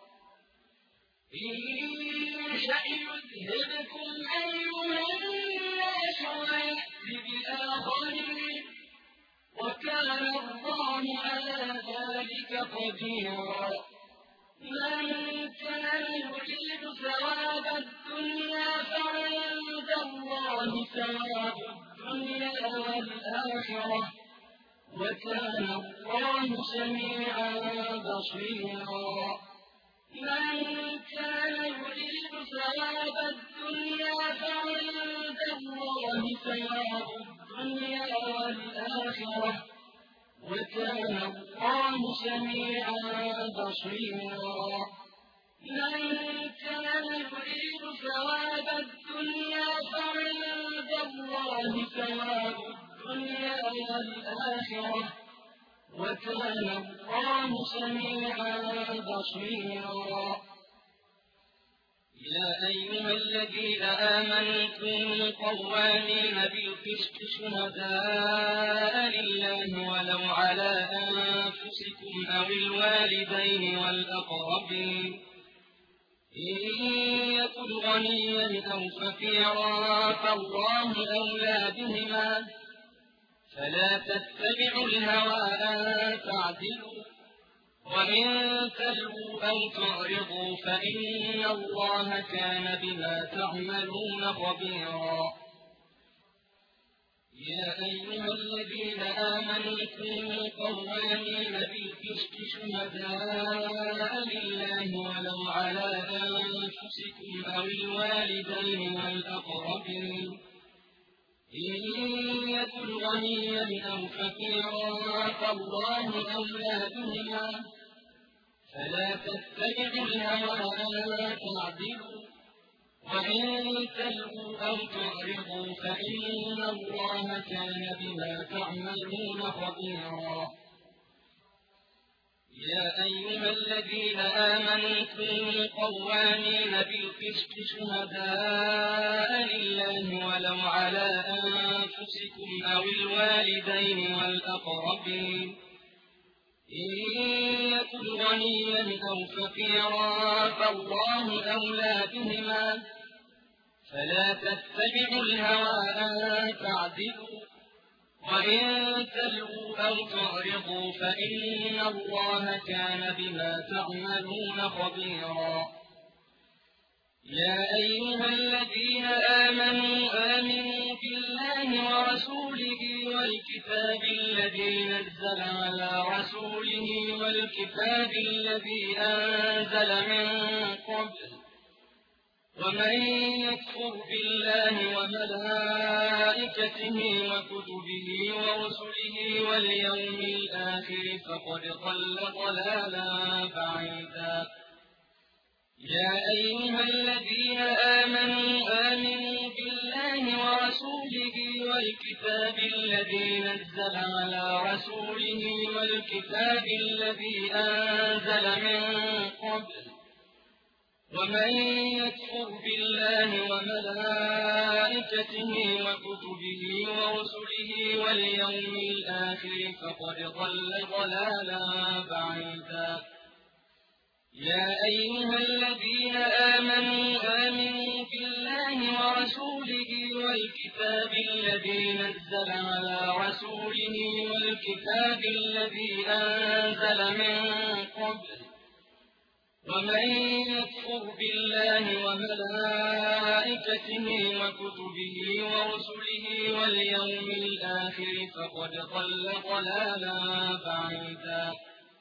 إن يشأ يذهبكم أيها الناس ويأت بآخرين وكان الله على ذلك قديرا من كان يريد ثواب الدنيا فعند الله ثواب الدنيا والآخرة وكان الله سميعا بصيرا من كان يريد ثواب الدنيا فعند الله ثواب الدنيا والآخرة وكان الله سميعا بصيرا من كان يريد ثواب الدنيا فعند الله ثواب الدنيا والآخرة وكان الله سميعا بصيرا يا أيها الذين آمنوا كونوا قوامين بالقسط شهداء لله ولو على أنفسكم أو الوالدين والأقربين إن يكن غنيا أو فقيرا فالله أولى بهما فلا تتبعوا الهوى أن تعدلوا وإن تلووا أو تعرضوا فإن الله كان بما تعملون خبيرا يا أيها الذين آمنوا كونوا قوامين بالقسط شهداء لله ولو على أنفسكم أو الوالدين والأقربين إن يكن غنيا أو فقيرا فالله أولى بهما فلا تتبعوا الهوى أن تعدلوا وإن تلووا أو تعرضوا فإن الله كان بما تعملون خبيرا يا أيها الذين آمنوا كونوا قوامين بالقسط شهداء لله ولو على أنفسكم أو الوالدين والأقربين إن يكن غنيا أو فقيرا فالله أولى بهما فلا تتبعوا الهوى أن تعدلوا وإن تلووا أو تعرضوا فإن الله كان بما تعملون خبيرا يا أيها الذين آمنوا بالله ورسوله والكتاب الذي نزل على رسوله والكتاب الذي أنزل من قبل ومن يكفر بالله وملائكته وكتبه ورسله واليوم الآخر فقد ضل ضلالا بعيدا يا أيها الذين آمنوا بالله ورسوله والكتاب الذي نزل على رسوله والكتاب الذي أنزل من قبل ومن يكفر بالله وملائكته وكتبه ورسله واليوم الآخر فقد ضل ضلالا بعيدا يا أيها الذين آمنوا بالله ورسوله والكتاب الذي نزل على رسوله والكتاب الذي أنزل من قبل ومن يكفر بالله وملائكته وكتبه ورسله واليوم الآخر فقد ضل ضلالا بعيدا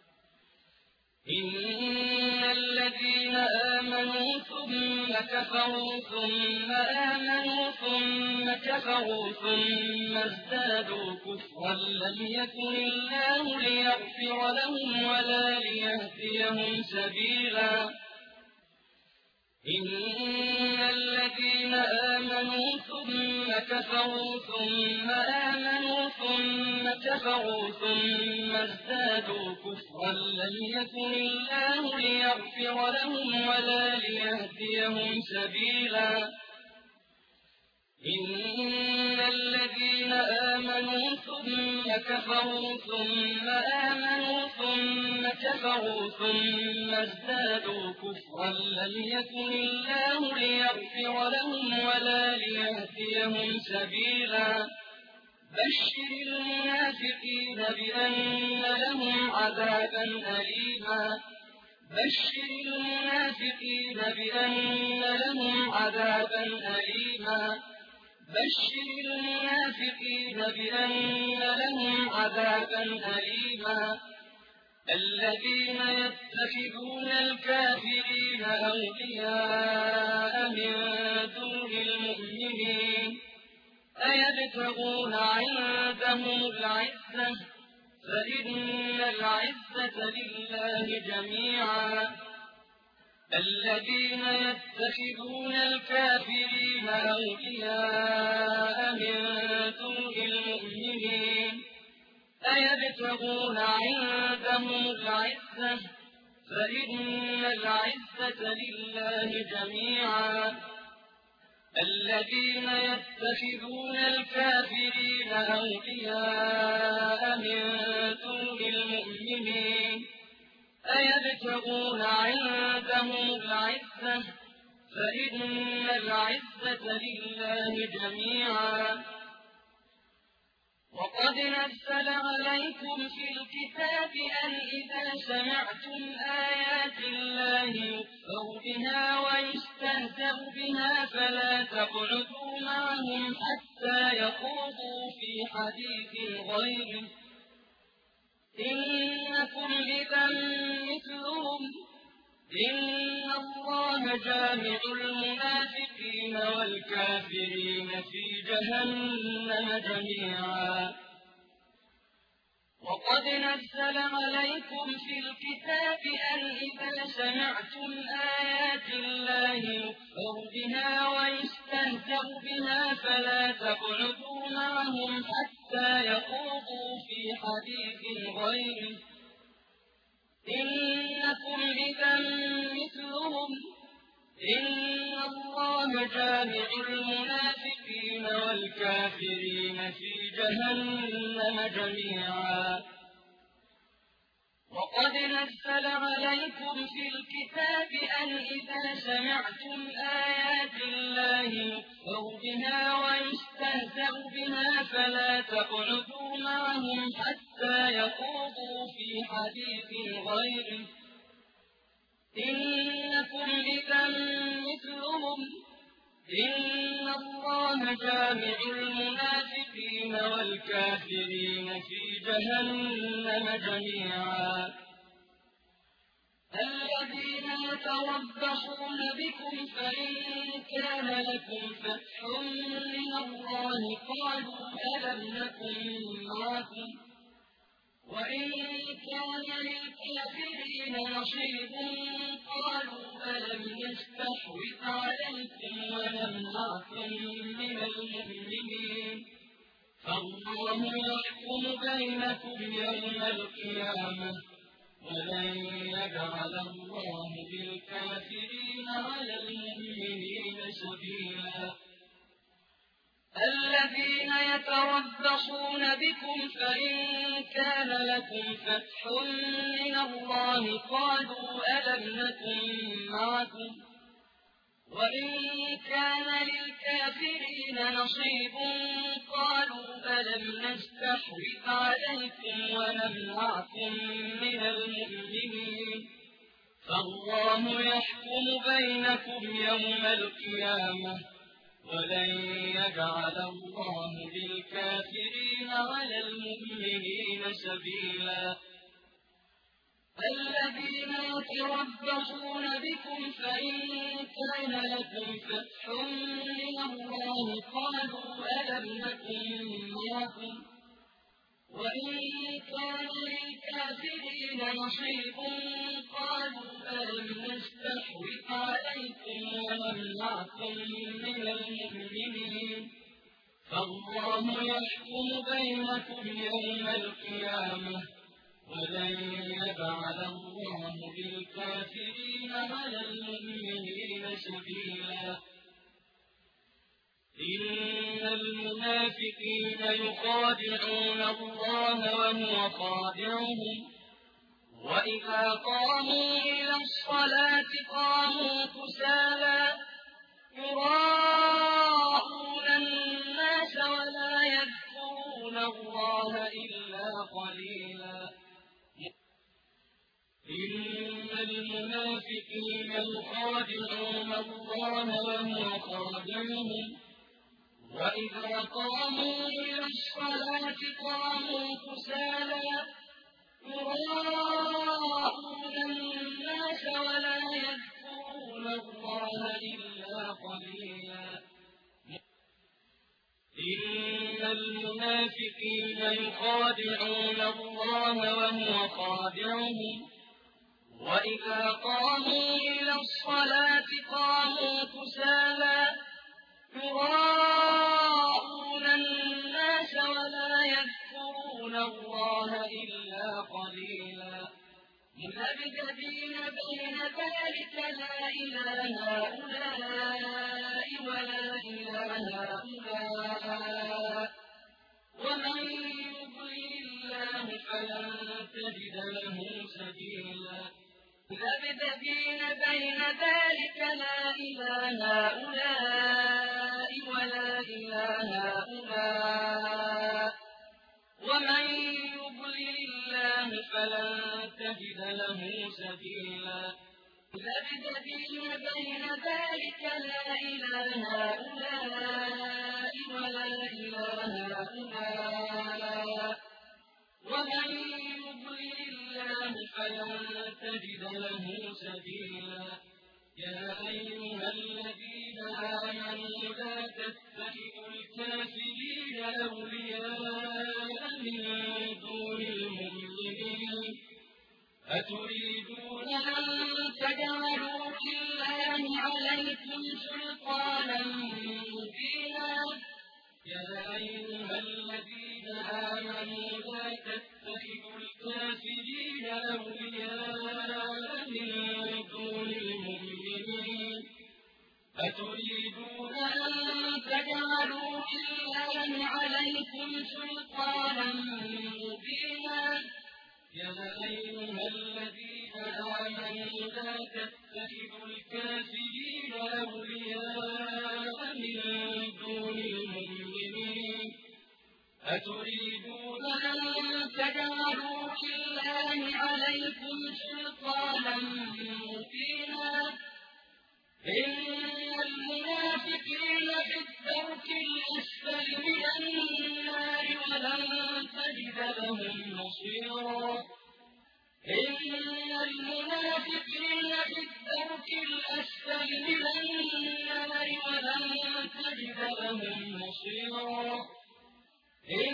إن الذين آمنوا ثم كفروا ثم آمنوا ثم كفروا ثم ازدادوا كفرا لم يكن الله ليغفر لهم ولا ليهديهم سبيلا إن الذين آمنوا ثم كفروا ثم آمنوا ثم كفروا ثم ازدادوا كفرا لم يكن الله ليغفر لهم ولا ليهديهم سبيلا إن الذين آمنوا ثم كفروا ثم آمنوا ثم كفروا ثم ازدادوا كفرا لم يكن الله ليغفر لهم ولا ليهديهم سبيلا بشر المنافقين بأن لهم عذابا أليما بشر المنافقين بأن لهم عذابا أليما بشر المنافقين بأن لهم عذابا أليما الذين يتخذون الكافرين أولياء من دون المؤمنين أيبتغون عندهم العزة فإن العزة لله جميعا الذين يتخذون الكافرين أولياء من دون المؤمنين أيبتغون عندهم العزة فإن العزة لله جميعا الذين يتخذون الكافرين أولياء من دون المؤمنين أيبتغون عندهم العزة فإن العزة لله جميعا وقد نزل عليكم في الكتاب أن إذا سمعتم آيات الله يكفر بها ويستهزأ بها فلا تقعدوا معهم حتى يخوضوا في حديث غيره إنكم إذا مثلهم إن الله جامع المنافقين والكافرين في جهنم جميعا وقد نزل عليكم في الكتاب أن إذا سمعتم آيات الله يكفر بها ويستهزأ بها فلا تقعدوا معهم حتى يخوضوا في حديث غيره إنكم إذا مثلهم إن الله جامع المنافقين والكافرين في جهنم جميعا وقد نزل عليكم في الكتاب أن إذا سمعتم آيات الله يكفر بها ويستهزأ بها فلا تقعدوا معهم حتى يخوضوا في حديث غيره إنكم إذا مثلهم إن الله جامع المنافقين والكافرين في جهنم جميعا الذين يتربصون بكم فإن كان لكم فتح من الله قالوا ألم نكن معكم وإن كان للكافرين نصيب قالوا ألم نستحوذ عليكم ونمنعكم من المؤمنين فالله يحكم بينكم يوم القيامة ولن يجعل الله للكافرين على المؤمنين سبيلا الذين يتربصون بكم فإن كان لكم فتح من الله قالوا ألم نكن معكم وإن كان للكافرين نصيب قالوا ألم نستحوذ عليكم ونمنعكم من المؤمنين فالله يحكم بينكم يوم القيامة ولن يجعل الله للكافرين على المؤمنين سبيلا الذين يتربصون بكم فإن كان لكم فتح من الله قالوا ألم نكن معكم وإن كان للكافرين نصيب قالوا ألم نستحوذ نحوك عليكم ونمنعكم من المؤمنين فالله يحكم بينكم يوم القيامة ولن يجعل الله للكافرين على المؤمنين سبيلا إن المنافقين يخادعون الله وهو خادعهم وإذا قاموا إلى الصلاة قاموا كسالى يراءون الناس ولا يذكرون الله إلا قليلا إن المنافقين يخادعون الله وهو خادعهم وإذا قاموا إلى الصلاة قاموا كسالى يراءون الناس ولا يذكرون الله إلا قليلا إن المنافقين يخادعون الله وهو خادعهم وإذا قاموا إلى الصلاة قاموا كسالى يراءون الناس ولا يذكرون الله إلا قليلا مذبذبين بين ذلك لا إلى هؤلاء ولا إلى هؤلاء ومن يضلل الله فلن تجد له سبيلا مذبذبين بين ذلك لا إلى هؤلاء ولا إلى هؤلاء ومن يضلل الله فلن تجد له سبيلا مذبذبين بين ذلك لا إلى هؤلاء ولا إلى هؤلاء ومن يضلل الله فلن تجد له سبيلا يا أيها الذين آمنوا لا تتخذوا الكافرين أولياء من دون المؤمنين أتريدون أن تجعلوا لله عليكم سلطانا مبينا يا أيها الذين آمنوا لا تتخذوا الكافرين أولياء من دون المؤمنين أتريدون أن تجعلوا لله عليكم سلطانا مبينا يا أيها الذين آمنوا لا تتخذوا الكافرين أولياء من دون المؤمنين أتريدون أن تجعلوا لله عليكم سلطانا مبينا إن المنافقين في الدرك الأسفل من النار ولن تجد لهم نصيرا إن المنافقين في الدرك الأسفل من النار ولن تجد لهم نصيرا إن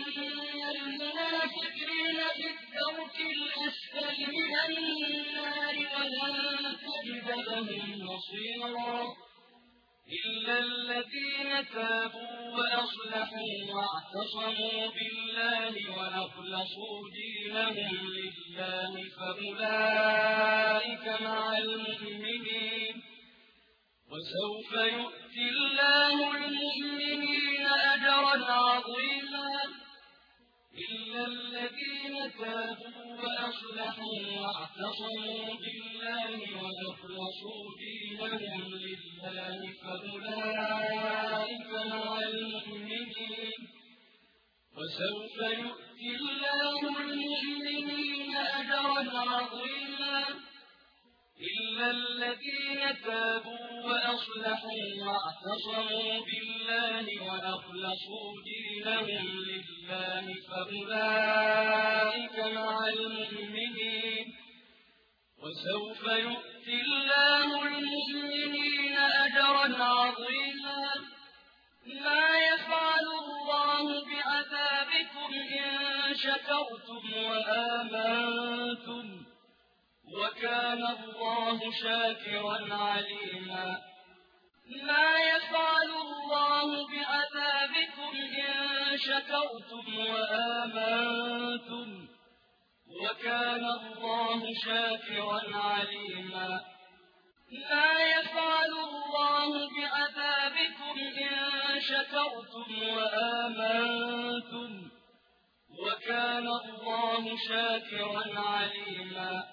المنافقين في الدرك الأسفل من النار ولن تجد لهم نصيرا إلا الذين تابوا وأصلحوا واعتصموا بالله وأخلصوا دينهم لله فأولئك مع المؤمنين وسوف يؤتي الله المؤمنين أجرا عظيما إلا الذين تابوا وأصلحوا واعتصموا بالله وأخلصوا دينهم لله فأولئك مع المؤمنين وسوف يؤتي الله المؤمنين أجرا عظيما إلا الذين تابوا وأصلحوا واعتصموا بالله وأخلصوا دينهم لله فأولئك مع المؤمنين وسوف يؤتي الله المؤمنين أجرا عظيما ما يفعل الله بعذابكم إن شكرتم وآمنتم وكان الله شاكرا عليما ما يفعل الله بعذابكم إن شكرتم وآمنتم وكان الله شاكرا عليما ما يفعل الله بعذابكم إن شكرتم وآمنتم وكان الله شاكرا عليما